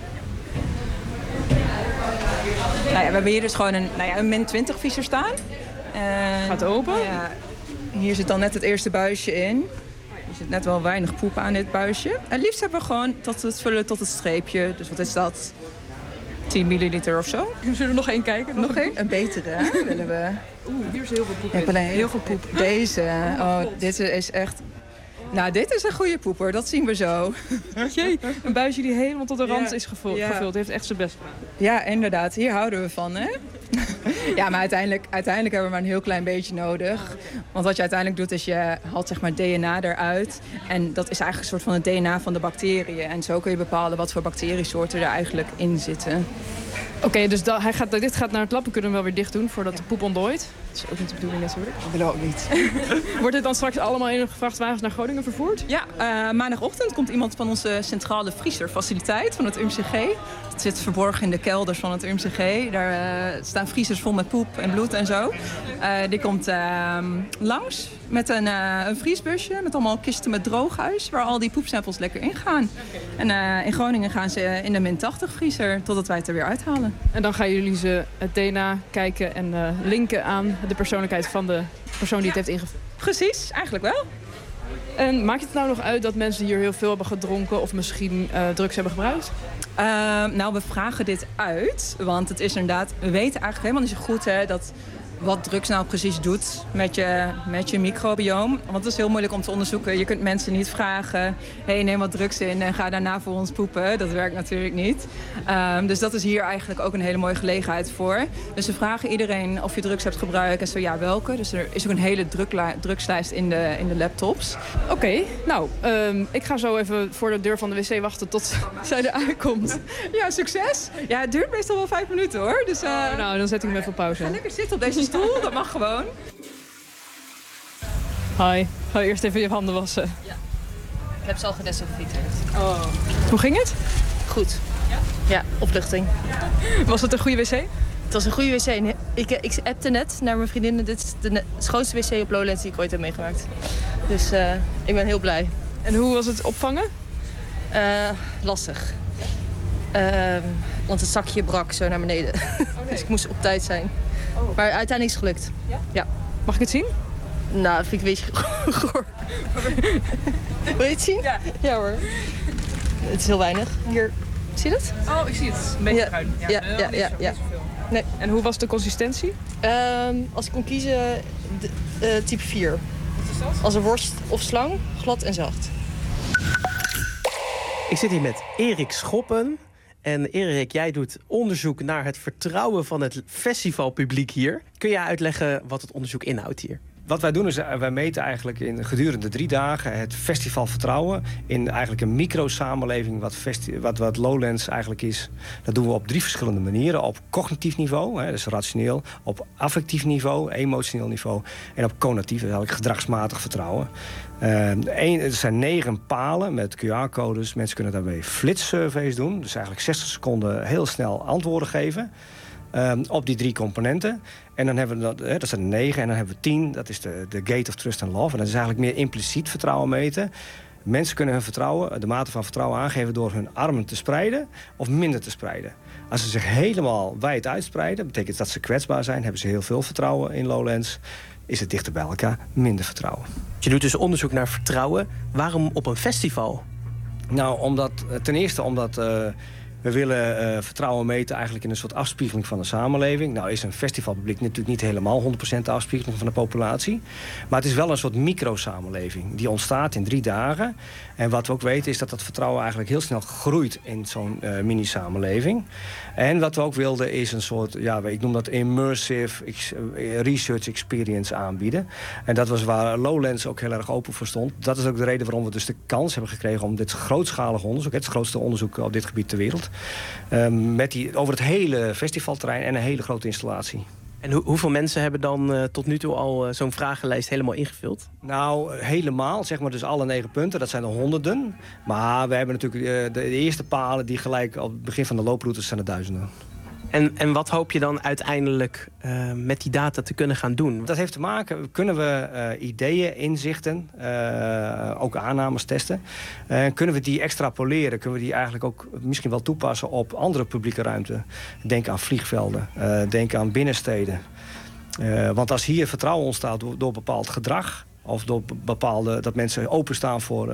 We hebben hier dus gewoon een -20 vriezer staan. Gaat open? Ja, hier zit dan net het eerste buisje in. Er zit net wel weinig poep aan dit buisje. En liefst hebben we gewoon het vullen tot het streepje. Dus wat is dat? 10 milliliter of zo. Zullen we nog één kijken? Nog één? Een betere, hè? Willen we. Hier is heel veel poep in. Ik wil heel veel poep. Deze. Dit is echt. Nou, dit is een goede poeper. Dat zien we zo. Jee, een buisje die helemaal tot de rand is gevuld. Heeft echt zijn best gedaan. Ja, inderdaad. Hier houden we van, hè? Ja, maar uiteindelijk hebben we maar een heel klein beetje nodig. Want wat je uiteindelijk doet, is je haalt zeg maar DNA eruit. En dat is eigenlijk een soort van het DNA van de bacteriën. En zo kun je bepalen wat voor bacteriesoorten er eigenlijk in zitten. Oké, dus dit gaat naar het lab. We kunnen hem wel weer dicht doen voordat de poep ontdooit. Dat is ook niet de bedoeling natuurlijk. Dat willen we ook niet. Wordt dit dan straks allemaal in vrachtwagens naar Groningen vervoerd? Ja, maandagochtend komt iemand van onze centrale vriezerfaciliteit van het UMCG. Het zit verborgen in de kelders van het UMCG. Daar staan vriezers vol met poep en bloed en zo. Die komt langs met een vriesbusje met allemaal kisten met drooghuis waar al die poepsamples lekker in gaan. En in Groningen gaan ze in de -80 vriezer totdat wij het er weer uithalen. En dan gaan jullie het DNA kijken en linken aan de persoonlijkheid van de persoon die het heeft ingevuld. Precies, eigenlijk wel. En maakt het nou nog uit dat mensen hier heel veel hebben gedronken of misschien drugs hebben gebruikt? We vragen dit uit, want het is inderdaad, we weten eigenlijk helemaal niet zo goed dat wat drugs nou precies doet met je microbioom. Want het is heel moeilijk om te onderzoeken. Je kunt mensen niet vragen, hey, neem wat drugs in en ga daarna voor ons poepen. Dat werkt natuurlijk niet. Dus dat is hier eigenlijk ook een hele mooie gelegenheid voor. Dus ze vragen iedereen of je drugs hebt gebruikt en zo ja, welke. Dus er is ook een hele drugslijst in de laptops. Oké, nou, ik ga zo even voor de deur van de wc wachten tot zij eruit komt. Ja, succes. Ja, het duurt meestal wel 5 minuten hoor. Dus, nou, dan zet ik hem even op pauze. Ga lekker zitten op deze stoel, dat mag gewoon. Hi, ga eerst even je handen wassen. Ja. Ik heb ze al gedesinfecteerd. Oh. Hoe ging het? Goed. Ja, opluchting. Was het een goede wc? Het was een goede wc. Ik appte net naar mijn vriendinnen. Dit is de schoonste wc op Lowlands die ik ooit heb meegemaakt. Dus ik ben heel blij. En hoe was het opvangen? Lastig. Want het zakje brak zo naar beneden. Okay. Dus ik moest op tijd zijn. Oh. Maar uiteindelijk is het gelukt. Ja? Ja. Mag ik het zien? Nou, dat vind ik een beetje goor. Wil je het zien? Ja. Ja hoor. Het is heel weinig. Hier, zie je het? Oh, ik zie het. Een beetje bruin. Ja. Nee. En hoe was de consistentie? Als ik kon kiezen, type 4. Wat is dat? Als een worst of slang, glad en zacht. Ik zit hier met Erik Schoppen. En Erik, jij doet onderzoek naar het vertrouwen van het festivalpubliek hier. Kun jij uitleggen wat het onderzoek inhoudt hier? Wat wij doen is, wij meten eigenlijk gedurende 3 dagen het festivalvertrouwen in eigenlijk een micro-samenleving wat Lowlands eigenlijk is. Dat doen we op 3 verschillende manieren. Op cognitief niveau, dus rationeel, op affectief niveau, emotioneel niveau en op conatief, dus eigenlijk gedragsmatig vertrouwen. Er zijn 9 palen met QR-codes. Mensen kunnen daarbij flitssurveys doen. Dus eigenlijk 60 seconden heel snel antwoorden geven. Op die 3 componenten. En dan hebben we dat zijn 9. En dan hebben we 10. Dat is de Gate of Trust and Love. En dat is eigenlijk meer impliciet vertrouwen meten. Mensen kunnen hun vertrouwen, de mate van vertrouwen aangeven door hun armen te spreiden of minder te spreiden. Als ze zich helemaal wijd uitspreiden, betekent dat ze kwetsbaar zijn. Hebben ze heel veel vertrouwen in Lowlands. Is het dichter bij elkaar, minder vertrouwen. Je doet dus onderzoek naar vertrouwen. Waarom op een festival? Nou, ten eerste omdat we willen vertrouwen meten eigenlijk in een soort afspiegeling van de samenleving. Nou is een festivalpubliek natuurlijk niet helemaal 100% de afspiegeling van de populatie. Maar het is wel een soort micro-samenleving. Die ontstaat in 3 dagen. En wat we ook weten is dat dat vertrouwen eigenlijk heel snel groeit in zo'n mini-samenleving. En wat we ook wilden is een soort, ik noem dat immersive research experience aanbieden. En dat was waar Lowlands ook heel erg open voor stond. Dat is ook de reden waarom we dus de kans hebben gekregen om dit grootschalig onderzoek, het grootste onderzoek op dit gebied ter wereld, over het hele festivalterrein en een hele grote installatie. En hoeveel mensen hebben dan tot nu toe al zo'n vragenlijst helemaal ingevuld? Nou, helemaal, zeg maar dus alle 9 punten. Dat zijn er honderden. Maar we hebben natuurlijk de eerste palen die gelijk op het begin van de looproutes zijn er duizenden. En wat hoop je dan uiteindelijk met die data te kunnen gaan doen? Dat heeft te maken, kunnen we ideeën, inzichten, ook aannames testen. Kunnen we die extrapoleren? Kunnen we die eigenlijk ook misschien wel toepassen op andere publieke ruimte? Denk aan vliegvelden, denk aan binnensteden. Want als hier vertrouwen ontstaat door bepaald gedrag, of door dat mensen openstaan voor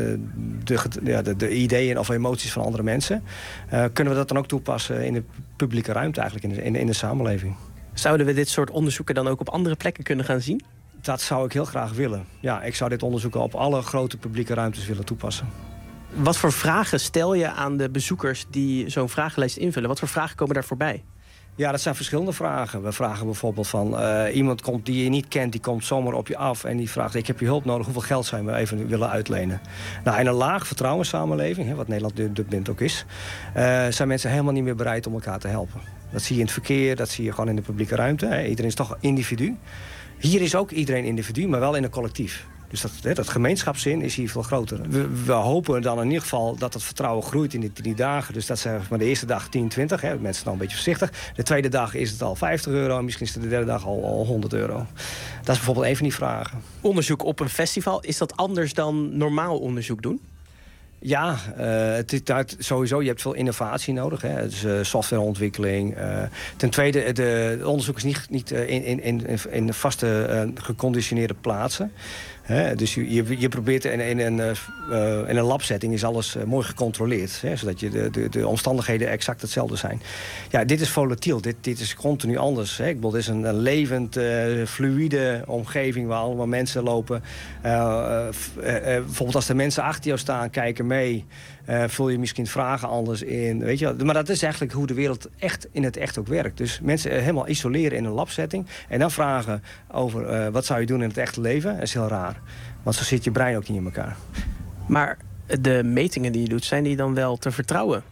de ideeën of emoties van andere mensen, kunnen we dat dan ook toepassen in de publieke ruimte eigenlijk, in de samenleving. Zouden we dit soort onderzoeken dan ook op andere plekken kunnen gaan zien? Dat zou ik heel graag willen. Ja, ik zou dit onderzoek op alle grote publieke ruimtes willen toepassen. Wat voor vragen stel je aan de bezoekers die zo'n vragenlijst invullen? Wat voor vragen komen daar voorbij? Ja, dat zijn verschillende vragen. We vragen bijvoorbeeld van iemand komt die je niet kent, die komt zomaar op je af en die vraagt: ik heb je hulp nodig, hoeveel geld zou je me even willen uitlenen? Nou, in een laag vertrouwenssamenleving, wat Nederland op dit moment ook is, zijn mensen helemaal niet meer bereid om elkaar te helpen. Dat zie je in het verkeer, dat zie je gewoon in de publieke ruimte. Iedereen is toch individu. Hier is ook iedereen individu, maar wel in een collectief. Dus dat gemeenschapszin is hier veel groter. We hopen dan in ieder geval dat het vertrouwen groeit in die 3 dagen. Dus dat zijn maar de eerste dag 10, 20. Mensen zijn al een beetje voorzichtig. De tweede dag is het al €50. En misschien is het de derde dag al €100. Dat is bijvoorbeeld een van die vragen. Onderzoek op een festival, is dat anders dan normaal onderzoek doen? Ja, sowieso, je hebt veel innovatie nodig. Dus softwareontwikkeling. Ten tweede, het onderzoek is niet in vaste geconditioneerde plaatsen. Dus je probeert in een labsetting is alles mooi gecontroleerd. Zodat de omstandigheden exact hetzelfde zijn. Ja, dit is volatiel. Dit is continu anders. Ik bedoel, dit is een levend, fluïde omgeving waar allemaal mensen lopen. Bijvoorbeeld als de mensen achter jou staan, kijken mee. Vul je misschien vragen anders in. Weet je, maar dat is eigenlijk hoe de wereld in het echt ook werkt. Dus mensen helemaal isoleren in een labsetting. En dan vragen over wat zou je doen in het echte leven. Dat is heel raar. Want zo zit je brein ook niet in elkaar. Maar de metingen die je doet, zijn die dan wel te vertrouwen?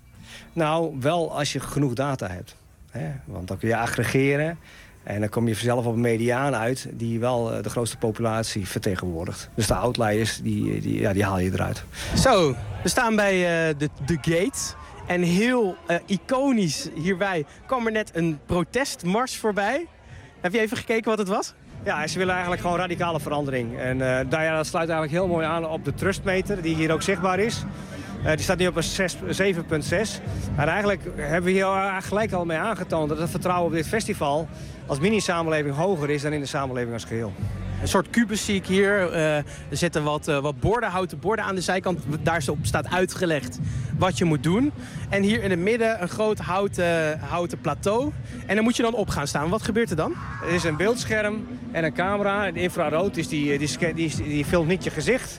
Nou, wel als je genoeg data hebt. Want dan kun je aggregeren. En dan kom je vanzelf op een mediaan uit die wel de grootste populatie vertegenwoordigt. Dus de outliers, die haal je eruit. Zo, we staan bij de gate. En heel iconisch hierbij kwam er net een protestmars voorbij. Heb je even gekeken wat het was? Ja, ze willen eigenlijk gewoon radicale verandering. En dat sluit eigenlijk heel mooi aan op de trustmeter die hier ook zichtbaar is. Die staat nu op een 7,6. En eigenlijk hebben we hier gelijk al mee aangetoond dat het vertrouwen op dit festival als mini-samenleving hoger is dan in de samenleving als geheel. Een soort kubus zie ik hier. Er zitten wat borden, houten borden aan de zijkant. Daar staat uitgelegd wat je moet doen. En hier in het midden een groot houten plateau. En dan moet je dan op gaan staan. Wat gebeurt er dan? Er is een beeldscherm en een camera. De infrarood, dus die filmt niet je gezicht.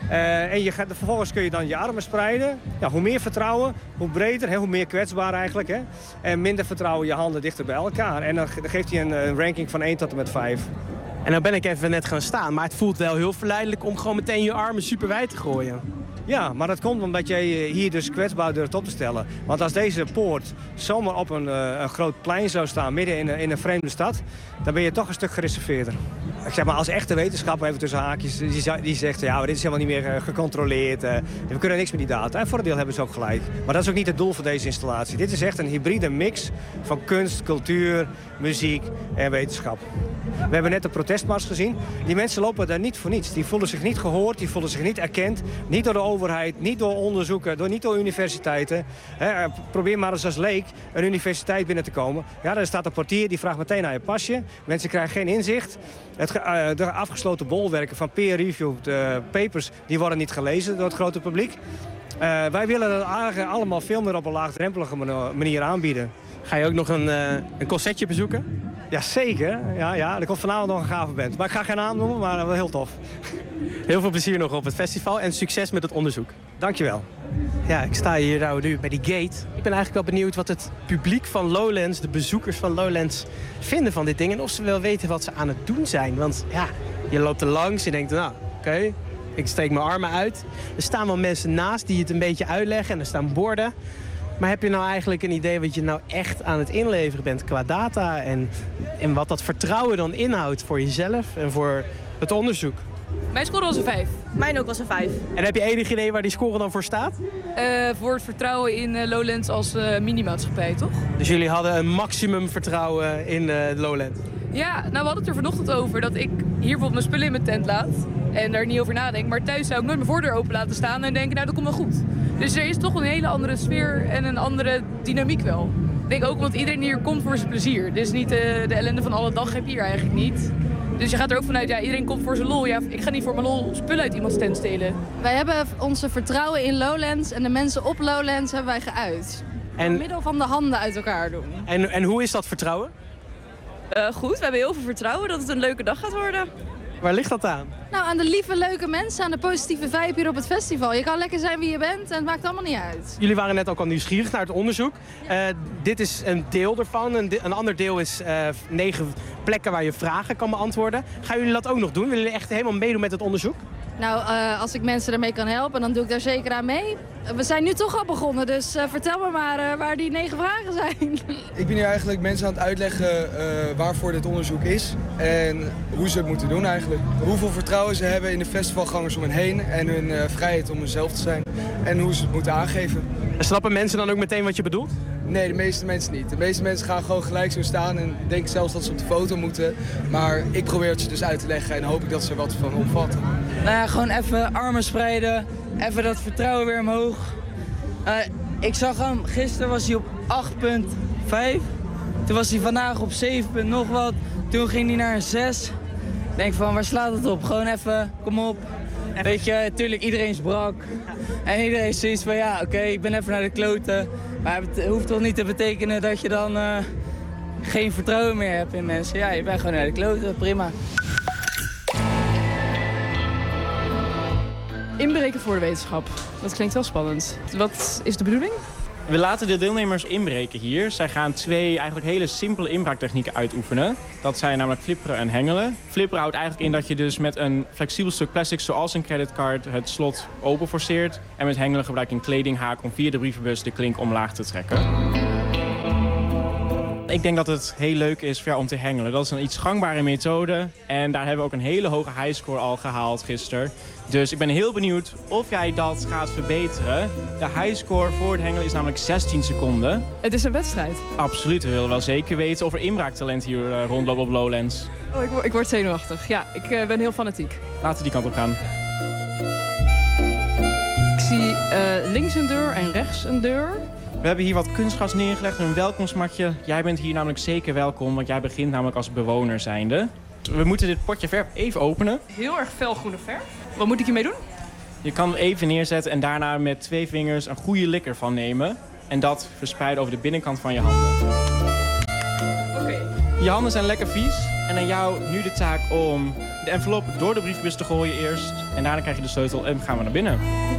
En vervolgens kun je dan je armen spreiden. Ja, hoe meer vertrouwen, hoe breder, hoe meer kwetsbaar eigenlijk. Hè? En minder vertrouwen, je handen dichter bij elkaar. En dan geeft hij een ranking van 1 tot en met 5. En nou ben ik even net gaan staan, maar het voelt wel heel verleidelijk om gewoon meteen je armen super wijd te gooien. Ja, maar dat komt omdat jij hier dus kwetsbaar durft op te stellen. Want als deze poort zomaar op een groot plein zou staan, midden in een vreemde stad, dan ben je toch een stuk gereserveerder. Ik zeg maar, als echte wetenschapper, even tussen haakjes, die zegt, ja, maar dit is helemaal niet meer gecontroleerd. We kunnen niks met die data. En voor een deel hebben ze ook gelijk. Maar dat is ook niet het doel van deze installatie. Dit is echt een hybride mix van kunst, cultuur, muziek en wetenschap. We hebben net een protestmars gezien. Die mensen lopen daar niet voor niets. Die voelen zich niet gehoord, die voelen zich niet erkend. Niet door de overheid, niet door onderzoeken, niet door universiteiten. Probeer maar eens als leek een universiteit binnen te komen. Ja, er staat een portier, die vraagt meteen naar je pasje. Mensen krijgen geen inzicht. De afgesloten bolwerken van peer-reviewed papers, die worden niet gelezen door het grote publiek. Wij willen dat eigenlijk allemaal veel meer op een laagdrempelige manier aanbieden. Ga je ook nog een concertje bezoeken? Ja, zeker. Ja, er komt vanavond nog een gave band. Maar ik ga geen naam noemen, maar wel heel tof. Heel veel plezier nog op het festival en succes met het onderzoek. Dankjewel. Ja, ik sta hier nou nu bij die gate. Ik ben eigenlijk wel benieuwd wat het publiek van Lowlands, de bezoekers van Lowlands, vinden van dit ding. En of ze wel weten wat ze aan het doen zijn. Want ja, je loopt er langs en je denkt, nou, oké, ik steek mijn armen uit. Er staan wel mensen naast die het een beetje uitleggen en er staan borden. Maar heb je nou eigenlijk een idee wat je nou echt aan het inleveren bent qua data en wat dat vertrouwen dan inhoudt voor jezelf en voor het onderzoek? Mijn score was een 5. Mijn ook was een 5. En heb je enig idee waar die score dan voor staat? Voor het vertrouwen in Lowlands als minimaatschappij, toch? Dus jullie hadden een maximum vertrouwen in Lowlands? Ja, nou we hadden het er vanochtend over dat ik hier bijvoorbeeld mijn spullen in mijn tent laat en daar niet over nadenk. Maar thuis zou ik nooit mijn voordeur open laten staan en denken, nou dat komt wel goed. Dus er is toch een hele andere sfeer en een andere dynamiek wel. Ik denk ook, want iedereen hier komt voor zijn plezier. Dus niet de ellende van alle dag heb je hier eigenlijk niet. Dus je gaat er ook vanuit, ja, iedereen komt voor zijn lol. Ja, ik ga niet voor mijn lol spullen uit iemands tent stelen. Wij hebben onze vertrouwen in Lowlands en de mensen op Lowlands hebben wij geuit. Door middel van de handen uit elkaar doen. En hoe is dat vertrouwen? Goed, we hebben heel veel vertrouwen dat het een leuke dag gaat worden. Waar ligt dat aan? Nou, aan de lieve, leuke mensen, aan de positieve vibe hier op het festival. Je kan lekker zijn wie je bent en het maakt allemaal niet uit. Jullie waren net ook al nieuwsgierig naar het onderzoek. Dit is een deel ervan. Een ander deel is 9 plekken waar je vragen kan beantwoorden. Gaan jullie dat ook nog doen? Willen jullie echt helemaal meedoen met het onderzoek? Nou, als ik mensen ermee kan helpen, dan doe ik daar zeker aan mee. We zijn nu toch al begonnen, dus vertel me maar waar die 9 vragen zijn. Ik ben hier eigenlijk mensen aan het uitleggen waarvoor dit onderzoek is en hoe ze het moeten doen eigenlijk. Hoeveel vertrouwen ze hebben in de festivalgangers om hen heen en hun vrijheid om hunzelf te zijn en hoe ze het moeten aangeven. En snappen mensen dan ook meteen wat je bedoelt? Nee, de meeste mensen niet. De meeste mensen gaan gewoon gelijk zo staan en denken zelfs dat ze op de foto moeten. Maar ik probeer het ze dus uit te leggen en hoop ik dat ze er wat van opvatten. Nou ja, gewoon even armen spreiden, even dat vertrouwen weer omhoog. Ik zag hem, gisteren was hij op 8,5. Toen was hij vandaag op 7, nog wat. Toen ging hij naar een 6. denk van, waar slaat het op? Gewoon even, kom op. Weet je, tuurlijk, iedereen is brak. En iedereen is zoiets van, ja, oké, ik ben even naar de kloten. Maar het hoeft toch niet te betekenen dat je dan geen vertrouwen meer hebt in mensen. Ja, je bent gewoon naar de kloten, prima. Inbreken voor de wetenschap. Dat klinkt wel spannend. Wat is de bedoeling? We laten de deelnemers inbreken hier. Zij gaan 2 eigenlijk hele simpele inbraaktechnieken uitoefenen. Dat zijn namelijk flipperen en hengelen. Flipperen houdt eigenlijk in dat je dus met een flexibel stuk plastic zoals een creditcard het slot open forceert. En met hengelen gebruik je een kledinghaak om via de brievenbus de klink omlaag te trekken. Ik denk dat het heel leuk is voor jou om te hengelen. Dat is een iets gangbare methode. En daar hebben we ook een hele hoge highscore al gehaald gisteren. Dus ik ben heel benieuwd of jij dat gaat verbeteren. De highscore voor het hengelen is namelijk 16 seconden. Het is een wedstrijd. Absoluut, we willen wel zeker weten of er inbraaktalent hier rondloopt op Lowlands. Oh, ik word zenuwachtig. Ja, ik ben heel fanatiek. Laten we die kant op gaan. Ik zie links een deur en rechts een deur. We hebben hier wat kunstgras neergelegd, een welkomstmatje. Jij bent hier namelijk zeker welkom, want jij begint namelijk als bewoner zijnde. We moeten dit potje verf even openen. Heel erg felgroene verf. Wat moet ik hiermee doen? Je kan hem even neerzetten en daarna met 2 vingers een goede lik ervan nemen. En dat verspreiden over de binnenkant van je handen. Oké. Je handen zijn lekker vies. En aan jou nu de taak om de envelop door de brievenbus te gooien eerst. En daarna krijg je de sleutel en gaan we naar binnen.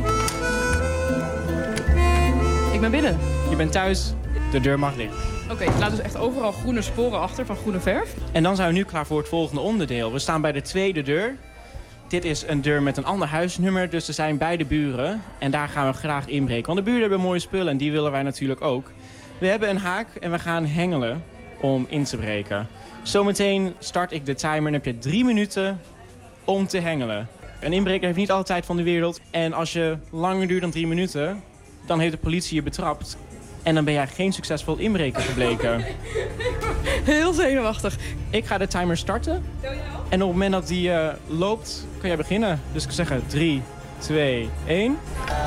Ik ben binnen. Je bent thuis, de deur mag dicht. Oké, ik laat dus echt overal groene sporen achter van groene verf. En dan zijn we nu klaar voor het volgende onderdeel. We staan bij de tweede deur. Dit is een deur met een ander huisnummer, dus er zijn beide buren. En daar gaan we graag inbreken, want de buren hebben mooie spullen en die willen wij natuurlijk ook. We hebben een haak en we gaan hengelen om in te breken. Zometeen start ik de timer en heb je 3 minuten om te hengelen. Een inbreker heeft niet alle tijd van de wereld. En als je langer duurt dan 3 minuten, dan heeft de politie je betrapt. En dan ben jij geen succesvol inbreker gebleken. Heel zenuwachtig. Ik ga de timer starten. En op het moment dat die loopt, kun jij beginnen. Dus ik zeg 3, 2, 1.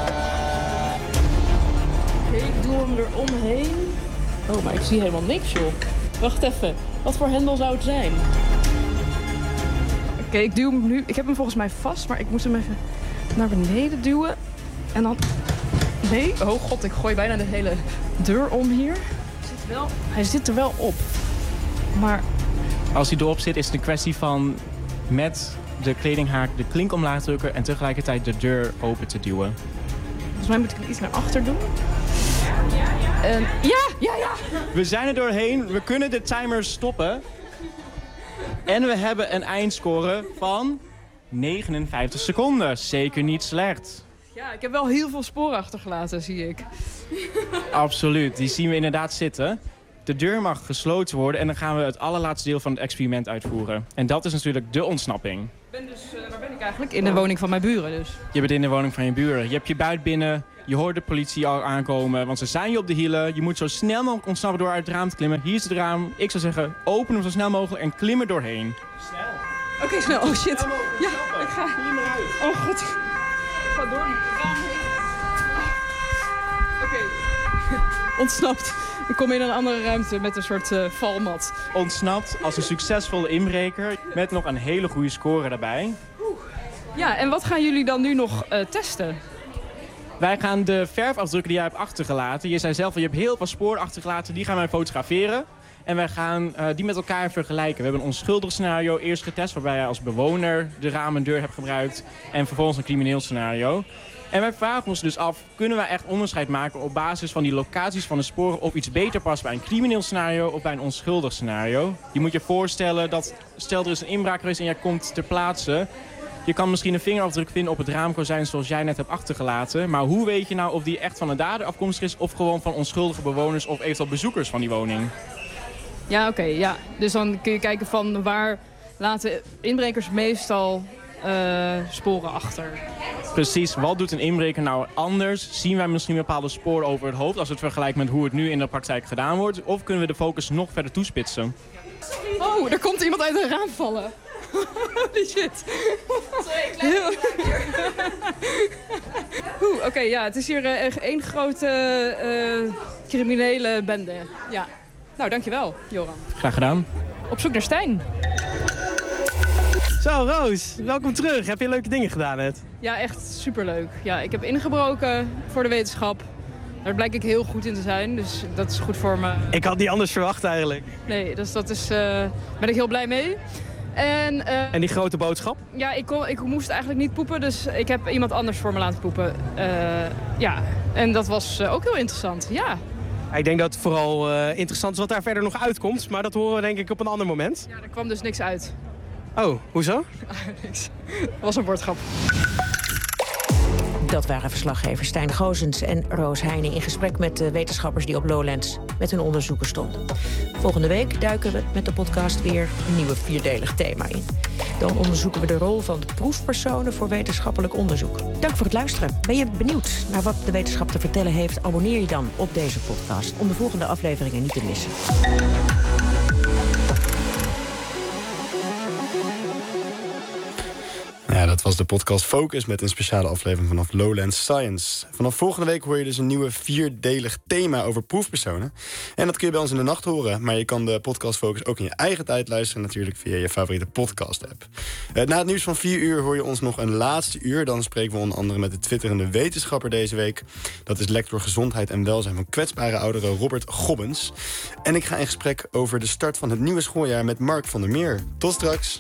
Oké, ik doe hem eromheen. Oh, maar ik zie helemaal niks, joh. Wacht even. Wat voor hendel zou het zijn? Oké, ik duw hem nu. Ik heb hem volgens mij vast, maar ik moest hem even naar beneden duwen. En dan... Nee, oh god, ik gooi bijna de hele deur om hier. Hij zit er wel op. Maar... Als hij erop zit, is het een kwestie van met de kledinghaak de klink omlaag drukken en tegelijkertijd de deur open te duwen. Volgens mij moet ik hem iets naar achter doen. Ja! We zijn er doorheen. We kunnen de timer stoppen. En we hebben een eindscore van 59 seconden. Zeker niet slecht. Ja, ik heb wel heel veel sporen achtergelaten, zie ik. Absoluut, die zien we inderdaad zitten. De deur mag gesloten worden en dan gaan we het allerlaatste deel van het experiment uitvoeren. En dat is natuurlijk de ontsnapping. Waar ben ik eigenlijk? In de woning van mijn buren dus. Je bent in de woning van je buren. Je hebt je buit binnen, je hoort de politie al aankomen, want ze zijn je op de hielen. Je moet zo snel mogelijk ontsnappen door uit het raam te klimmen. Hier is het raam. Ik zou zeggen, open hem zo snel mogelijk en klim er doorheen. Snel. Oké, snel. Oh shit. Ja, ik ga hier naar uit. Oh god. Ik ga door die raam heen. Oké. Ontsnapt. Ik kom in een andere ruimte met een soort valmat. Ontsnapt als een succesvolle inbreker met nog een hele goede score daarbij. Ja, en wat gaan jullie dan nu nog testen? Wij gaan de verfafdrukken die jij hebt achtergelaten. Je zei zelf, je hebt heel veel sporen achtergelaten. Die gaan wij fotograferen. En wij gaan die met elkaar vergelijken. We hebben een onschuldig scenario eerst getest, waarbij jij als bewoner de raam en deur hebt gebruikt. En vervolgens een crimineel scenario. En wij vragen ons dus af, kunnen wij echt onderscheid maken op basis van die locaties van de sporen of iets beter past bij een crimineel scenario of bij een onschuldig scenario? Je moet je voorstellen dat, stel er is een inbraak geweest en jij komt ter plaatse. Je kan misschien een vingerafdruk vinden op het raamkozijn zoals jij net hebt achtergelaten. Maar hoe weet je nou of die echt van een dader afkomstig is of gewoon van onschuldige bewoners of eventueel bezoekers van die woning? Ja, oké, ja. Dus dan kun je kijken van waar laten inbrekers meestal sporen achter. Precies, wat doet een inbreker nou anders? Zien wij misschien bepaalde sporen over het hoofd als we het vergelijken met hoe het nu in de praktijk gedaan wordt? Of kunnen we de focus nog verder toespitsen? Oh, er komt iemand uit een raam vallen. Holy shit. Sorry, Oké, ja, het is hier één grote criminele bende. Ja. Nou, dankjewel, Joran. Graag gedaan. Op zoek naar Stijn. Zo, Roos, welkom terug. Heb je leuke dingen gedaan net? Ja, echt superleuk. Ja, ik heb ingebroken voor de wetenschap. Daar blijk ik heel goed in te zijn, dus dat is goed voor me. Ik had niet anders verwacht eigenlijk. Nee, dus dat is, ben ik heel blij mee. En die grote boodschap? Ja, ik moest eigenlijk niet poepen, dus ik heb iemand anders voor me laten poepen. Ja, en dat was ook heel interessant, ja. Ik denk dat het vooral interessant is wat daar verder nog uitkomt, maar dat horen we denk ik op een ander moment. Ja, er kwam dus niks uit. Oh, hoezo? Niks. Dat was een woordgrap. Dat waren verslaggevers Stijn Goosens en Roos Heijnen in gesprek met de wetenschappers die op Lowlands met hun onderzoeken stonden. Volgende week duiken we met de podcast weer een nieuwe 4-delig thema in. Dan onderzoeken we de rol van proefpersonen voor wetenschappelijk onderzoek. Dank voor het luisteren. Ben je benieuwd naar wat de wetenschap te vertellen heeft? Abonneer je dan op deze podcast om de volgende afleveringen niet te missen. Ja, dat was de podcast Focus met een speciale aflevering vanaf Lowlands Science. Vanaf volgende week hoor je dus een nieuwe 4-delig thema over proefpersonen. En dat kun je bij ons in de nacht horen. Maar je kan de podcast Focus ook in je eigen tijd luisteren, natuurlijk via je favoriete podcast-app. Na het nieuws van 4 uur hoor je ons nog een laatste uur. Dan spreken we onder andere met de twitterende wetenschapper deze week. Dat is lector gezondheid en welzijn van kwetsbare ouderen Robert Gobbens. En ik ga in gesprek over de start van het nieuwe schooljaar met Mark van der Meer. Tot straks.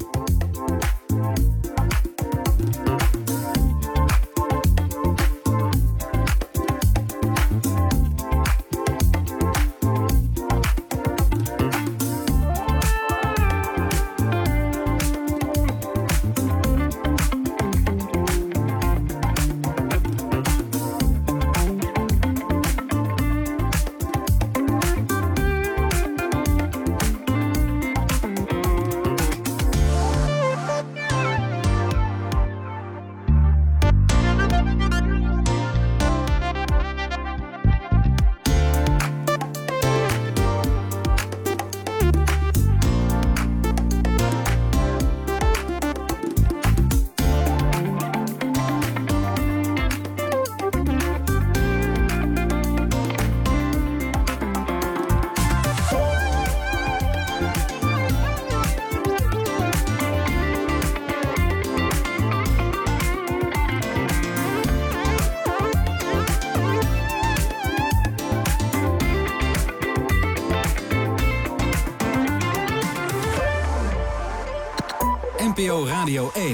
NPO Radio 1.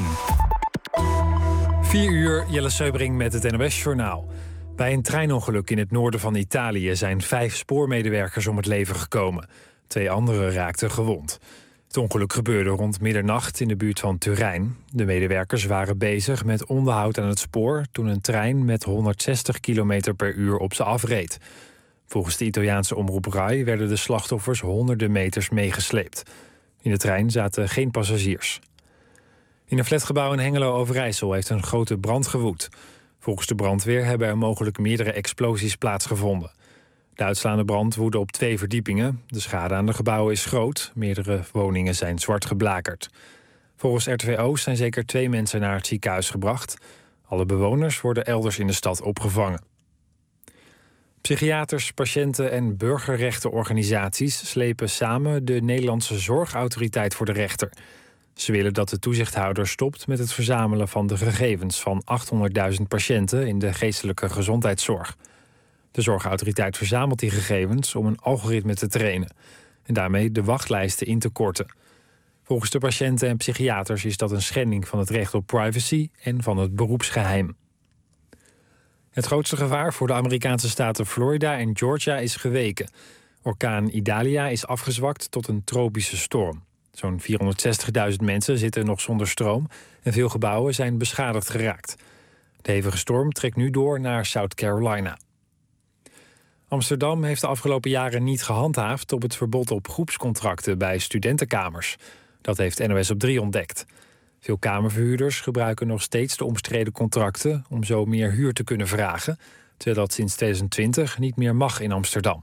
4 uur, Jelle Seubring met het NOS-journaal. Bij een treinongeluk in het noorden van Italië zijn 5 spoormedewerkers om het leven gekomen. 2 anderen raakten gewond. Het ongeluk gebeurde rond middernacht in de buurt van Turijn. De medewerkers waren bezig met onderhoud aan het spoor toen een trein met 160 km per uur op ze afreed. Volgens de Italiaanse omroep Rai werden de slachtoffers honderden meters meegesleept. In de trein zaten geen passagiers. In een flatgebouw in Hengelo-Overijssel heeft een grote brand gewoed. Volgens de brandweer hebben er mogelijk meerdere explosies plaatsgevonden. De uitslaande brand woedde op 2 verdiepingen. De schade aan de gebouwen is groot. Meerdere woningen zijn zwart geblakerd. Volgens RTV Oost zijn zeker 2 mensen naar het ziekenhuis gebracht. Alle bewoners worden elders in de stad opgevangen. Psychiaters, patiënten en burgerrechtenorganisaties slepen samen de Nederlandse Zorgautoriteit voor de rechter. Ze willen dat de toezichthouder stopt met het verzamelen van de gegevens van 800.000 patiënten in de geestelijke gezondheidszorg. De Zorgautoriteit verzamelt die gegevens om een algoritme te trainen en daarmee de wachtlijsten in te korten. Volgens de patiënten en psychiaters is dat een schending van het recht op privacy en van het beroepsgeheim. Het grootste gevaar voor de Amerikaanse staten Florida en Georgia is geweken. Orkaan Idalia is afgezwakt tot een tropische storm. Zo'n 460.000 mensen zitten nog zonder stroom en veel gebouwen zijn beschadigd geraakt. De hevige storm trekt nu door naar South Carolina. Amsterdam heeft de afgelopen jaren niet gehandhaafd op het verbod op groepscontracten bij studentenkamers. Dat heeft NOS op 3 ontdekt. Veel kamerverhuurders gebruiken nog steeds de omstreden contracten om zo meer huur te kunnen vragen, terwijl dat sinds 2020 niet meer mag in Amsterdam.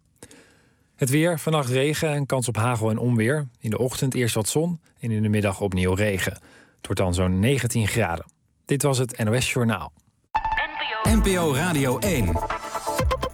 Het weer, vannacht regen en kans op hagel en onweer. In de ochtend eerst wat zon en in de middag opnieuw regen. Het wordt dan zo'n 19 graden. Dit was het NOS Journaal. NPO Radio 1.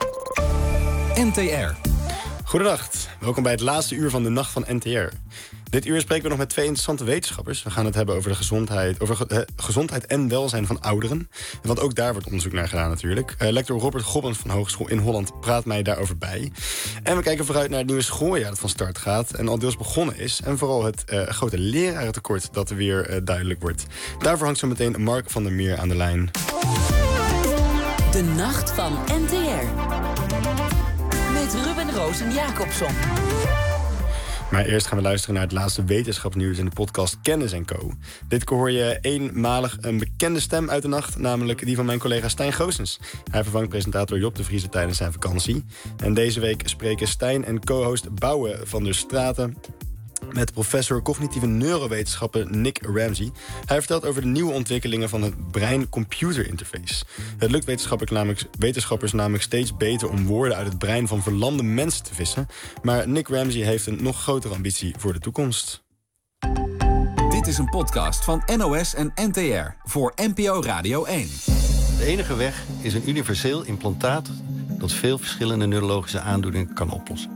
NTR. Goedendag, welkom bij het laatste uur van de Nacht van NTR. Dit uur spreken we nog met 2 interessante wetenschappers. We gaan het hebben over de gezondheid en welzijn van ouderen. Want ook daar wordt onderzoek naar gedaan natuurlijk. Lector Robert Gobbens van Hogeschool in Holland praat mij daarover bij. En we kijken vooruit naar het nieuwe schooljaar dat van start gaat en al deels begonnen is. En vooral het grote lerarentekort dat er weer duidelijk wordt. Daarvoor hangt zo meteen Mark van der Meer aan de lijn. De Nacht van NTR. Met Ruben Roos en Jacobson. Maar eerst gaan we luisteren naar het laatste wetenschapsnieuws in de podcast Kennis & Co. Dit keer hoor je eenmalig een bekende stem uit de nacht, namelijk die van mijn collega Stijn Goossens. Hij vervangt presentator Job de Vrieze tijdens zijn vakantie. En deze week spreken Stijn en co-host Bouwe van der Straten met professor cognitieve neurowetenschappen Nick Ramsey. Hij vertelt over de nieuwe ontwikkelingen van het brein-computer interface. Het lukt wetenschappers namelijk steeds beter om woorden uit het brein van verlamde mensen te vissen. Maar Nick Ramsey heeft een nog grotere ambitie voor de toekomst. Dit is een podcast van NOS en NTR voor NPO Radio 1. De enige weg is een universeel implantaat dat veel verschillende neurologische aandoeningen kan oplossen.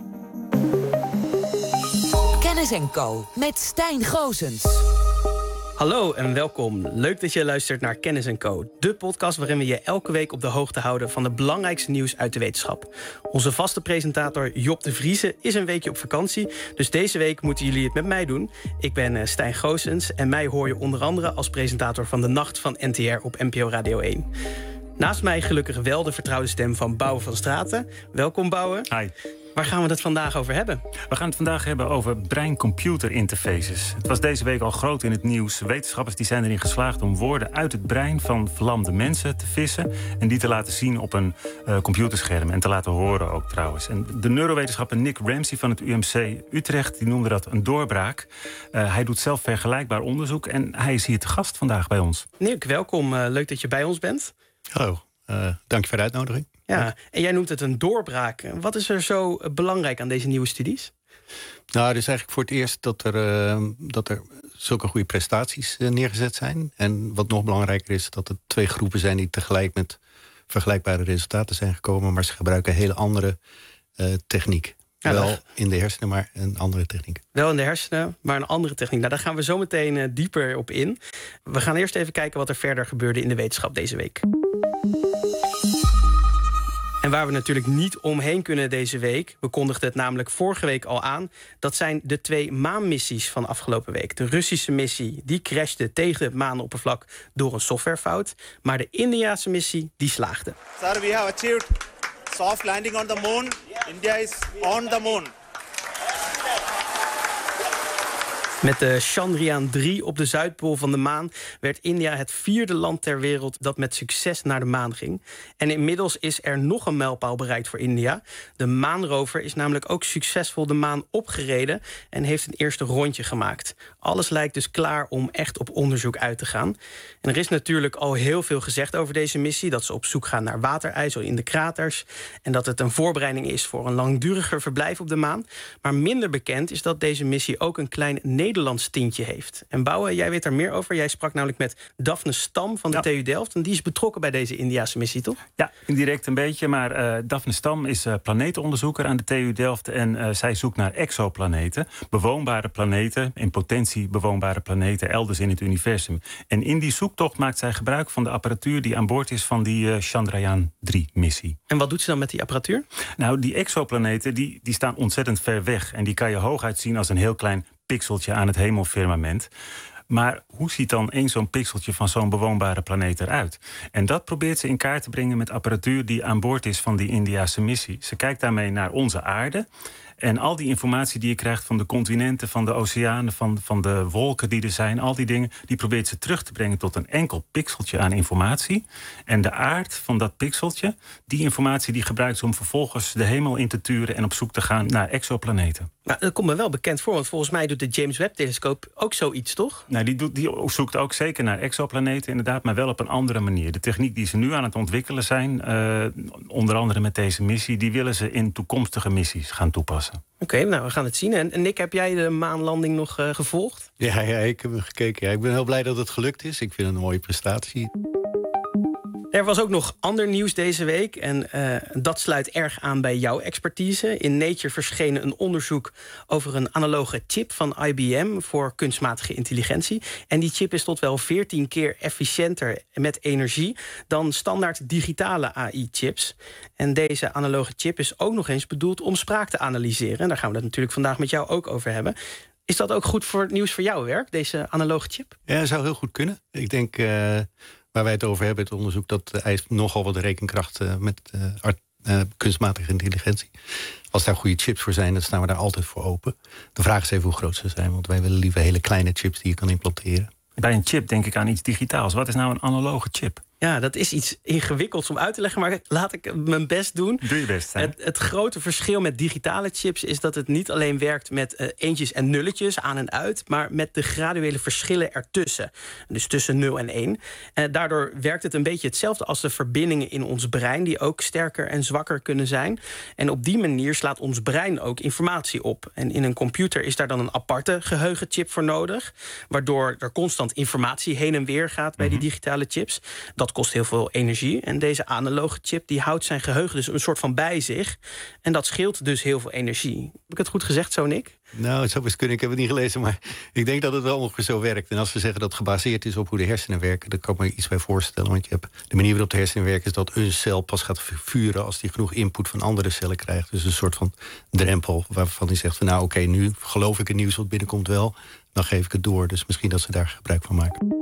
Kennis & Co. met Stijn Goossens. Hallo en welkom. Leuk dat je luistert naar Kennis & Co. De podcast waarin we je elke week op de hoogte houden van het belangrijkste nieuws uit de wetenschap. Onze vaste presentator Job de Vrieze is een weekje op vakantie. Dus deze week moeten jullie het met mij doen. Ik ben Stijn Goossens en mij hoor je onder andere als presentator van de Nacht van NTR op NPO Radio 1. Naast mij gelukkig wel de vertrouwde stem van Bouwe van Straten. Welkom Bouwe. Hi. Waar gaan we het vandaag over hebben? We gaan het vandaag hebben over brein-computer interfaces. Het was deze week al groot in het nieuws. Wetenschappers die zijn erin geslaagd om woorden uit het brein van verlamde mensen te vissen en die te laten zien op een computerscherm en te laten horen ook trouwens. En de neurowetenschapper Nick Ramsey van het UMC Utrecht die noemde dat een doorbraak. Hij doet zelf vergelijkbaar onderzoek en hij is hier te gast vandaag bij ons. Nick, welkom. Leuk dat je bij ons bent. Hallo, dank je voor de uitnodiging. Ja, en jij noemt het een doorbraak. Wat is er zo belangrijk aan deze nieuwe studies? Nou, het is eigenlijk voor het eerst dat er zulke goede prestaties neergezet zijn. En wat nog belangrijker is, dat er 2 groepen zijn die tegelijk met vergelijkbare resultaten zijn gekomen, maar ze gebruiken een hele andere techniek. Ja, wel in de hersenen, maar een andere techniek. Wel in de hersenen, maar een andere techniek. Nou, daar gaan we zo meteen dieper op in. We gaan eerst even kijken wat er verder gebeurde in de wetenschap deze week. En waar we natuurlijk niet omheen kunnen deze week, we kondigden het namelijk vorige week al aan, dat zijn de 2 maanmissies van afgelopen week. De Russische missie, die crashte tegen het maanoppervlak door een softwarefout. Maar de Indiase missie, die slaagde. Sir, we have achieved soft landing on the moon. India is on the moon. Met de Chandrayaan-3 op de Zuidpool van de maan werd India het 4e land ter wereld dat met succes naar de maan ging. En inmiddels is er nog een mijlpaal bereikt voor India. De maanrover is namelijk ook succesvol de maan opgereden en heeft een eerste rondje gemaakt. Alles lijkt dus klaar om echt op onderzoek uit te gaan. En er is natuurlijk al heel veel gezegd over deze missie. Dat ze op zoek gaan naar waterijzer in de kraters. En dat het een voorbereiding is voor een langduriger verblijf op de maan. Maar minder bekend is dat deze missie ook een klein Nederlands tintje heeft. En Bouwe, jij weet er meer over. Jij sprak namelijk met Daphne Stam van de TU Delft. En die is betrokken bij deze Indiase missie, toch? Ja, indirect een beetje. Maar Daphne Stam is planetenonderzoeker aan de TU Delft. En zij zoekt naar exoplaneten. Bewoonbare planeten, in potentie bewoonbare planeten elders in het universum. En in die zoektocht maakt zij gebruik van de apparatuur die aan boord is van die Chandrayaan-3-missie. En wat doet ze dan met die apparatuur? Nou, die exoplaneten die staan ontzettend ver weg. En die kan je hooguit zien als een heel klein pixeltje aan het hemelfirmament. Maar hoe ziet dan zo'n pixeltje van zo'n bewoonbare planeet eruit? En dat probeert ze in kaart te brengen met apparatuur die aan boord is van die Indiase missie. Ze kijkt daarmee naar onze aarde. En al die informatie die je krijgt van de continenten, van de oceanen, van de wolken die er zijn, al die dingen, die probeert ze terug te brengen tot een enkel pixeltje aan informatie. En de aard van dat pixeltje, die informatie die gebruikt ze om vervolgens de hemel in te turen en op zoek te gaan naar exoplaneten. Nou, dat komt me wel bekend voor, want volgens mij doet de James Webb-telescoop ook zoiets, toch? Nou, die zoekt ook zeker naar exoplaneten, inderdaad, maar wel op een andere manier. De techniek die ze nu aan het ontwikkelen zijn, onder andere met deze missie, die willen ze in toekomstige missies gaan toepassen. Oké, nou, we gaan het zien. En Nick, heb jij de maanlanding nog gevolgd? Ja, ik heb hem gekeken. Ja, ik ben heel blij dat het gelukt is. Ik vind het een mooie prestatie. Er was ook nog ander nieuws deze week. En dat sluit erg aan bij jouw expertise. In Nature verscheen een onderzoek over een analoge chip van IBM voor kunstmatige intelligentie. En die chip is tot wel 14 keer efficiënter met energie dan standaard digitale AI-chips. En deze analoge chip is ook nog eens bedoeld om spraak te analyseren. En daar gaan we het natuurlijk vandaag met jou ook over hebben. Is dat ook goed voor nieuws voor jouw werk, deze analoge chip? Ja, dat zou heel goed kunnen. Ik denk, waar wij het over hebben, het onderzoek, dat eist nogal wat rekenkracht met kunstmatige intelligentie. Als daar goede chips voor zijn, dan staan we daar altijd voor open. De vraag is even hoe groot ze zijn, want wij willen liever hele kleine chips die je kan implanteren. Bij een chip denk ik aan iets digitaals. Wat is nou een analoge chip? Ja, dat is iets ingewikkelds om uit te leggen, maar laat ik mijn best doen. Doe je best. Het grote verschil met digitale chips is dat het niet alleen werkt met eentjes en nulletjes aan en uit, maar met de graduele verschillen ertussen. Dus tussen 0 en 1. Daardoor werkt het een beetje hetzelfde als de verbindingen in ons brein, die ook sterker en zwakker kunnen zijn. En op die manier slaat ons brein ook informatie op. En in een computer is daar dan een aparte geheugenchip voor nodig, waardoor er constant informatie heen en weer gaat bij die digitale chips. Dat kost heel veel energie. En deze analoge chip die houdt zijn geheugen dus een soort van bij zich. En dat scheelt dus heel veel energie. Heb ik het goed gezegd zo, Nick? Nou, het zou best kunnen. Ik heb het niet gelezen, maar ik denk dat het wel ongeveer zo werkt. En als we zeggen dat het gebaseerd is op hoe de hersenen werken, dan kan ik me iets bij voorstellen. Want je hebt de manier waarop de hersenen werken is dat een cel pas gaat vuren als die genoeg input van andere cellen krijgt. Dus een soort van drempel waarvan die zegt van nou oké, nu geloof ik het nieuws wat binnenkomt wel, dan geef ik het door. Dus misschien dat ze daar gebruik van maken.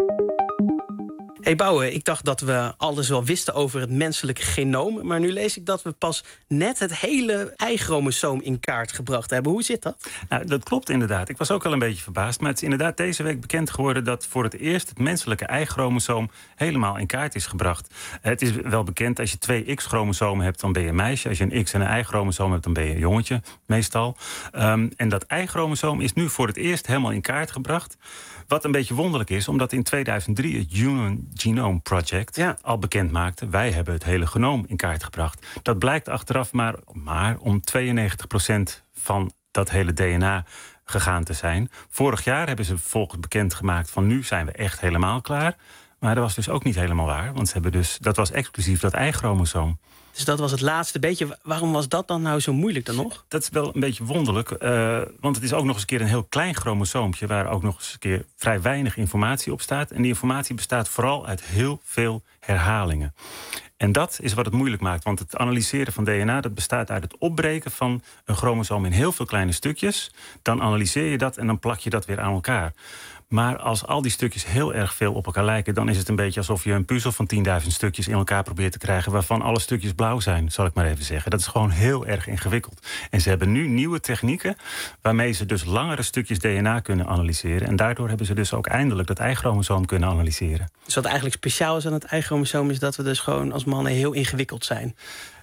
Hey Bouwe, ik dacht dat we alles wel wisten over het menselijke genoom, maar nu lees ik dat we pas net het hele Y-chromosoom in kaart gebracht hebben. Hoe zit dat? Nou, dat klopt inderdaad. Ik was ook al een beetje verbaasd, maar het is inderdaad deze week bekend geworden dat voor het eerst het menselijke Y-chromosoom helemaal in kaart is gebracht. Het is wel bekend, als je 2 X-chromosomen hebt, dan ben je een meisje. Als je een X- en een Y-chromosoom hebt, dan ben je een jongetje, meestal. En dat Y-chromosoom is nu voor het eerst helemaal in kaart gebracht. Wat een beetje wonderlijk is, omdat in 2003 het Human Genome Project al bekend maakte, wij hebben het hele genoom in kaart gebracht. Dat blijkt achteraf maar om 92% van dat hele DNA gegaan te zijn. Vorig jaar hebben ze vervolgens bekendgemaakt van nu zijn we echt helemaal klaar. Maar dat was dus ook niet helemaal waar, want ze hebben dus, dat was exclusief dat Y-chromosoom. Dus dat was het laatste beetje. Waarom was dat dan nou zo moeilijk dan nog? Dat is wel een beetje wonderlijk. Want het is ook nog eens een keer een heel klein chromosoompje waar ook nog eens een keer vrij weinig informatie op staat. En die informatie bestaat vooral uit heel veel herhalingen. En dat is wat het moeilijk maakt. Want het analyseren van DNA dat bestaat uit het opbreken van een chromosoom in heel veel kleine stukjes. Dan analyseer je dat en dan plak je dat weer aan elkaar. Maar als al die stukjes heel erg veel op elkaar lijken, dan is het een beetje alsof je een puzzel van 10.000 stukjes in elkaar probeert te krijgen, waarvan alle stukjes blauw zijn, zal ik maar even zeggen. Dat is gewoon heel erg ingewikkeld. En ze hebben nu nieuwe technieken waarmee ze dus langere stukjes DNA kunnen analyseren. En daardoor hebben ze dus ook eindelijk dat Y-chromosoom kunnen analyseren. Dus wat eigenlijk speciaal is aan het Y-chromosoom is dat we dus gewoon als mannen heel ingewikkeld zijn.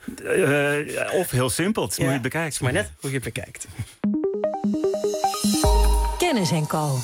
Of heel simpel, het is hoe je het bekijkt. Het is maar net hoe je het bekijkt. Kennis en Co.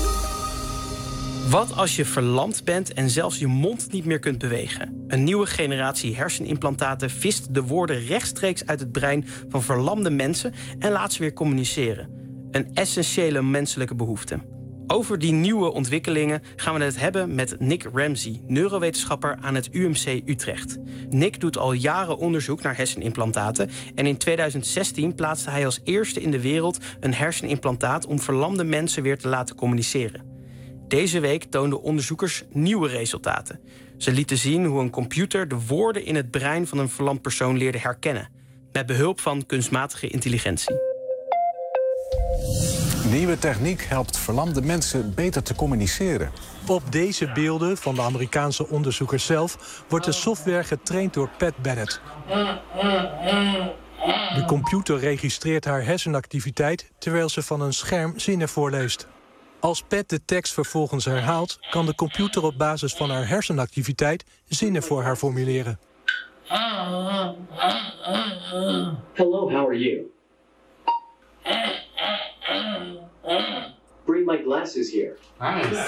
Wat als je verlamd bent en zelfs je mond niet meer kunt bewegen? Een nieuwe generatie hersenimplantaten vist de woorden rechtstreeks uit het brein van verlamde mensen en laat ze weer communiceren. Een essentiële menselijke behoefte. Over die nieuwe ontwikkelingen gaan we het hebben met Nick Ramsey, neurowetenschapper aan het UMC Utrecht. Nick doet al jaren onderzoek naar hersenimplantaten en in 2016 plaatste hij als eerste in de wereld een hersenimplantaat om verlamde mensen weer te laten communiceren. Deze week toonden onderzoekers nieuwe resultaten. Ze lieten zien hoe een computer de woorden in het brein van een verlamd persoon leerde herkennen, met behulp van kunstmatige intelligentie. Nieuwe techniek helpt verlamde mensen beter te communiceren. Op deze beelden van de Amerikaanse onderzoekers zelf wordt de software getraind door Pat Bennett. De computer registreert haar hersenactiviteit terwijl ze van een scherm zinnen voorleest. Als Pat de tekst vervolgens herhaalt, kan de computer op basis van haar hersenactiviteit zinnen voor haar formuleren. Hello, how are you? Bring my glasses here. Nice.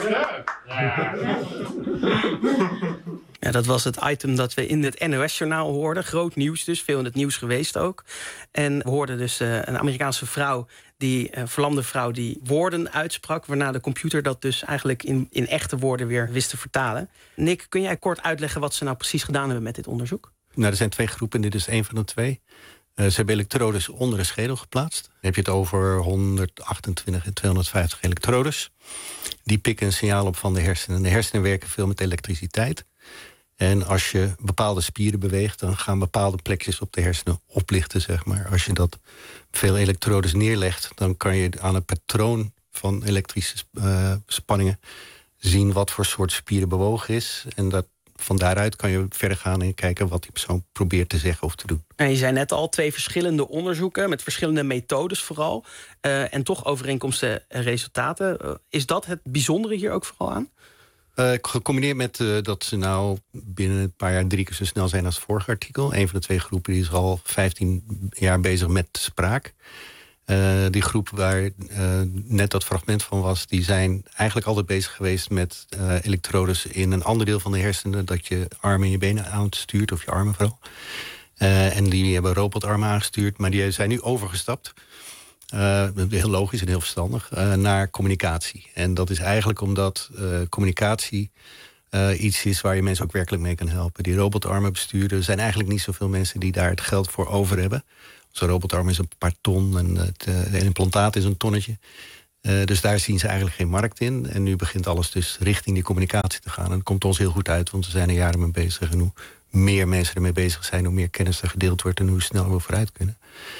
Ja, dat was het item dat we in het NOS-journaal hoorden. Groot nieuws dus, veel in het nieuws geweest ook. En we hoorden dus een Amerikaanse vrouw die verlamde vrouw die woorden uitsprak, waarna de computer dat dus eigenlijk in echte woorden weer wist te vertalen. Nick, kun jij kort uitleggen wat ze nou precies gedaan hebben met dit onderzoek? Nou, er zijn 2 groepen, dit is 1 van de 2. Ze hebben elektrodes onder de schedel geplaatst. Dan heb je het over 128 en 250 elektrodes. Die pikken een signaal op van de hersenen. De hersenen werken veel met elektriciteit. En als je bepaalde spieren beweegt, dan gaan bepaalde plekjes op de hersenen oplichten, zeg maar. Als je dat veel elektrodes neerlegt, dan kan je aan het patroon van elektrische spanningen zien wat voor soort spieren bewogen is. En van daaruit kan je verder gaan en kijken wat die persoon probeert te zeggen of te doen. En je zei net al, 2 verschillende onderzoeken met verschillende methodes vooral. En toch overeenkomsten en resultaten. Is dat het bijzondere hier ook vooral aan? Gecombineerd met dat ze nou binnen een paar jaar 3 keer zo snel zijn als het vorige artikel. Een van de 2 groepen die is al 15 jaar bezig met spraak. Die groep waar net dat fragment van was, die zijn eigenlijk altijd bezig geweest met elektrodes in een ander deel van de hersenen, dat je armen en je benen aanstuurt, of je armen vooral. En die hebben robotarmen aangestuurd, maar die zijn nu overgestapt. Heel logisch en heel verstandig, naar communicatie. En dat is eigenlijk omdat communicatie iets is waar je mensen ook werkelijk mee kan helpen. Die robotarmen besturen, er zijn eigenlijk niet zoveel mensen die daar het geld voor over hebben. Zo'n robotarm is een paar ton en het implantaat is een tonnetje. Dus daar zien ze eigenlijk geen markt in. En nu begint alles dus richting die communicatie te gaan. En dat komt ons heel goed uit, want we zijn er jaren mee bezig. En hoe meer mensen ermee bezig zijn, hoe meer kennis er gedeeld wordt en hoe sneller we vooruit kunnen.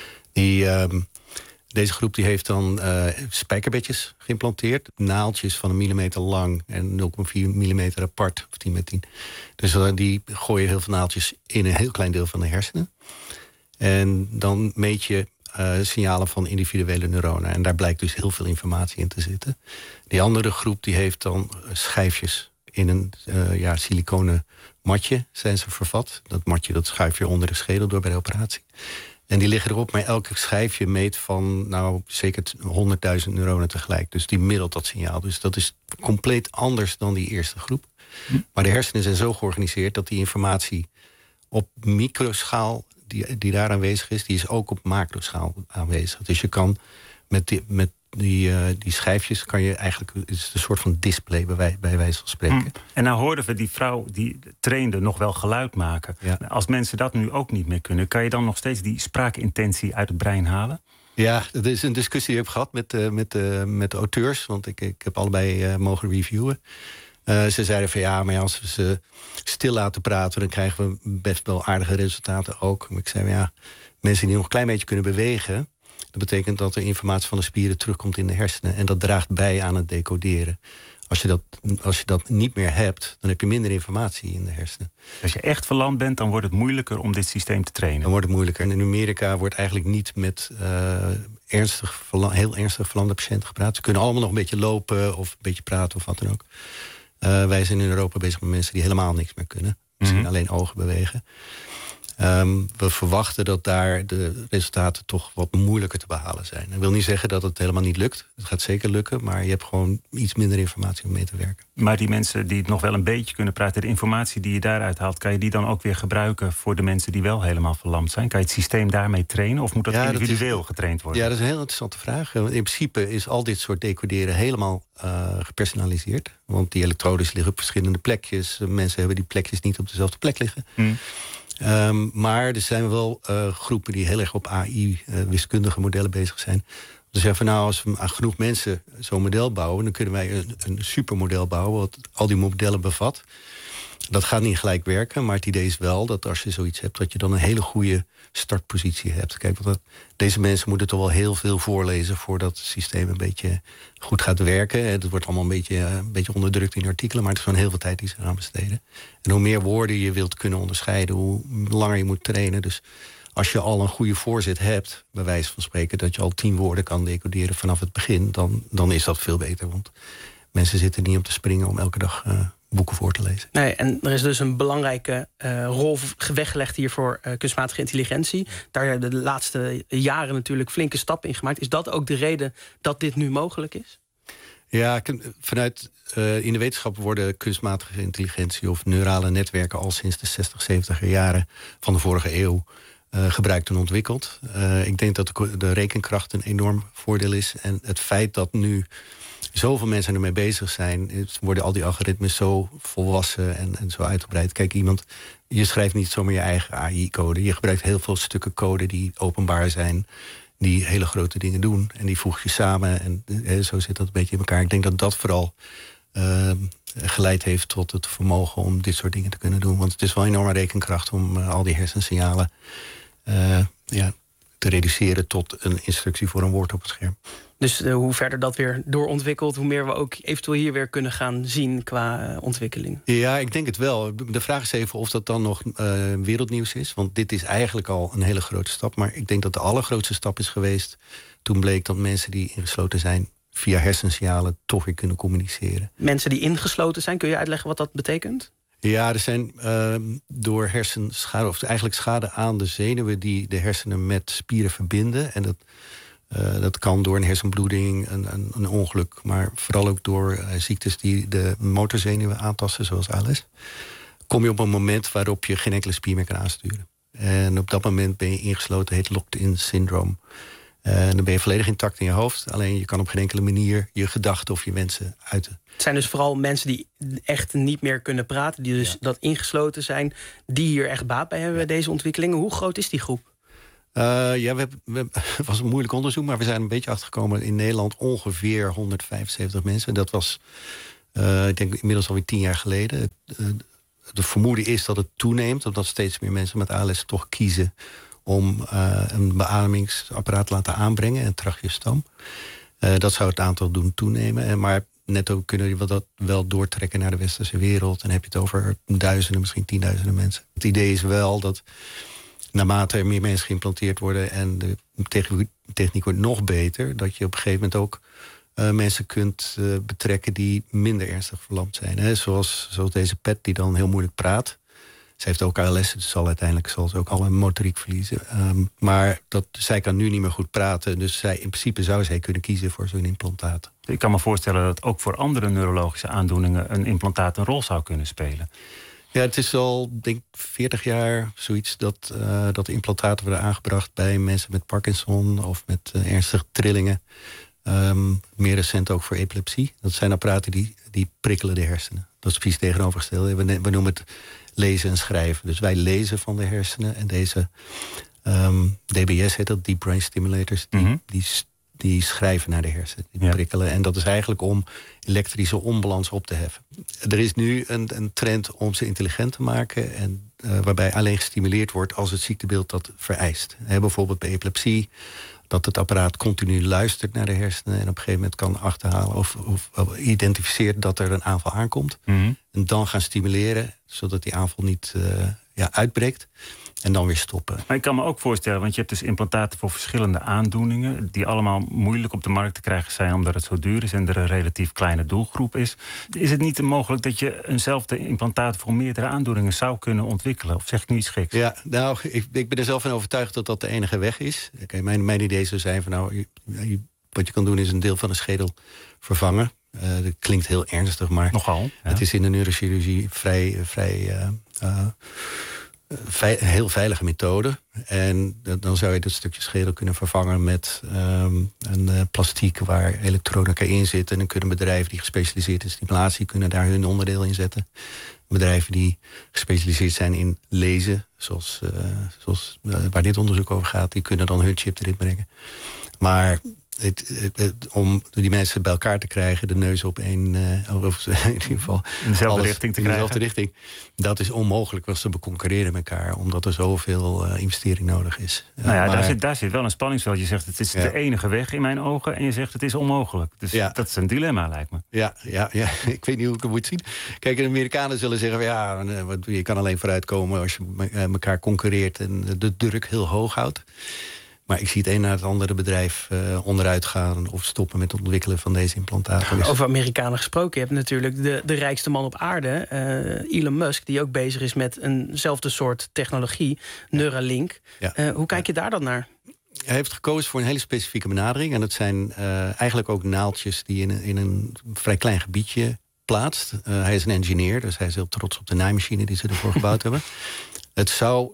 Deze groep die heeft dan spijkerbedjes geïmplanteerd. Naaltjes van 1 millimeter lang en 0,4 millimeter apart, of 10 met 10. Dus die gooien heel veel naaltjes in een heel klein deel van de hersenen. En dan meet je signalen van individuele neuronen. En daar blijkt dus heel veel informatie in te zitten. Die andere groep die heeft dan schijfjes in een siliconen matje zijn ze vervat. Dat matje dat schuif je onder de schedel door bij de operatie. En die liggen erop, maar elke schijfje meet van zeker 100.000 neuronen tegelijk. Dus die middelt dat signaal. Dus dat is compleet anders dan die eerste groep. Maar de hersenen zijn zo georganiseerd dat die informatie op microschaal die daar aanwezig is, die is ook op macroschaal aanwezig. Dus je kan met die schijfjes kan je eigenlijk, het is een soort van display bij wijze van spreken. En nou hoorden we die vrouw die trainde nog wel geluid maken. Ja. Als mensen dat nu ook niet meer kunnen, kan je dan nog steeds die spraakintentie uit het brein halen? Ja, dat is een discussie die ik heb gehad met de auteurs, want ik heb allebei mogen reviewen. Ze zeiden van ja, maar als we ze stil laten praten, dan krijgen we best wel aardige resultaten ook. Maar ik zei ja, mensen die nog een klein beetje kunnen bewegen, dat betekent dat de informatie van de spieren terugkomt in de hersenen. En dat draagt bij aan het decoderen. Als je dat niet meer hebt, dan heb je minder informatie in de hersenen. Als je echt verlamd bent, dan wordt het moeilijker om dit systeem te trainen. Dan wordt het moeilijker. En in Amerika wordt eigenlijk niet met heel ernstig verlamde patiënten gepraat. Ze kunnen allemaal nog een beetje lopen of een beetje praten of wat dan ook. Wij zijn in Europa bezig met mensen die helemaal niks meer kunnen. Misschien alleen ogen bewegen. We verwachten dat daar de resultaten toch wat moeilijker te behalen zijn. Dat wil niet zeggen dat het helemaal niet lukt. Het gaat zeker lukken, maar je hebt gewoon iets minder informatie om mee te werken. Maar die mensen die het nog wel een beetje kunnen praten, de informatie die je daaruit haalt, kan je die dan ook weer gebruiken voor de mensen die wel helemaal verlamd zijn? Kan je het systeem daarmee trainen of moet dat individueel getraind worden? Ja, dat is een heel interessante vraag. In principe is al dit soort decoderen helemaal gepersonaliseerd. Want die elektrodes liggen op verschillende plekjes. Mensen hebben die plekjes niet op dezelfde plek liggen. Maar er zijn wel groepen die heel erg op AI, wiskundige modellen bezig zijn. Dus zeggen van als we aan genoeg mensen zo'n model bouwen, dan kunnen wij een supermodel bouwen wat al die modellen bevat. Dat gaat niet gelijk werken, maar het idee is wel dat als je zoiets hebt, dat je dan een hele goede startpositie hebt. Kijk, want deze mensen moeten toch wel heel veel voorlezen voordat het systeem een beetje goed gaat werken. Het wordt allemaal een beetje onderdrukt in artikelen, maar het is gewoon heel veel tijd die ze eraan besteden. En hoe meer woorden je wilt kunnen onderscheiden, hoe langer je moet trainen. Dus als je al een goede voorzet hebt, bij wijze van spreken, dat je al 10 woorden kan decoderen vanaf het begin, dan is dat veel beter. Want mensen zitten niet om te springen om elke dag boeken voor te lezen. Nee, en er is dus een belangrijke rol weggelegd hier voor kunstmatige intelligentie. Daar hebben de laatste jaren natuurlijk flinke stappen in gemaakt. Is dat ook de reden dat dit nu mogelijk is? Ja, in de wetenschap worden kunstmatige intelligentie of neurale netwerken al sinds de 60, 70 jaren van de vorige eeuw gebruikt en ontwikkeld. Ik denk dat de rekenkracht een enorm voordeel is. En het feit dat nu zoveel mensen ermee bezig zijn, worden al die algoritmes zo volwassen en zo uitgebreid. Kijk, je schrijft niet zomaar je eigen AI-code. Je gebruikt heel veel stukken code die openbaar zijn, die hele grote dingen doen. En die voeg je samen en zo zit dat een beetje in elkaar. Ik denk dat dat vooral geleid heeft tot het vermogen om dit soort dingen te kunnen doen. Want het is wel een enorme rekenkracht om al die hersensignalen te reduceren tot een instructie voor een woord op het scherm. Dus hoe verder dat weer doorontwikkelt, hoe meer we ook eventueel hier weer kunnen gaan zien qua ontwikkeling. Ja, ik denk het wel. De vraag is even of dat dan nog wereldnieuws is. Want dit is eigenlijk al een hele grote stap. Maar ik denk dat de allergrootste stap is geweest toen bleek dat mensen die ingesloten zijn via hersensignalen toch weer kunnen communiceren. Mensen die ingesloten zijn, kun je uitleggen wat dat betekent? Ja, er zijn door hersenschade, of eigenlijk schade aan de zenuwen die de hersenen met spieren verbinden. En dat kan door een hersenbloeding, een ongeluk, maar vooral ook door ziektes die de motorzenuwen aantasten, zoals ALS. Kom je op een moment waarop je geen enkele spier meer kan aansturen. En op dat moment ben je ingesloten, heet locked-in syndroom. En dan ben je volledig intact in je hoofd. Alleen je kan op geen enkele manier je gedachten of je wensen uiten. Het zijn dus vooral mensen die echt niet meer kunnen praten, die dus dat ingesloten zijn, die hier echt baat bij hebben bij deze ontwikkelingen. Hoe groot is die groep? Het was een moeilijk onderzoek, maar we zijn een beetje achtergekomen in Nederland ongeveer 175 mensen. Dat was, ik denk, inmiddels alweer 10 jaar geleden. De vermoeden is dat het toeneemt, omdat steeds meer mensen met ALS toch kiezen om een beademingsapparaat te laten aanbrengen, een tracheostom. Dat zou het aantal doen toenemen. Maar netto kunnen we dat wel doortrekken naar de westerse wereld. En heb je het over duizenden, misschien 10.000 mensen. Het idee is wel dat naarmate er meer mensen geïmplanteerd worden en de techniek wordt nog beter, dat je op een gegeven moment ook mensen kunt betrekken die minder ernstig verlamd zijn. Hè? Zoals deze Pet die dan heel moeilijk praat. Ze heeft ook ALS, dus uiteindelijk zal ze ook alle motoriek verliezen. Maar zij kan nu niet meer goed praten. Dus in principe zou zij kunnen kiezen voor zo'n implantaat. Ik kan me voorstellen dat ook voor andere neurologische aandoeningen een implantaat een rol zou kunnen spelen. Ja, het is al, denk ik, 40 jaar zoiets dat implantaten worden aangebracht bij mensen met Parkinson of met ernstige trillingen. Meer recent ook voor epilepsie. Dat zijn apparaten die prikkelen de hersenen. Dat is precies tegenovergesteld. We noemen het lezen en schrijven. Dus wij lezen van de hersenen. En deze DBS heet dat, Deep Brain Stimulators, die schrijven naar de hersenen, die prikkelen. En dat is eigenlijk om elektrische onbalans op te heffen. Er is nu een trend om ze intelligent te maken, en waarbij alleen gestimuleerd wordt als het ziektebeeld dat vereist. Bijvoorbeeld bij epilepsie, dat het apparaat continu luistert naar de hersenen en op een gegeven moment kan achterhalen of identificeert dat er een aanval aankomt. En dan gaan stimuleren, zodat die aanval niet uitbreekt. En dan weer stoppen. Maar ik kan me ook voorstellen, want je hebt dus implantaten voor verschillende aandoeningen, die allemaal moeilijk op de markt te krijgen zijn omdat het zo duur is en er een relatief kleine doelgroep is. Is het niet mogelijk dat je eenzelfde implantaat voor meerdere aandoeningen zou kunnen ontwikkelen? Of zeg ik nu iets geks? Ja, nou, ik ben er zelf van overtuigd dat dat de enige weg is. Okay, mijn idee zou zijn van wat je kan doen is een deel van de schedel vervangen. Dat klinkt heel ernstig, maar nogal. Ja. Het is in de neurochirurgie heel veilige methode. En dan zou je dat stukje schedel kunnen vervangen met een plastiek waar elektronica in zit. En dan kunnen bedrijven die gespecialiseerd in stimulatie kunnen daar hun onderdeel in zetten. Bedrijven die gespecialiseerd zijn in lezen, zoals waar dit onderzoek over gaat, die kunnen dan hun chip erin brengen. Maar om die mensen bij elkaar te krijgen, de neus op één, of in ieder geval in dezelfde richting te krijgen. Richting, dat is onmogelijk, want ze concurreren met elkaar, omdat er zoveel investering nodig is. Nou ja, daar zit wel een spanningsveld. Je zegt het is de enige weg in mijn ogen en je zegt het is onmogelijk. Dus dat is een dilemma, lijkt me. Ja, ik weet niet hoe ik het moet zien. Kijk, de Amerikanen zullen zeggen, je kan alleen vooruitkomen als je elkaar concurreert en de druk heel hoog houdt. Maar ik zie het een na het andere bedrijf onderuit gaan of stoppen met het ontwikkelen van deze implantaten. Over Amerikanen gesproken, je hebt natuurlijk de rijkste man op aarde, Elon Musk, die ook bezig is met eenzelfde soort technologie, Neuralink. Ja. Hoe kijk je daar dan naar? Hij heeft gekozen voor een hele specifieke benadering. En dat zijn eigenlijk ook naaldjes die in een vrij klein gebiedje plaatst. Hij is een engineer, dus hij is heel trots op de naaimachine die ze ervoor gebouwd hebben. Het zou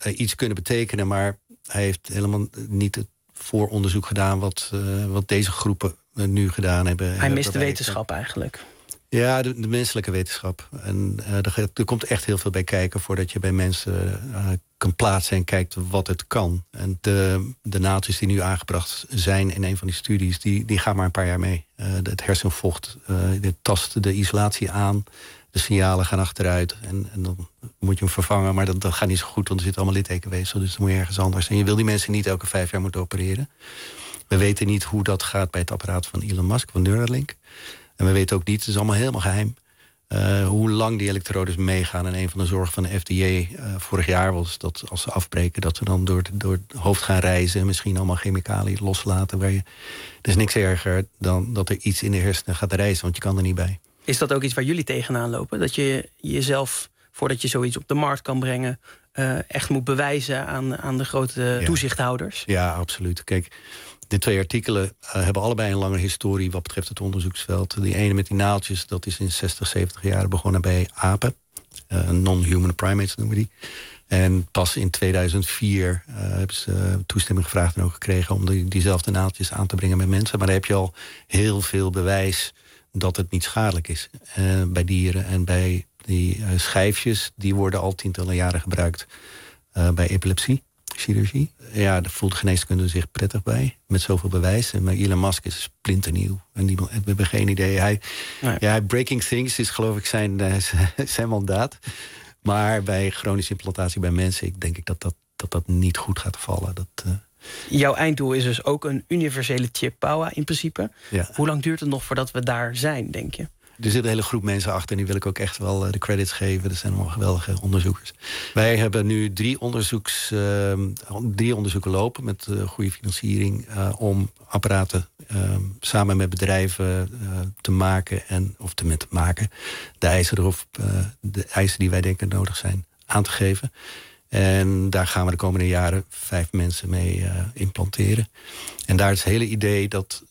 iets kunnen betekenen, maar hij heeft helemaal niet het vooronderzoek gedaan wat deze groepen nu gedaan hebben. Hij mist de wetenschap eigenlijk. Ja, de menselijke wetenschap. En er komt echt heel veel bij kijken voordat je bij mensen kan plaatsen en kijkt wat het kan. En de naaldjes die nu aangebracht zijn in een van die studies, die gaan maar een paar jaar mee. Het hersenvocht dit tast de isolatie aan. De signalen gaan achteruit en dan moet je hem vervangen. Maar dat gaat niet zo goed, want er zit allemaal littekenweefsel. Dus dan moet je ergens anders. En je wil die mensen niet elke 5 jaar moeten opereren. We weten niet hoe dat gaat bij het apparaat van Elon Musk, van Neuralink. En we weten ook niet, het is allemaal helemaal geheim, hoe lang die elektrodes meegaan. En een van de zorgen van de FDA vorig jaar was dat als ze afbreken, dat ze dan door het hoofd gaan reizen en misschien allemaal chemicaliën loslaten. Er is niks erger dan dat er iets in de hersenen gaat reizen, want je kan er niet bij. Is dat ook iets waar jullie tegenaan lopen? Dat je jezelf, voordat je zoiets op de markt kan brengen, echt moet bewijzen aan de grote toezichthouders? Ja, absoluut. Kijk, de 2 artikelen hebben allebei een lange historie wat betreft het onderzoeksveld. Die ene met die naaldjes, dat is in 60, 70 jaar begonnen bij apen. Non-human primates noemen we die. En pas in 2004 hebben ze toestemming gevraagd en ook gekregen om diezelfde naaldjes aan te brengen bij mensen. Maar daar heb je al heel veel bewijs dat het niet schadelijk is bij dieren. En bij die schijfjes, die worden al tientallen jaren gebruikt bij epilepsiechirurgie. Ja, daar voelt de geneeskunde zich prettig bij, met zoveel bewijs. Maar Elon Musk is splinternieuw. En we hebben geen idee. Breaking things is geloof ik zijn mandaat. Maar bij chronische implantatie bij mensen, denk ik dat niet goed gaat vallen. Jouw einddoel is dus ook een universele chip bouwen in principe. Ja. Hoe lang duurt het nog voordat we daar zijn, denk je? Er zit een hele groep mensen achter en die wil ik ook echt wel de credits geven. Dat zijn allemaal geweldige onderzoekers. Wij hebben nu 3 onderzoeken lopen met goede financiering om apparaten samen met bedrijven te maken de eisen die wij denken nodig zijn aan te geven. En daar gaan we de komende jaren 5 mensen mee implanteren. En daar is het hele idee dat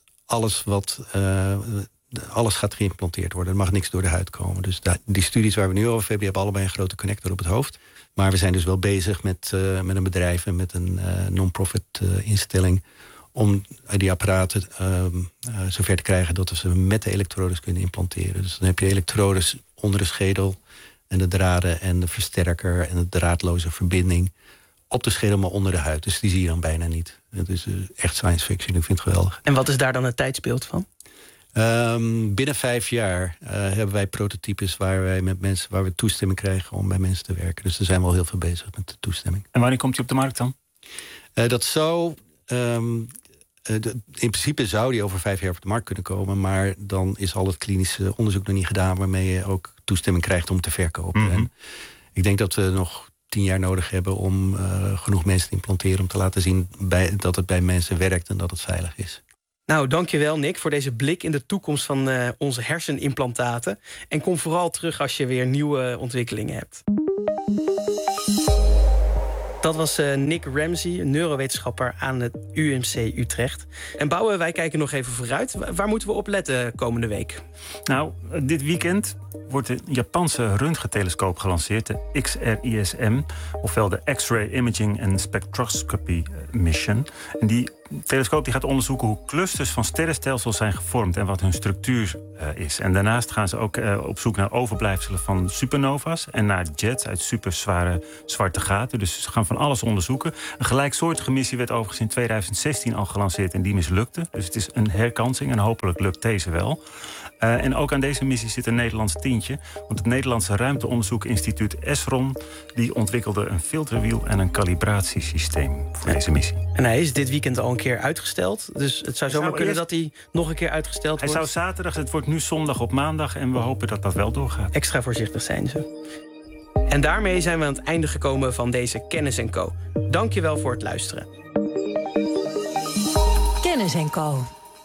alles gaat geïmplanteerd worden. Er mag niks door de huid komen. Dus die studies waar we nu over hebben, die hebben allebei een grote connector op het hoofd. Maar we zijn dus wel bezig met een bedrijf en met een non-profit instelling om die apparaten zover te krijgen dat we ze met de elektrodes kunnen implanteren. Dus dan heb je elektrodes onder de schedel en de draden en de versterker en de draadloze verbinding op de schedel, maar onder de huid. Dus die zie je dan bijna niet. Het is echt science fiction. Ik vind het geweldig. En wat is daar dan het tijdsbeeld van? Binnen 5 jaar hebben wij prototypes waar we toestemming krijgen om bij mensen te werken. Dus daar zijn we al heel veel bezig met de toestemming. En wanneer komt die op de markt dan? Dat zou in principe zou die over 5 jaar op de markt kunnen komen, maar dan is al het klinische onderzoek nog niet gedaan waarmee je ook toestemming krijgt om te verkopen. Mm-hmm. En ik denk dat we nog 10 jaar nodig hebben om genoeg mensen te implanteren om te laten zien dat het bij mensen werkt en dat het veilig is. Nou, dankjewel Nick voor deze blik in de toekomst van onze hersenimplantaten. En kom vooral terug als je weer nieuwe ontwikkelingen hebt. Dat was Nick Ramsey, een neurowetenschapper aan het UMC Utrecht. En Bouwe, wij kijken nog even vooruit. Waar moeten we op letten komende week? Nou, dit weekend wordt de Japanse röntgentelescoop gelanceerd, de XRISM, ofwel de X-Ray Imaging and Spectroscopy Mission. En die telescoop gaat onderzoeken hoe clusters van sterrenstelsels zijn gevormd en wat hun structuur is. En daarnaast gaan ze ook op zoek naar overblijfselen van supernova's en naar jets uit superzware zwarte gaten. Dus ze gaan van alles onderzoeken. Een gelijksoortige missie werd overigens in 2016 al gelanceerd en die mislukte. Dus het is een herkansing en hopelijk lukt deze wel. En ook aan deze missie zit een Nederlands tientje. Want het Nederlandse Ruimteonderzoekinstituut ESRON die ontwikkelde een filterwiel en een calibratiesysteem voor deze missie. En hij is dit weekend al een keer uitgesteld. Dus het zou zomaar kunnen dat hij nog een keer uitgesteld wordt. Hij zou zaterdag, het wordt nu zondag op maandag en we hopen dat dat wel doorgaat. Extra voorzichtig zijn ze. En daarmee zijn we aan het einde gekomen van deze Kennis & Co. Dank je wel voor het luisteren. Kennis & Co.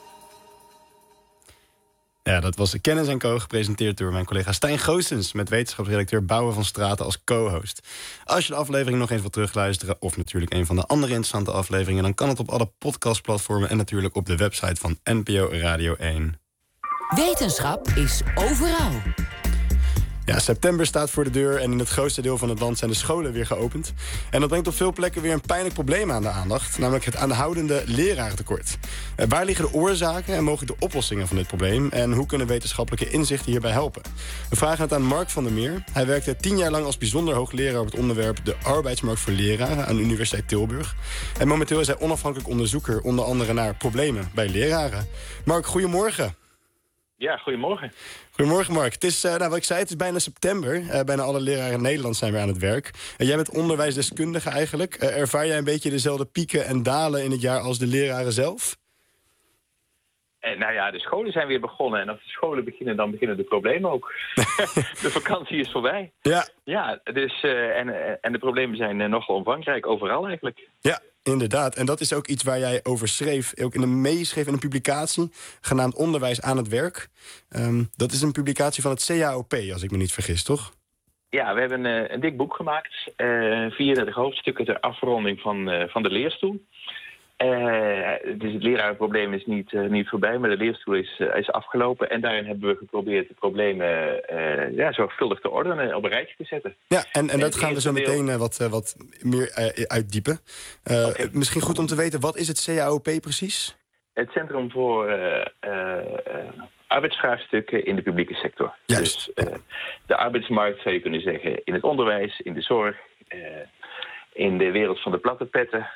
Ja, dat was Kennis & Co. gepresenteerd door mijn collega Stijn Goossens met wetenschapsredacteur Bouwe van Straten als co-host. Als je de aflevering nog eens wilt terugluisteren of natuurlijk een van de andere interessante afleveringen, dan kan het op alle podcastplatformen en natuurlijk op de website van NPO Radio 1. Wetenschap is overal. Ja, september staat voor de deur en in het grootste deel van het land zijn de scholen weer geopend. En dat brengt op veel plekken weer een pijnlijk probleem aan de aandacht, namelijk het aanhoudende lerarentekort. Waar liggen de oorzaken en mogelijk de oplossingen van dit probleem? En hoe kunnen wetenschappelijke inzichten hierbij helpen? We vragen het aan Mark van der Meer. Hij werkte 10 jaar lang als bijzonder hoogleraar op het onderwerp de arbeidsmarkt voor leraren aan de Universiteit Tilburg. En momenteel is hij onafhankelijk onderzoeker, onder andere naar problemen bij leraren. Mark, goedemorgen. Ja, goedemorgen. Goedemorgen, Mark. Het is, wat ik zei, het is bijna september. Bijna alle leraren in Nederland zijn weer aan het werk. Jij bent onderwijsdeskundige eigenlijk. Ervaar jij een beetje dezelfde pieken en dalen in het jaar als de leraren zelf? Nou ja, de scholen zijn weer begonnen. En als de scholen beginnen, dan beginnen de problemen ook. De vakantie is voorbij. Ja. Ja, dus, en de problemen zijn nogal omvangrijk, overal eigenlijk. Ja, inderdaad. En dat is ook iets waar jij over schreef. Ook meeschreef in een publicatie, genaamd Onderwijs aan het werk. Dat is een publicatie van het CAOP, als ik me niet vergis, toch? Ja, we hebben een dik boek gemaakt. 34 hoofdstukken ter afronding van de leerstoel. Dus het lerarenprobleem is niet voorbij, maar de leerstoel is afgelopen. En daarin hebben we geprobeerd de problemen zorgvuldig te ordenen, op een rijtje te zetten. Ja, en dat gaan we zo meteen wat meer uitdiepen. Misschien goed om te weten, wat is het CAOP precies? Het Centrum voor arbeidsvraagstukken in de publieke sector. Juist. Dus de arbeidsmarkt, zou je kunnen zeggen, in het onderwijs, in de zorg, in de wereld van de platte petten.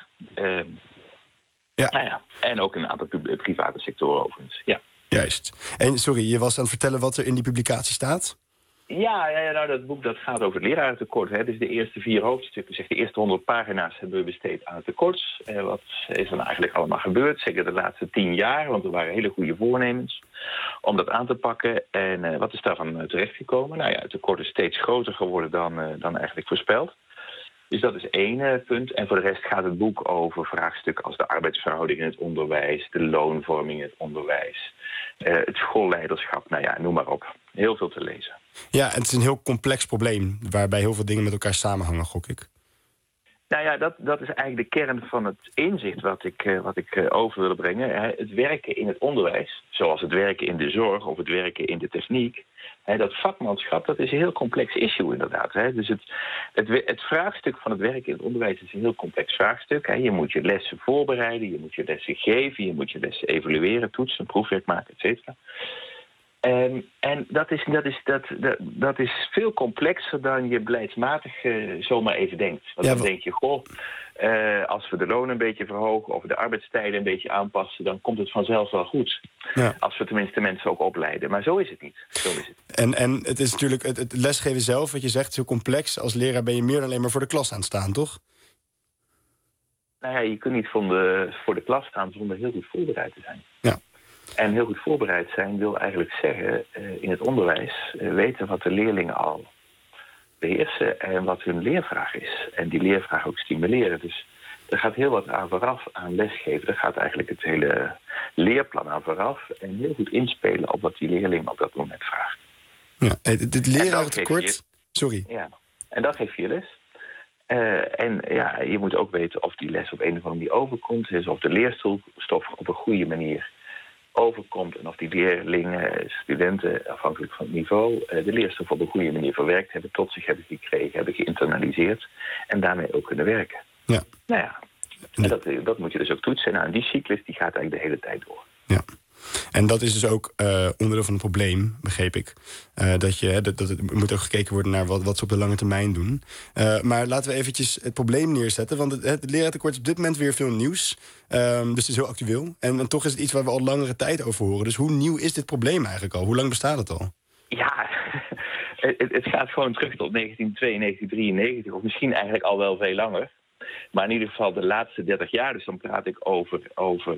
En ook in een aantal private sectoren overigens. Ja. Juist. En sorry, je was aan het vertellen wat er in die publicatie staat? Ja, nou, dat boek dat gaat over het lerarentekort. Hè. Dus de eerste 4 hoofdstukken, de eerste 100 pagina's hebben we besteed aan het tekort. Wat is dan eigenlijk allemaal gebeurd? Zeker de laatste 10 jaar, want er waren hele goede voornemens om dat aan te pakken. En wat is daarvan terechtgekomen? Nou ja, het tekort is steeds groter geworden dan eigenlijk voorspeld. Dus dat is 1 punt. En voor de rest gaat het boek over vraagstukken als de arbeidsverhouding in het onderwijs, de loonvorming in het onderwijs, het schoolleiderschap, nou ja, noem maar op. Heel veel te lezen. Ja, en het is een heel complex probleem, waarbij heel veel dingen met elkaar samenhangen, gok ik. Nou ja, dat is eigenlijk de kern van het inzicht wat ik over wil brengen. Het werken in het onderwijs, zoals het werken in de zorg of het werken in de techniek. Dat vakmanschap, dat is een heel complex issue inderdaad. Dus het vraagstuk van het werken in het onderwijs is een heel complex vraagstuk. Je moet je lessen voorbereiden, je moet je lessen geven, je moet je lessen evalueren, toetsen, proefwerk maken, et cetera. En dat is veel complexer dan je beleidsmatig zomaar even denkt. Want dan denk je, als we de lonen een beetje verhogen of de arbeidstijden een beetje aanpassen, dan komt het vanzelf wel goed. Ja. Als we tenminste mensen ook opleiden. Maar zo is het niet. En het is natuurlijk het lesgeven zelf, wat je zegt, is heel complex. Als leraar ben je meer dan alleen maar voor de klas aan het staan, toch? Nou ja, je kunt niet voor de klas staan zonder heel goed voorbereid te zijn. Ja. En heel goed voorbereid zijn wil eigenlijk zeggen, in het onderwijs, weten wat de leerlingen al beheersen en wat hun leervraag is. En die leervraag ook stimuleren. Dus er gaat heel wat aan vooraf aan lesgeven. Er gaat eigenlijk het hele leerplan aan vooraf. En heel goed inspelen op wat die leerling op dat moment vraagt. Ja, het lerarentekort. Sorry. Ja, en dat geeft je les. En ja, je moet ook weten of die les op een of andere manier overkomt. Dus of de leerstof op een goede manier overkomt en of die leerlingen, studenten, afhankelijk van het niveau, de leerstof op een goede manier verwerkt hebben, tot zich hebben gekregen, hebben geïnternaliseerd en daarmee ook kunnen werken. Ja. Nou ja, en dat moet je dus ook toetsen. Nou, en die cyclus die gaat eigenlijk de hele tijd door. Ja. En dat is dus ook onderdeel van het probleem, begreep ik. Dat het moet ook gekeken worden naar wat ze op de lange termijn doen. Maar laten we eventjes het probleem neerzetten. Want het lerarentekort is op dit moment weer veel nieuws. Dus het is heel actueel. En toch is het iets waar we al langere tijd over horen. Dus hoe nieuw is dit probleem eigenlijk al? Hoe lang bestaat het al? Ja, het gaat gewoon terug tot 1992, 1993. Of misschien eigenlijk al wel veel langer. Maar in ieder geval de laatste 30 jaar. Dus dan praat ik over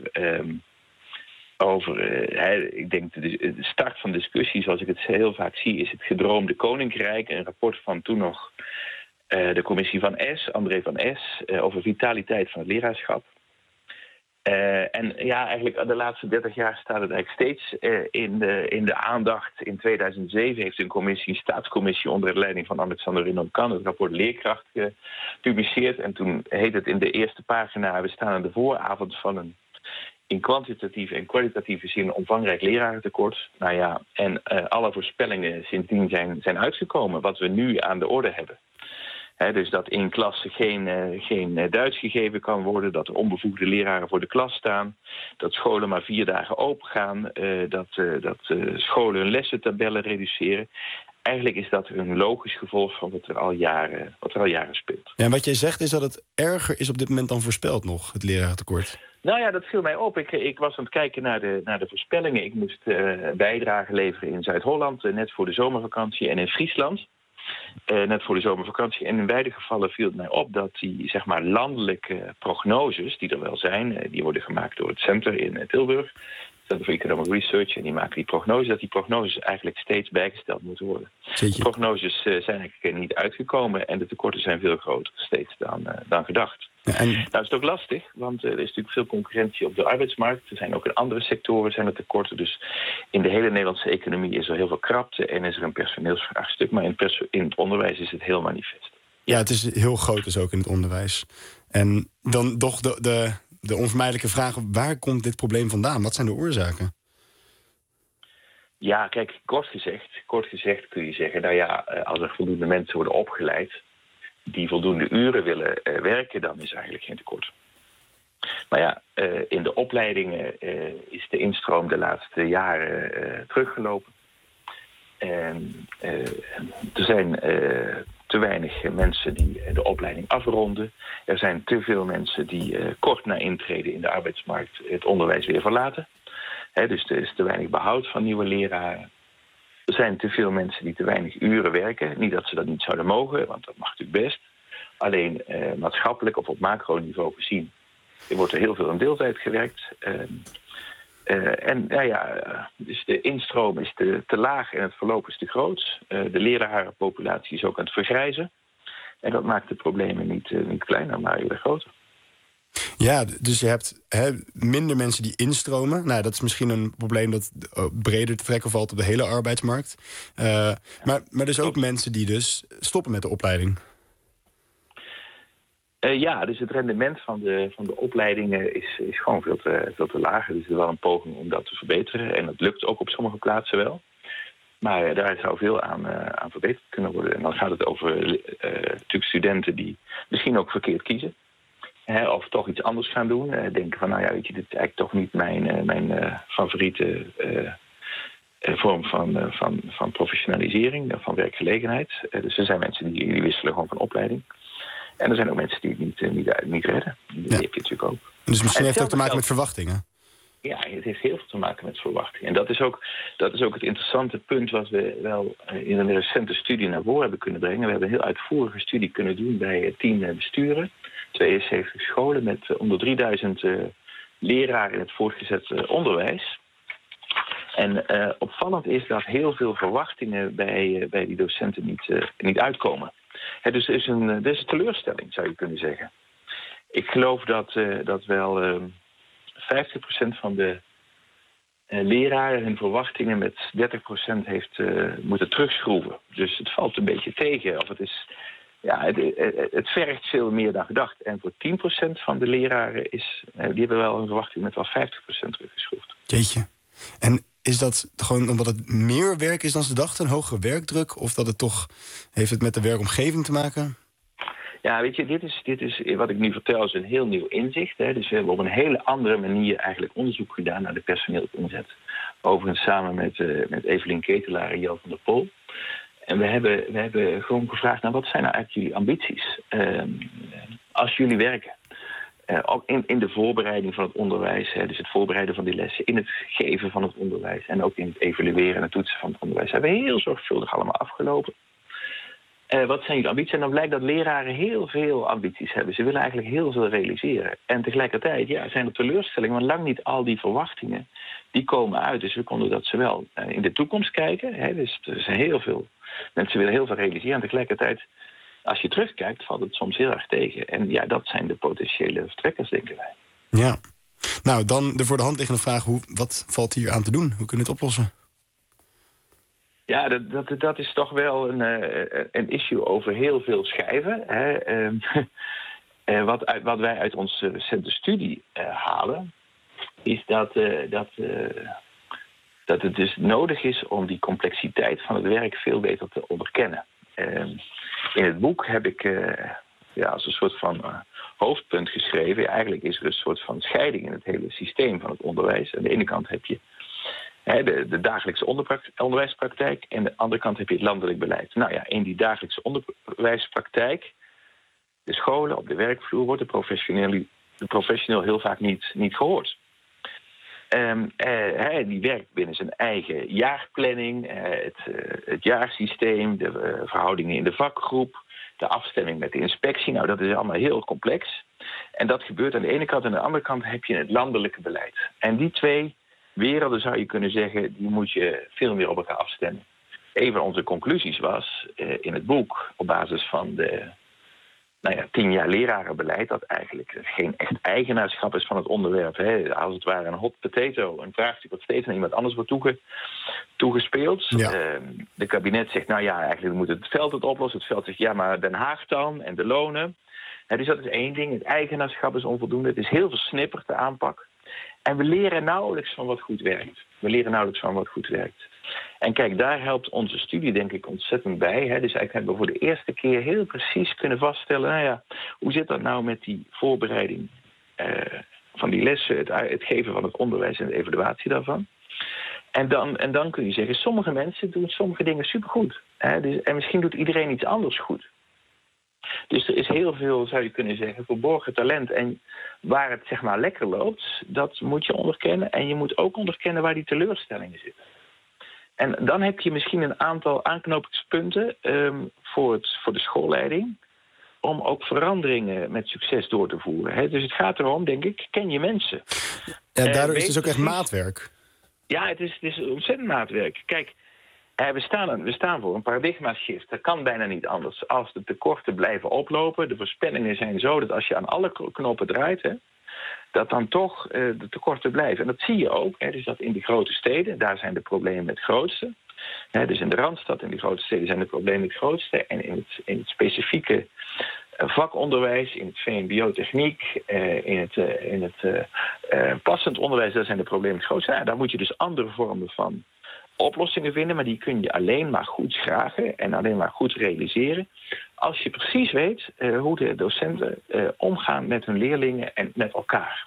ik denk de start van discussie, zoals ik het heel vaak zie, is het gedroomde koninkrijk. Een rapport van toen nog de commissie van André van Es, over vitaliteit van het leraarschap. En ja, eigenlijk de laatste 30 jaar staat het eigenlijk steeds in de aandacht. In 2007 heeft een staatscommissie onder de leiding van Alexander Renoir-Kan het rapport Leerkracht gepubliceerd. En toen heet het in de eerste pagina, we staan aan de vooravond van een in kwantitatieve en kwalitatieve zin een omvangrijk lerarentekort. Nou ja, en alle voorspellingen sindsdien zijn uitgekomen wat we nu aan de orde hebben. Dus dat in klassen geen Duits gegeven kan worden, dat er onbevoegde leraren voor de klas staan, dat scholen maar 4 dagen open gaan, dat scholen hun lessentabellen reduceren. Eigenlijk is dat een logisch gevolg van wat er al jaren speelt. Ja, en wat jij zegt is dat het erger is op dit moment dan voorspeld nog, het lerarentekort. Nou ja, dat viel mij op. Ik was aan het kijken naar de voorspellingen. Ik moest bijdrage leveren in Zuid-Holland, net voor de zomervakantie, en in Friesland. Net voor de zomervakantie. En in beide gevallen viel het mij op dat die zeg maar landelijke prognoses, die er wel zijn, die worden gemaakt door het Center in Tilburg, Center for Economic Research, en die maken die prognoses, dat die prognoses eigenlijk steeds bijgesteld moeten worden. De prognoses zijn eigenlijk niet uitgekomen en de tekorten zijn veel groter steeds dan gedacht. Ja, en... Nou is het ook lastig, want er is natuurlijk veel concurrentie op de arbeidsmarkt. Er zijn ook in andere sectoren zijn er tekorten. Dus in de hele Nederlandse economie is er heel veel krapte en is er een personeelsvraagstuk. Maar in het onderwijs is het heel manifest. Ja, het is heel groot dus ook in het onderwijs. En dan toch de onvermijdelijke vraag, waar komt dit probleem vandaan? Wat zijn de oorzaken? Ja, kijk, kort gezegd kun je zeggen, nou ja, als er voldoende mensen worden opgeleid die voldoende uren willen werken, dan is er eigenlijk geen tekort. Maar ja, in de opleidingen is de instroom de laatste jaren teruggelopen. En er zijn te weinig mensen die de opleiding afronden. Er zijn te veel mensen die kort na intreden in de arbeidsmarkt het onderwijs weer verlaten. Dus er is te weinig behoud van nieuwe leraren. Er zijn te veel mensen die te weinig uren werken. Niet dat ze dat niet zouden mogen, want dat mag natuurlijk best. Alleen maatschappelijk of op macroniveau gezien wordt er heel veel in deeltijd gewerkt. En nou ja, dus de instroom is te laag en het verloop is te groot. De lerarenpopulatie is ook aan het vergrijzen. En dat maakt de problemen niet kleiner, maar heel erg groter. Ja, dus je hebt minder mensen die instromen. Nou, dat is misschien een probleem dat breder te trekken valt op de hele arbeidsmarkt. Maar dus ook mensen die dus stoppen met de opleiding. Ja, dus het rendement van de opleidingen is gewoon veel te laag. Dus er is wel een poging om dat te verbeteren. En dat lukt ook op sommige plaatsen wel. Maar daar zou veel aan verbeterd kunnen worden. En dan gaat het over natuurlijk studenten die misschien ook verkeerd kiezen. Of toch iets anders gaan doen. Denken van, nou ja, weet je, dit is eigenlijk toch niet mijn favoriete vorm van professionalisering, van werkgelegenheid. Dus er zijn mensen die wisselen gewoon van opleiding. En er zijn ook mensen die het niet redden. Die heb je natuurlijk ook. Dus misschien heeft het ook te maken met verwachtingen? Ja, het heeft heel veel te maken met verwachtingen. En dat is ook het interessante punt wat we wel in een recente studie naar voren hebben kunnen brengen. We hebben een heel uitvoerige studie kunnen doen bij 10 besturen. 72 scholen met onder 3000 leraren in het voortgezet onderwijs. En opvallend is dat heel veel verwachtingen bij die docenten niet uitkomen. Dus er is een teleurstelling, zou je kunnen zeggen. Ik geloof dat wel 50% van de leraren hun verwachtingen met 30% heeft moeten terugschroeven. Dus het valt een beetje tegen. Of het vergt veel meer dan gedacht. En voor 10% van de leraren die hebben wel een verwachting met wel 50% teruggeschroefd. Jeetje. En is dat gewoon omdat het meer werk is dan ze dachten, een hogere werkdruk? Of dat het toch heeft het met de werkomgeving te maken? Ja, weet je, dit is wat ik nu vertel, is een heel nieuw inzicht. Dus we hebben op een hele andere manier eigenlijk onderzoek gedaan naar de personeelsinzet. Overigens samen met Evelien Ketelaar en Jel van der Pol. En we hebben gewoon gevraagd, wat zijn nou eigenlijk jullie ambities als jullie werken? Ook in de voorbereiding van het onderwijs, dus het voorbereiden van die lessen, in het geven van het onderwijs en ook in het evalueren en het toetsen van het onderwijs, hebben we heel zorgvuldig allemaal afgelopen. Wat zijn jullie ambities? En dan blijkt dat leraren heel veel ambities hebben. Ze willen eigenlijk heel veel realiseren. En tegelijkertijd zijn er teleurstellingen, want lang niet al die verwachtingen die komen uit. Dus we konden dat zowel in de toekomst kijken. Dus er zijn heel veel mensen willen heel veel realiseren. En tegelijkertijd, als je terugkijkt, valt het soms heel erg tegen. En ja, dat zijn de potentiële vertrekkers, denken wij. Ja. Nou, dan de voor de hand liggende vraag, wat valt hier aan te doen? Hoe kunnen we het oplossen? Ja, dat is toch wel een issue over heel veel schijven. Wat wij uit onze recente studie halen, is dat het dus nodig is om die complexiteit van het werk veel beter te onderkennen. In het boek heb ik als een soort van hoofdpunt geschreven. Eigenlijk is er een soort van scheiding in het hele systeem van het onderwijs. Aan de ene kant heb je de dagelijkse onderwijspraktijk en aan de andere kant heb je het landelijk beleid. Nou ja, in die dagelijkse onderwijspraktijk, de scholen, op de werkvloer, wordt de professioneel heel vaak niet gehoord. Die werkt binnen zijn eigen jaarplanning, het jaarsysteem, de verhoudingen in de vakgroep, de afstemming met de inspectie. Nou, dat is allemaal heel complex. En dat gebeurt aan de ene kant. En aan de andere kant heb je het landelijke beleid. En die twee werelden, zou je kunnen zeggen, die moet je veel meer op elkaar afstemmen. Een van onze conclusies was in het boek, op basis van de 10 jaar lerarenbeleid, dat eigenlijk geen echt eigenaarschap is van het onderwerp. Als het ware een hot potato, een vraagstuk wat steeds aan iemand anders wordt toegespeeld. Ja. De kabinet zegt, eigenlijk moet het veld het oplossen. Het veld zegt, ja, maar Den Haag dan en de lonen. Dus dat is één ding. Het eigenaarschap is onvoldoende. Het is heel versnipperd, de aanpak. En we leren nauwelijks van wat goed werkt. En kijk, daar helpt onze studie denk ik ontzettend bij. Dus eigenlijk hebben we voor de eerste keer heel precies kunnen vaststellen, hoe zit dat nou met die voorbereiding van die lessen, het geven van het onderwijs en de evaluatie daarvan. En dan kun je zeggen, sommige mensen doen sommige dingen supergoed. En misschien doet iedereen iets anders goed. Dus er is heel veel, zou je kunnen zeggen, verborgen talent. En waar het zeg maar lekker loopt, dat moet je onderkennen. En je moet ook onderkennen waar die teleurstellingen zitten. En dan heb je misschien een aantal aanknopingspunten voor de schoolleiding om ook veranderingen met succes door te voeren. Dus het gaat erom, denk ik, ken je mensen. Ja, daardoor is het dus ook echt maatwerk. Ja, het is ontzettend maatwerk. Kijk, we staan voor een paradigma-shift. Dat kan bijna niet anders. Als de tekorten blijven oplopen, de voorspellingen zijn zo dat als je aan alle knoppen draait, dat dan toch de tekorten blijven. En dat zie je ook. Dus dat in de grote steden, daar zijn de problemen het grootste. Dus in de Randstad, in de grote steden, zijn de problemen het grootste. En in het specifieke vakonderwijs, in het VMBO-techniek, in het passend onderwijs, daar zijn de problemen het grootste. Daar moet je dus andere vormen van oplossingen vinden, maar die kun je alleen maar goed schragen en alleen maar goed realiseren als je precies weet hoe de docenten omgaan met hun leerlingen en met elkaar.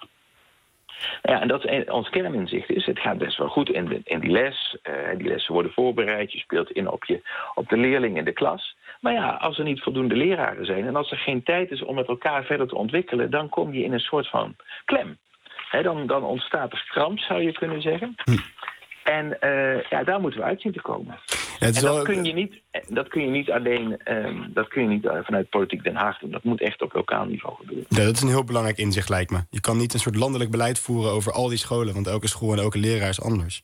En dat is ons kerninzicht is, het gaat best wel goed in die les. Die lessen worden voorbereid, je speelt in op de leerling in de klas. Maar als er niet voldoende leraren zijn en als er geen tijd is om met elkaar verder te ontwikkelen, dan kom je in een soort van klem. Dan ontstaat er kramp, zou je kunnen zeggen. En daar moeten we uit zien te komen. Ja, dat kun je niet alleen vanuit Politiek Den Haag doen. Dat moet echt op lokaal niveau gebeuren. Ja, dat is een heel belangrijk inzicht, lijkt me. Je kan niet een soort landelijk beleid voeren over al die scholen, want elke school en elke leraar is anders.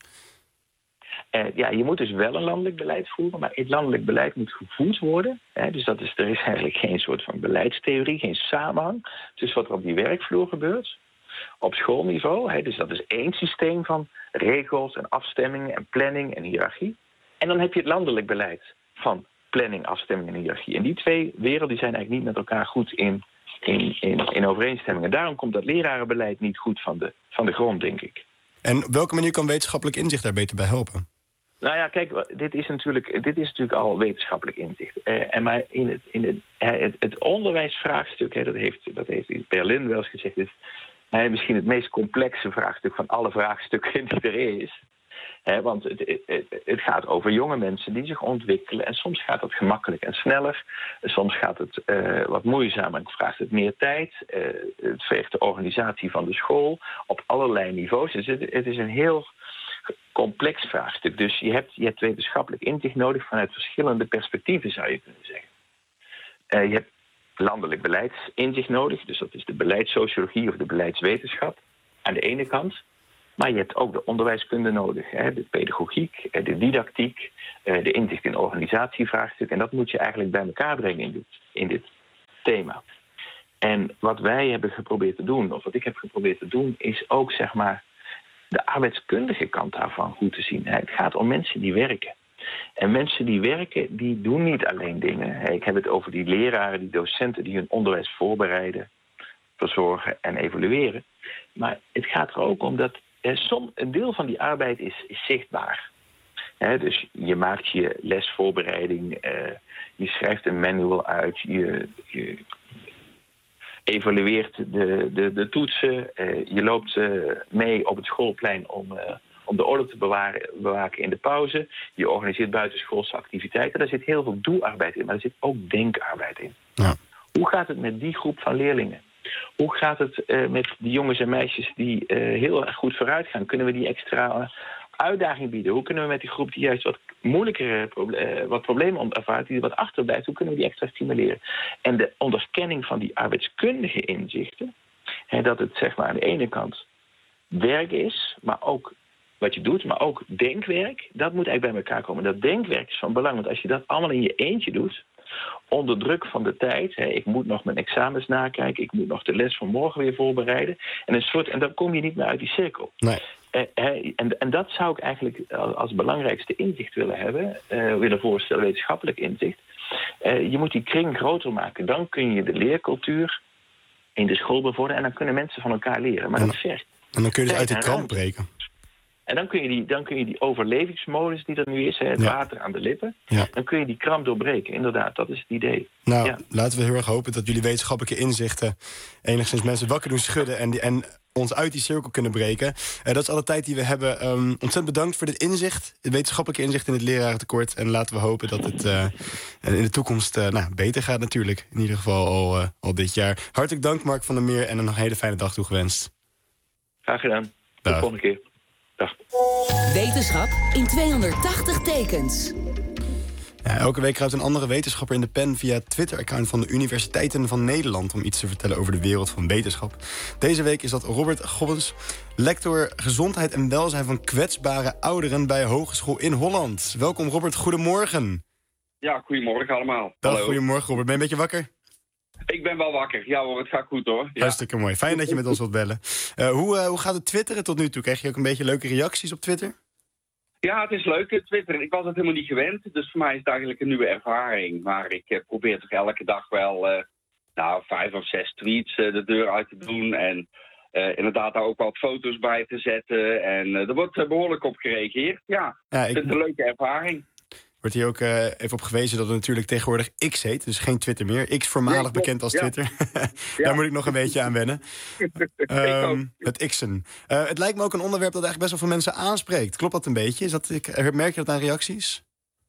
Je moet dus wel een landelijk beleid voeren, maar het landelijk beleid moet gevoed worden. Dus er is eigenlijk geen soort van beleidstheorie, geen samenhang tussen wat er op die werkvloer gebeurt. Op schoolniveau, dus dat is één systeem van regels en afstemming en planning en hiërarchie. En dan heb je het landelijk beleid van planning, afstemming en hiërarchie. En die twee werelden zijn eigenlijk niet met elkaar goed in overeenstemming. En daarom komt dat lerarenbeleid niet goed van de grond, denk ik. En op welke manier kan wetenschappelijk inzicht daar beter bij helpen? Nou ja, kijk, dit is natuurlijk al wetenschappelijk inzicht. Maar in het onderwijsvraagstuk, dat heeft Berlin wel eens gezegd, is misschien het meest complexe vraagstuk van alle vraagstukken die er is. Want het gaat over jonge mensen die zich ontwikkelen. En soms gaat het gemakkelijk en sneller. Soms gaat het wat moeizamer en vraagt het meer tijd. Het vergt de organisatie van de school op allerlei niveaus. Dus het is een heel complex vraagstuk. Dus je hebt wetenschappelijk inzicht nodig vanuit verschillende perspectieven, zou je kunnen zeggen. Je hebt landelijk beleidsinzicht nodig. Dus dat is de beleidssociologie of de beleidswetenschap aan de ene kant. Maar je hebt ook de onderwijskunde nodig. De pedagogiek, de didactiek, de inzicht in organisatievraagstuk. En dat moet je eigenlijk bij elkaar brengen in dit thema. En wat wij hebben geprobeerd te doen, of wat ik heb geprobeerd te doen, is ook zeg maar de arbeidskundige kant daarvan goed te zien. Het gaat om mensen die werken. En mensen die werken, die doen niet alleen dingen. Ik heb het over die leraren, die docenten die hun onderwijs voorbereiden, verzorgen en evalueren. Maar het gaat er ook om dat een deel van die arbeid is zichtbaar. Dus je maakt je lesvoorbereiding, je schrijft een manual uit, je evalueert de toetsen, je loopt mee op het schoolplein om de orde te bewaken in de pauze. Je organiseert buitenschoolse activiteiten. Daar zit heel veel doelarbeid in, maar er zit ook denkarbeid in. Ja. Hoe gaat het met die groep van leerlingen? Hoe gaat het met die jongens en meisjes die heel erg goed vooruit gaan? Kunnen we die extra uitdaging bieden? Hoe kunnen we met die groep die juist wat moeilijkere wat problemen ervaart, die er wat achterblijft, hoe kunnen we die extra stimuleren? En de onderkenning van die arbeidskundige inzichten, dat het zeg maar aan de ene kant werk is, maar ook wat je doet, maar ook denkwerk, dat moet eigenlijk bij elkaar komen. Dat denkwerk is van belang, want als je dat allemaal in je eentje doet, onder druk van de tijd, ik moet nog mijn examens nakijken, ik moet nog de les van morgen weer voorbereiden, en dan kom je niet meer uit die cirkel. Nee. En dat zou ik eigenlijk als belangrijkste inzicht willen voorstellen, wetenschappelijk inzicht. Je moet die kring groter maken. Dan kun je de leercultuur in de school bevorderen en dan kunnen mensen van elkaar leren. Maar dat vergt. En dan kun je dus uit die kramp breken. En dan kun je die overlevingsmodus die er nu is, het water aan de lippen, dan kun je die kramp doorbreken. Inderdaad, dat is het idee. Nou, laten we heel erg hopen dat jullie wetenschappelijke inzichten enigszins mensen wakker doen schudden en ons uit die cirkel kunnen breken. Dat is alle tijd die we hebben. Ontzettend bedankt voor dit inzicht, het wetenschappelijke inzicht in het lerarentekort. En laten we hopen dat het in de toekomst beter gaat natuurlijk. In ieder geval al dit jaar. Hartelijk dank Mark van der Meer en een hele fijne dag toegewenst. Graag gedaan. Tot de volgende keer. Dag. Wetenschap in 280 tekens. Ja, elke week kruipt een andere wetenschapper in de pen via het Twitter-account van de Universiteiten van Nederland om iets te vertellen over de wereld van wetenschap. Deze week is dat Robert Gobbens, lector gezondheid en welzijn van kwetsbare ouderen bij Hogeschool in Holland. Welkom Robert, goedemorgen. Ja, goedemorgen allemaal. Dag, goedemorgen Robert. Ben je een beetje wakker? Ik ben wel wakker. Ja hoor, het gaat goed hoor. Ja. Hartstikke mooi. Fijn dat je met ons wilt bellen. Hoe gaat het twitteren tot nu toe? Krijg je ook een beetje leuke reacties op Twitter? Ja, het is leuk, Twitter. Ik was het helemaal niet gewend, dus voor mij is het eigenlijk een nieuwe ervaring. Maar ik probeer toch elke dag wel 5 of 6 tweets de deur uit te doen. En inderdaad daar ook wat foto's bij te zetten. En er wordt behoorlijk op gereageerd. Ja, ik vind het een leuke ervaring. Wordt hier ook even op gewezen dat het natuurlijk tegenwoordig X heet. Dus geen Twitter meer. X voormalig bekend als Twitter. Daar moet ik nog een beetje aan wennen. Het X'en. Het lijkt me ook een onderwerp dat eigenlijk best wel veel mensen aanspreekt. Klopt dat een beetje? Merk je dat aan reacties?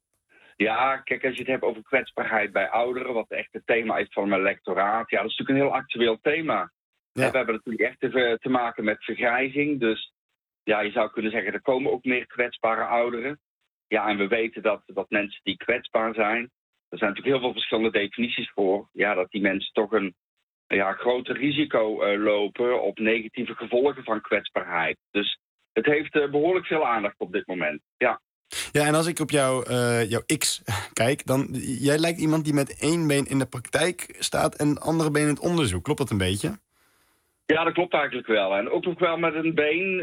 Ja, kijk, als je het hebt over kwetsbaarheid bij ouderen, wat echt het thema is van mijn lectoraat. Ja, dat is natuurlijk een heel actueel thema. Ja. We hebben natuurlijk echt te maken met vergrijzing. Dus ja, je zou kunnen zeggen, er komen ook meer kwetsbare ouderen. Ja, en we weten dat mensen die kwetsbaar zijn, er zijn natuurlijk heel veel verschillende definities voor, ja, dat die mensen toch een groter risico lopen op negatieve gevolgen van kwetsbaarheid. Dus het heeft behoorlijk veel aandacht op dit moment, ja. Ja, en als ik op jouw X kijk, dan jij lijkt iemand die met één been in de praktijk staat en andere been in het onderzoek. Klopt dat een beetje? Ja, dat klopt eigenlijk wel. En ook nog wel met een been,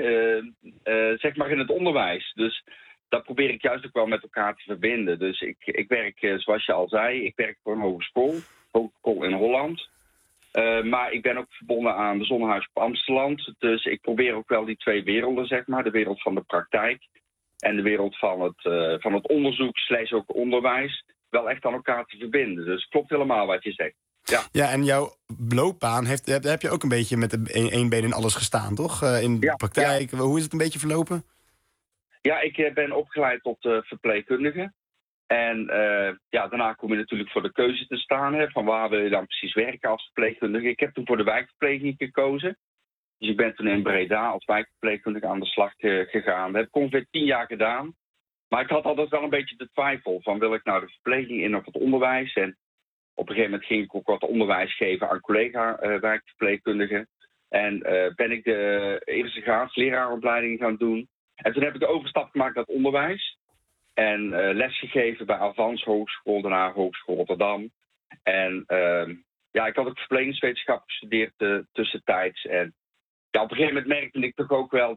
zeg maar in het onderwijs. Dus dat probeer ik juist ook wel met elkaar te verbinden. Dus ik werk, zoals je al zei, ik werk voor een hogeschool in Holland. Maar ik ben ook verbonden aan de Zonnehuis op Amsteland. Dus ik probeer ook wel die twee werelden, zeg maar. De wereld van de praktijk en de wereld van het onderzoek / ook onderwijs wel echt aan elkaar te verbinden. Dus het klopt helemaal wat je zegt. Ja, en jouw loopbaan heb je ook een beetje met één been in alles gestaan, toch? In de praktijk. Ja. Hoe is het een beetje verlopen? Ja, ik ben opgeleid tot verpleegkundige. En daarna kom je natuurlijk voor de keuze te staan. Van waar wil je dan precies werken als verpleegkundige? Ik heb toen voor de wijkverpleging gekozen. Dus ik ben toen in Breda als wijkverpleegkundige aan de slag gegaan. Dat heb ik ongeveer 10 jaar gedaan. Maar ik had altijd wel een beetje de twijfel van wil ik nou de verpleging in of het onderwijs? En op een gegeven moment ging ik ook wat onderwijs geven aan collega-wijkverpleegkundigen. En ben ik de eerste graads leraaropleiding gaan doen. En toen heb ik de overstap gemaakt naar het onderwijs. En lesgegeven bij Avans Hogeschool, daarna Hogeschool Rotterdam. En ik had ook verplegingswetenschap gestudeerd tussentijds. En ja, op een gegeven moment merkte ik toch ook wel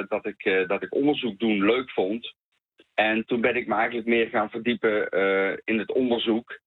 dat ik onderzoek doen leuk vond. En toen ben ik me eigenlijk meer gaan verdiepen in het onderzoek.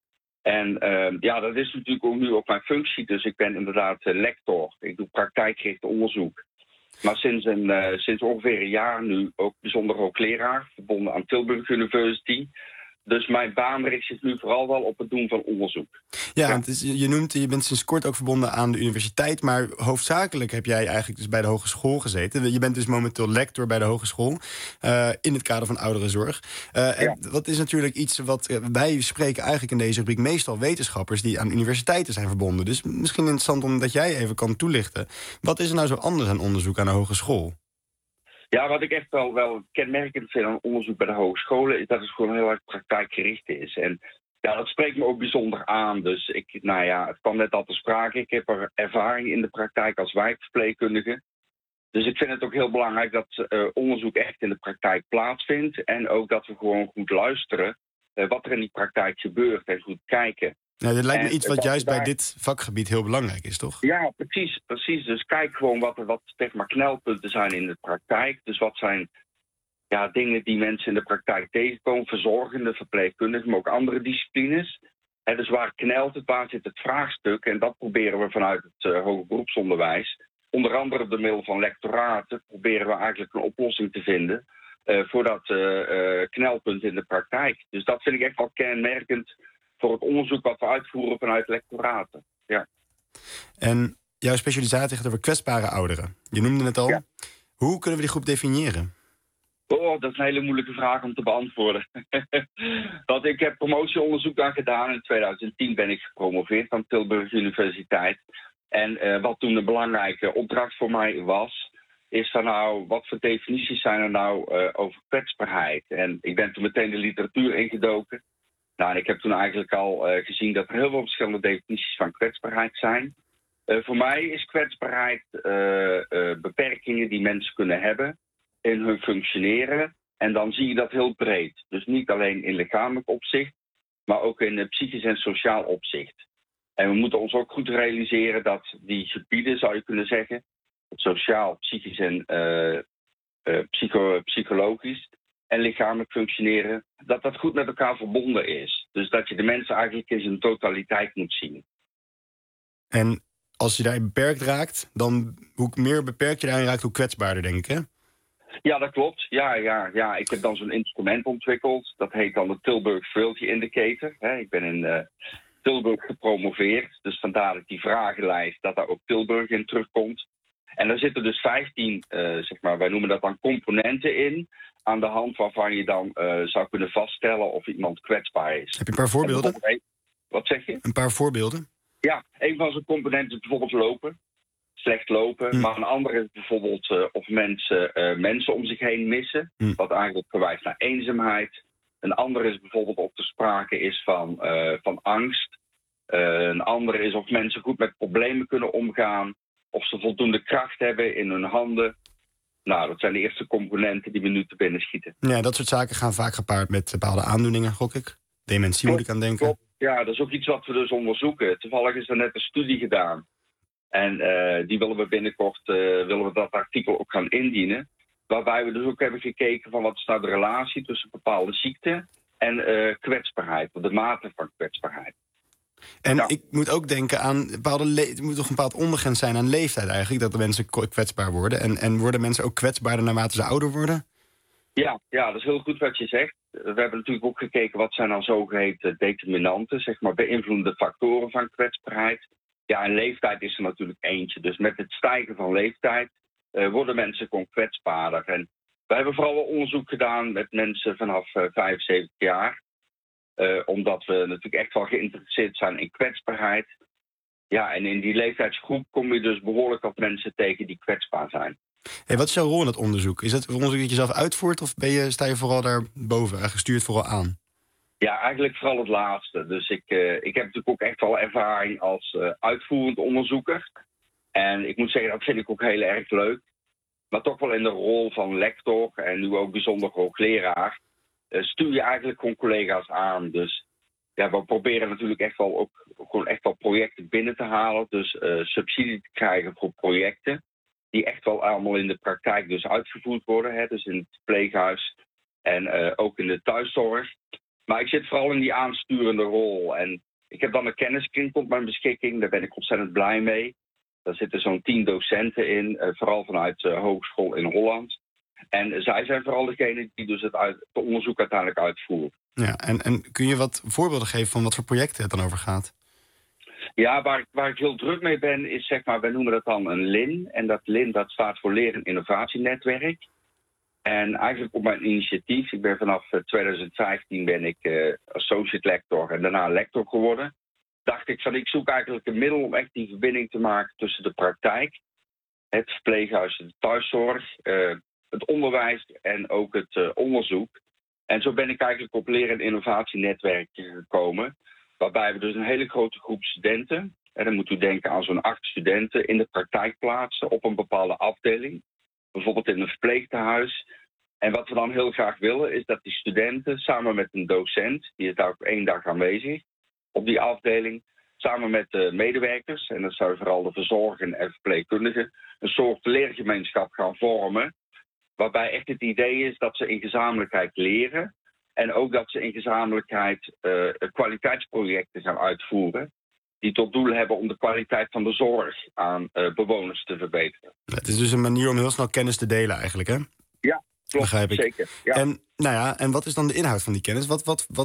En dat is natuurlijk ook nu ook mijn functie. Dus ik ben inderdaad lector. Ik doe praktijkgericht onderzoek. Maar sinds ongeveer een jaar nu ook bijzonder hoogleraar, verbonden aan Tilburg University. Dus mijn baan richt zich nu vooral wel op het doen van onderzoek. Ja, want je bent sinds kort ook verbonden aan de universiteit, maar hoofdzakelijk heb jij eigenlijk dus bij de hogeschool gezeten. Je bent dus momenteel lector bij de hogeschool in het kader van ouderenzorg. En dat is natuurlijk iets wat wij spreken eigenlijk in deze rubriek meestal wetenschappers die aan universiteiten zijn verbonden. Dus misschien interessant omdat jij even kan toelichten. Wat is er nou zo anders aan onderzoek aan de hogeschool? Ja, wat ik echt wel kenmerkend vind aan onderzoek bij de hogescholen is dat het gewoon heel erg praktijkgericht is. En ja, dat spreekt me ook bijzonder aan. Dus het kwam net al te sprake. Ik heb er ervaring in de praktijk als wijkverpleegkundige. Dus ik vind het ook heel belangrijk dat onderzoek echt in de praktijk plaatsvindt. En ook dat we gewoon goed luisteren wat er in die praktijk gebeurt en goed kijken. Nou, dit lijkt me iets wat juist bij dit vakgebied heel belangrijk is, toch? Ja, precies. Dus kijk gewoon wat zeg maar knelpunten zijn in de praktijk. Dus wat zijn dingen die mensen in de praktijk tegenkomen, verzorgende, verpleegkundigen, maar ook andere disciplines. Dus waar knelt het, waar zit het vraagstuk? En dat proberen we vanuit het hoger beroepsonderwijs. Onder andere door middel van lectoraten proberen we eigenlijk een oplossing te vinden voor dat knelpunt in de praktijk. Dus dat vind ik echt wel kenmerkend voor het onderzoek wat we uitvoeren vanuit lectoraten. Ja. En jouw specialisatie gaat over kwetsbare ouderen. Je noemde het al. Ja. Hoe kunnen we die groep definiëren? Oh, dat is een hele moeilijke vraag om te beantwoorden. Want ik heb promotieonderzoek daar gedaan. In 2010 ben ik gepromoveerd aan Tilburg Universiteit. En wat toen een belangrijke opdracht voor mij was, is van wat voor definities zijn er nou over kwetsbaarheid? En ik ben toen meteen de literatuur ingedoken. En ik heb toen eigenlijk al gezien dat er heel veel verschillende definities van kwetsbaarheid zijn. Voor mij is kwetsbaarheid beperkingen die mensen kunnen hebben in hun functioneren. En dan zie je dat heel breed. Dus niet alleen in lichamelijk opzicht, maar ook in psychisch en sociaal opzicht. En we moeten ons ook goed realiseren dat die gebieden, zou je kunnen zeggen, sociaal, psychisch en psychologisch en lichamelijk functioneren, dat goed met elkaar verbonden is. Dus dat je de mensen eigenlijk in zijn totaliteit moet zien. En als je daarin beperkt raakt, dan hoe meer beperkt je daarin raakt, hoe kwetsbaarder, denk ik, hè? Ja, dat klopt. Ja. Ik heb dan zo'n instrument ontwikkeld. Dat heet dan de Tilburg Frailty Indicator. Ik ben in Tilburg gepromoveerd. Dus vandaar dat die vragenlijst, dat daar ook Tilburg in terugkomt. En daar zitten dus 15, wij noemen dat dan componenten in, aan de hand waarvan je dan zou kunnen vaststellen of iemand kwetsbaar is. Heb je een paar voorbeelden? Wat zeg je? Een paar voorbeelden? Ja, een van zijn componenten is bijvoorbeeld lopen. Slecht lopen. Maar een andere is bijvoorbeeld of mensen om zich heen missen. Wat eigenlijk verwijst naar eenzaamheid. Een andere is bijvoorbeeld of er sprake is van angst. Een andere is of mensen goed met problemen kunnen omgaan. Of ze voldoende kracht hebben in hun handen. Nou, dat zijn de eerste componenten die we nu te binnen schieten. Ja, dat soort zaken gaan vaak gepaard met bepaalde aandoeningen, gok ik. Dementie moet ik aan denken. Klopt. Ja, dat is ook iets wat we dus onderzoeken. Toevallig is er net een studie gedaan. En die willen we binnenkort dat artikel ook gaan indienen. Waarbij we dus ook hebben gekeken van wat is nou de relatie tussen bepaalde ziekten en kwetsbaarheid. De mate van kwetsbaarheid. En ik moet ook denken aan er moet toch een bepaald ondergrens zijn aan leeftijd eigenlijk, dat de mensen kwetsbaar worden. En worden mensen ook kwetsbaarder naarmate ze ouder worden? Ja, dat is heel goed wat je zegt. We hebben natuurlijk ook gekeken wat zijn dan zogeheten determinanten, beïnvloedende factoren van kwetsbaarheid. Ja, en leeftijd is er natuurlijk eentje. Dus met het stijgen van leeftijd worden mensen gewoon kwetsbaarder. En wij hebben vooral onderzoek gedaan met mensen vanaf 75 jaar. Omdat we natuurlijk echt wel geïnteresseerd zijn in kwetsbaarheid. Ja, en in die leeftijdsgroep kom je dus behoorlijk wat mensen tegen die kwetsbaar zijn. Hey, wat is jouw rol in dat onderzoek? Is het een onderzoek dat je zelf uitvoert of sta je vooral daarboven en gestuurd vooral aan? Ja, eigenlijk vooral het laatste. Dus ik heb natuurlijk ook echt wel ervaring als uitvoerend onderzoeker. En ik moet zeggen, dat vind ik ook heel erg leuk. Maar toch wel in de rol van lector en nu ook bijzonder hoogleraar stuur je eigenlijk gewoon collega's aan. Dus ja, we proberen natuurlijk echt wel projecten binnen te halen. Dus subsidie te krijgen voor projecten die echt wel allemaal in de praktijk dus uitgevoerd worden. Hè? Dus in het verpleeghuis en ook in de thuiszorg. Maar ik zit vooral in die aansturende rol. En Ik heb dan een kenniskring tot mijn beschikking. Daar ben ik ontzettend blij mee. Daar zitten zo'n 10 docenten in, vooral vanuit de hogeschool in Holland. En zij zijn vooral degene die dus het onderzoek uiteindelijk uitvoeren. Ja, en kun je wat voorbeelden geven van wat voor projecten het dan over gaat? Ja, waar ik heel druk mee ben is, zeg maar, wij noemen dat dan een LIN. En dat LIN, dat staat voor Leer- en Innovatienetwerk. En eigenlijk op mijn initiatief, ik ben vanaf 2015 ben ik associate lector en daarna lector geworden. Dacht ik van, ik zoek eigenlijk een middel om echt die verbinding te maken tussen de praktijk, het verpleeghuis, de thuiszorg, het onderwijs en ook het onderzoek. En zo ben ik eigenlijk op Leer- en Innovatienetwerk gekomen, waarbij we dus een hele grote groep studenten, en dan moet u denken aan zo'n 8 studenten, in de praktijk plaatsen op een bepaalde afdeling. Bijvoorbeeld in een verpleegtehuis. En wat we dan heel graag willen is dat die studenten samen met een docent, die is daar ook 1 dag aanwezig op die afdeling, samen met de medewerkers, en dat zijn vooral de verzorgenden en verpleegkundigen, een soort leergemeenschap gaan vormen. Waarbij echt het idee is dat ze in gezamenlijkheid leren. En ook dat ze in gezamenlijkheid kwaliteitsprojecten gaan uitvoeren. Die tot doel hebben om de kwaliteit van de zorg aan bewoners te verbeteren. Het is dus een manier om heel snel kennis te delen eigenlijk, hè? Ja, klopt. Begrijp ik. Zeker. Ja. En wat is dan de inhoud van die kennis? Wat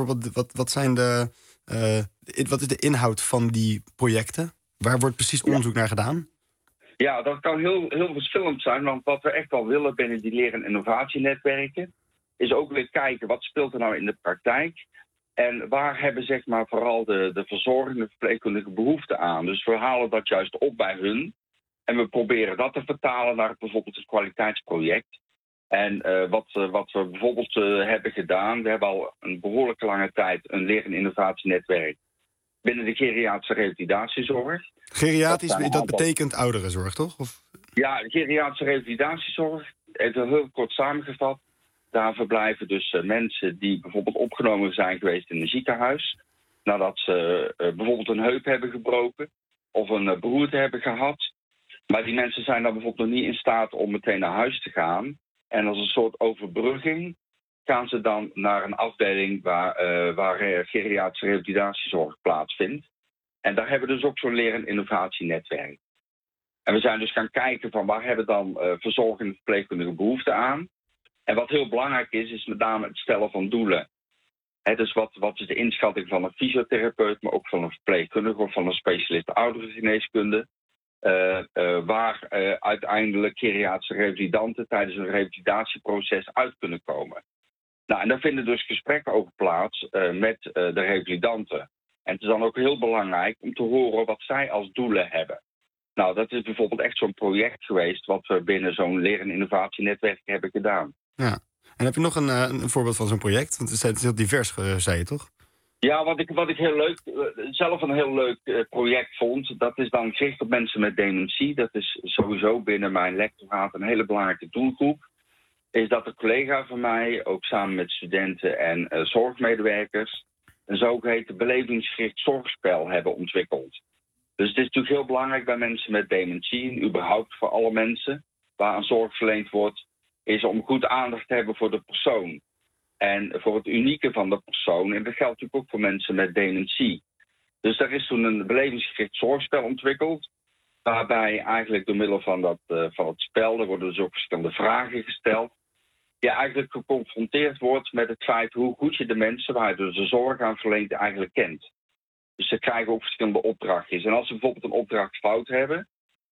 is de inhoud van die projecten? Waar wordt precies onderzoek naar gedaan? Ja, dat kan heel verschillend zijn. Want wat we echt wel willen binnen die leer- en innovatienetwerken is ook weer kijken wat speelt er nou in de praktijk. En waar hebben zeg maar vooral de verzorgende verpleegkundige behoefte aan. Dus we halen dat juist op bij hun. En we proberen dat te vertalen naar bijvoorbeeld het kwaliteitsproject. En wat we bijvoorbeeld hebben gedaan, we hebben al een behoorlijk lange tijd een leer- en innovatienetwerk binnen de geriatrische revalidatiezorg. Geriatrisch, dat betekent ouderenzorg, toch? Of? Ja, de geriatrische revalidatiezorg, even heel kort samengevat. Daar verblijven dus mensen die bijvoorbeeld opgenomen zijn geweest in een ziekenhuis, nadat ze bijvoorbeeld een heup hebben gebroken of een beroerte hebben gehad. Maar die mensen zijn dan bijvoorbeeld nog niet in staat om meteen naar huis te gaan. En als een soort overbrugging gaan ze dan naar een afdeling waar geriatrische revalidatiezorg plaatsvindt. En daar hebben we dus ook zo'n leer- en innovatienetwerk. En we zijn dus gaan kijken van waar hebben dan verzorgende verpleegkundige behoefte aan. En wat heel belangrijk is met name het stellen van doelen. Dus wat is de inschatting van een fysiotherapeut, maar ook van een verpleegkundige of van een specialist ouderengeneeskunde. Waar uiteindelijk geriatrische revalidanten tijdens een revalidatieproces uit kunnen komen. Nou, en daar vinden dus gesprekken over plaats met de revalidanten. En het is dan ook heel belangrijk om te horen wat zij als doelen hebben. Nou, dat is bijvoorbeeld echt zo'n project geweest wat we binnen zo'n leer- en innovatienetwerk hebben gedaan. Ja. En heb je nog een voorbeeld van zo'n project? Want het is heel divers, zei je toch? Ja, wat ik heel leuk, zelf een heel leuk project vond, dat is dan gericht op mensen met dementie. Dat is sowieso binnen mijn lectoraat een hele belangrijke doelgroep. Is dat een collega van mij, ook samen met studenten en zorgmedewerkers, een zogeheten belevingsgericht zorgspel hebben ontwikkeld. Dus het is natuurlijk heel belangrijk bij mensen met dementie, en überhaupt voor alle mensen waar aan zorg verleend wordt, is om goed aandacht te hebben voor de persoon. En voor het unieke van de persoon. En dat geldt natuurlijk ook voor mensen met dementie. Dus daar is toen een belevingsgericht zorgspel ontwikkeld. Waarbij eigenlijk door middel van het spel, er worden dus ook verschillende vragen gesteld. Je eigenlijk geconfronteerd wordt met het feit hoe goed je de mensen waar je dus de zorg aan verleent eigenlijk kent. Dus ze krijgen ook verschillende opdrachtjes. En als ze bijvoorbeeld een opdracht fout hebben,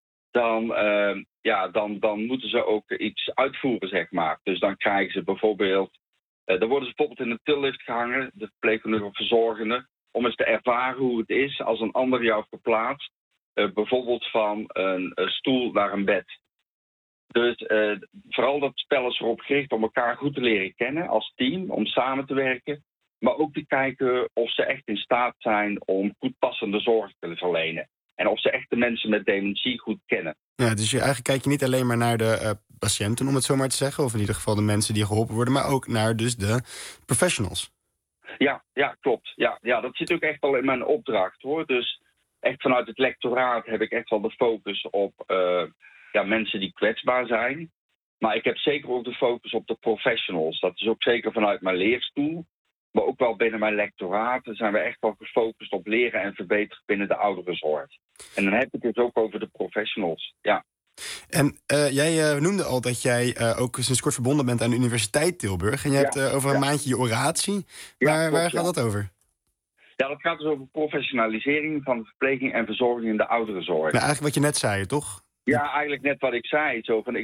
dan moeten ze ook iets uitvoeren, zeg maar. Dus dan krijgen ze bijvoorbeeld, dan worden ze bijvoorbeeld in een tillift gehangen, de verpleegkundige of verzorgende, om eens te ervaren hoe het is als een ander jou verplaatst. Bijvoorbeeld van een stoel naar een bed. Dus vooral dat spel is erop gericht om elkaar goed te leren kennen als team, om samen te werken. Maar ook te kijken of ze echt in staat zijn om goed passende zorg te verlenen. En of ze echt de mensen met dementie goed kennen. Ja, dus eigenlijk kijk je niet alleen maar naar de patiënten, om het zo maar te zeggen. Of in ieder geval de mensen die geholpen worden, maar ook naar dus de professionals. Ja, klopt. Ja, dat zit ook echt al in mijn opdracht, hoor. Dus echt vanuit het lectoraat heb ik echt wel de focus op mensen die kwetsbaar zijn. Maar ik heb zeker ook de focus op de professionals. Dat is ook zeker vanuit mijn leerstoel. Maar ook wel binnen mijn lectoraat zijn we echt wel gefocust op leren en verbeteren binnen de ouderenzorg. En dan heb ik het dus ook over de professionals, ja. En jij noemde al dat jij ook sinds kort verbonden bent aan de Universiteit Tilburg. En jij hebt over een maandje je oratie. Waar gaat dat over? Ja, dat gaat dus over professionalisering van de verpleging en verzorging in de ouderenzorg. Nou, eigenlijk wat je net zei, toch? Ja, eigenlijk net wat ik zei. Zo van,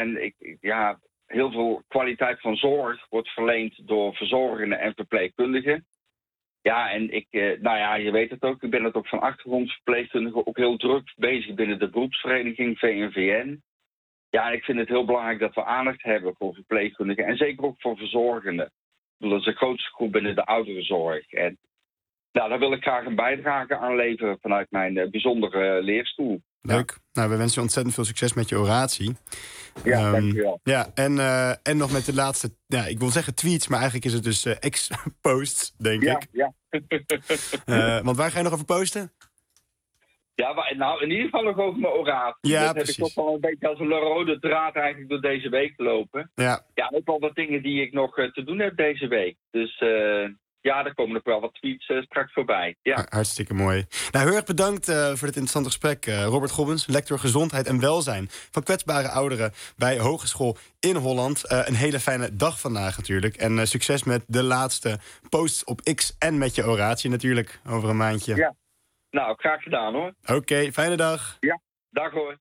heel veel kwaliteit van zorg wordt verleend door verzorgenden en verpleegkundigen. Ja, en je weet het ook, ik ben het ook van achtergrond verpleegkundige ook heel druk bezig binnen de beroepsvereniging VNVN. Ja, ik vind het heel belangrijk dat we aandacht hebben voor verpleegkundigen en zeker ook voor verzorgenden. Dat is de grootste groep binnen de ouderenzorg. En daar wil ik graag een bijdrage aan leveren vanuit mijn bijzondere leerstoel. Leuk. Nou, we wensen je ontzettend veel succes met je oratie. Ja, dankjewel. Ja, en nog met de laatste, ik wil zeggen tweets, maar eigenlijk is het dus ex-posts, denk ik. Ja. Want waar ga je nog over posten? Ja, nou, in ieder geval nog over mijn oratie. Ja, dat precies. heb ik toch wel een beetje als een rode draad eigenlijk door deze week lopen. Ja, ook wel wat dingen die ik nog te doen heb deze week. Dus er komen nog wel wat tweets straks voorbij. Ja. Hartstikke mooi. Nou, heel erg bedankt voor dit interessante gesprek. Robert Gobbens, lector gezondheid en welzijn van kwetsbare ouderen bij Hogeschool in Holland. Een hele fijne dag vandaag natuurlijk. En succes met de laatste posts op X en met je oratie natuurlijk over een maandje. Ja, nou, graag gedaan hoor. Oké, fijne dag. Ja, dag hoor.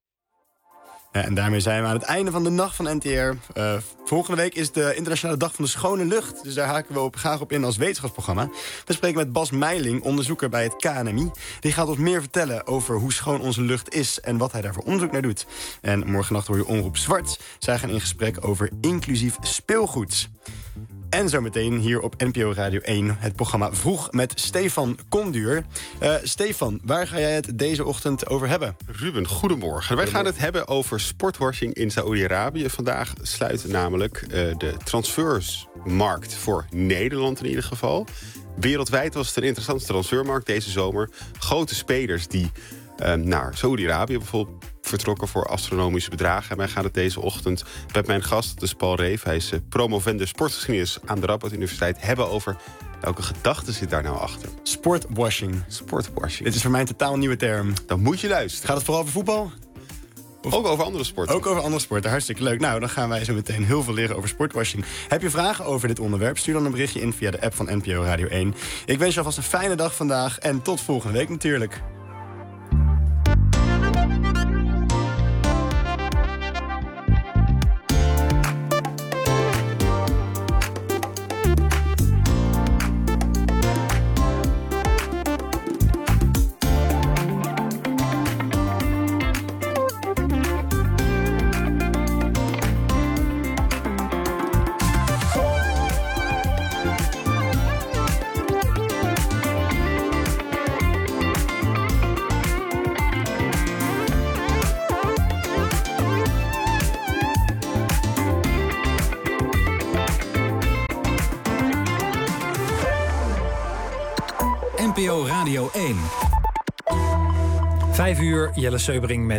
En daarmee zijn we aan het einde van de nacht van NTR. Volgende week is de Internationale Dag van de Schone Lucht. Dus daar haken we graag op in als wetenschapsprogramma. We spreken met Bas Meiling, onderzoeker bij het KNMI. Die gaat ons meer vertellen over hoe schoon onze lucht is en wat hij daarvoor onderzoek naar doet. En morgennacht hoor je Omroep Zwart. Zij gaan in gesprek over inclusief speelgoed. En zometeen hier op NPO Radio 1 het programma Vroeg met Stefan Konduur. Stefan, waar ga jij het deze ochtend over hebben? Ruben, goedemorgen. Wij gaan het hebben over sportwashing in Saoedi-Arabië. Vandaag sluit namelijk de transfersmarkt voor Nederland in ieder geval. Wereldwijd was het een interessante transfermarkt deze zomer. Grote spelers die naar Saoedi-Arabië bijvoorbeeld vertrokken voor astronomische bedragen. En wij gaan het deze ochtend met mijn gast, dat is Paul Reef. Hij is promovendus sportgeschiedenis aan de Radboud Universiteit. Hebben over welke gedachten zit daar nou achter. Sportwashing. Dit is voor mij een totaal nieuwe term. Dan moet je luisteren. Gaat het vooral over voetbal? Ook over andere sporten. Ook over andere sporten, hartstikke leuk. Nou, dan gaan wij zo meteen heel veel leren over sportwashing. Heb je vragen over dit onderwerp? Stuur dan een berichtje in via de app van NPO Radio 1. Ik wens je alvast een fijne dag vandaag en tot volgende week natuurlijk. NPO Radio 1. 5 uur, Jelle Seubering met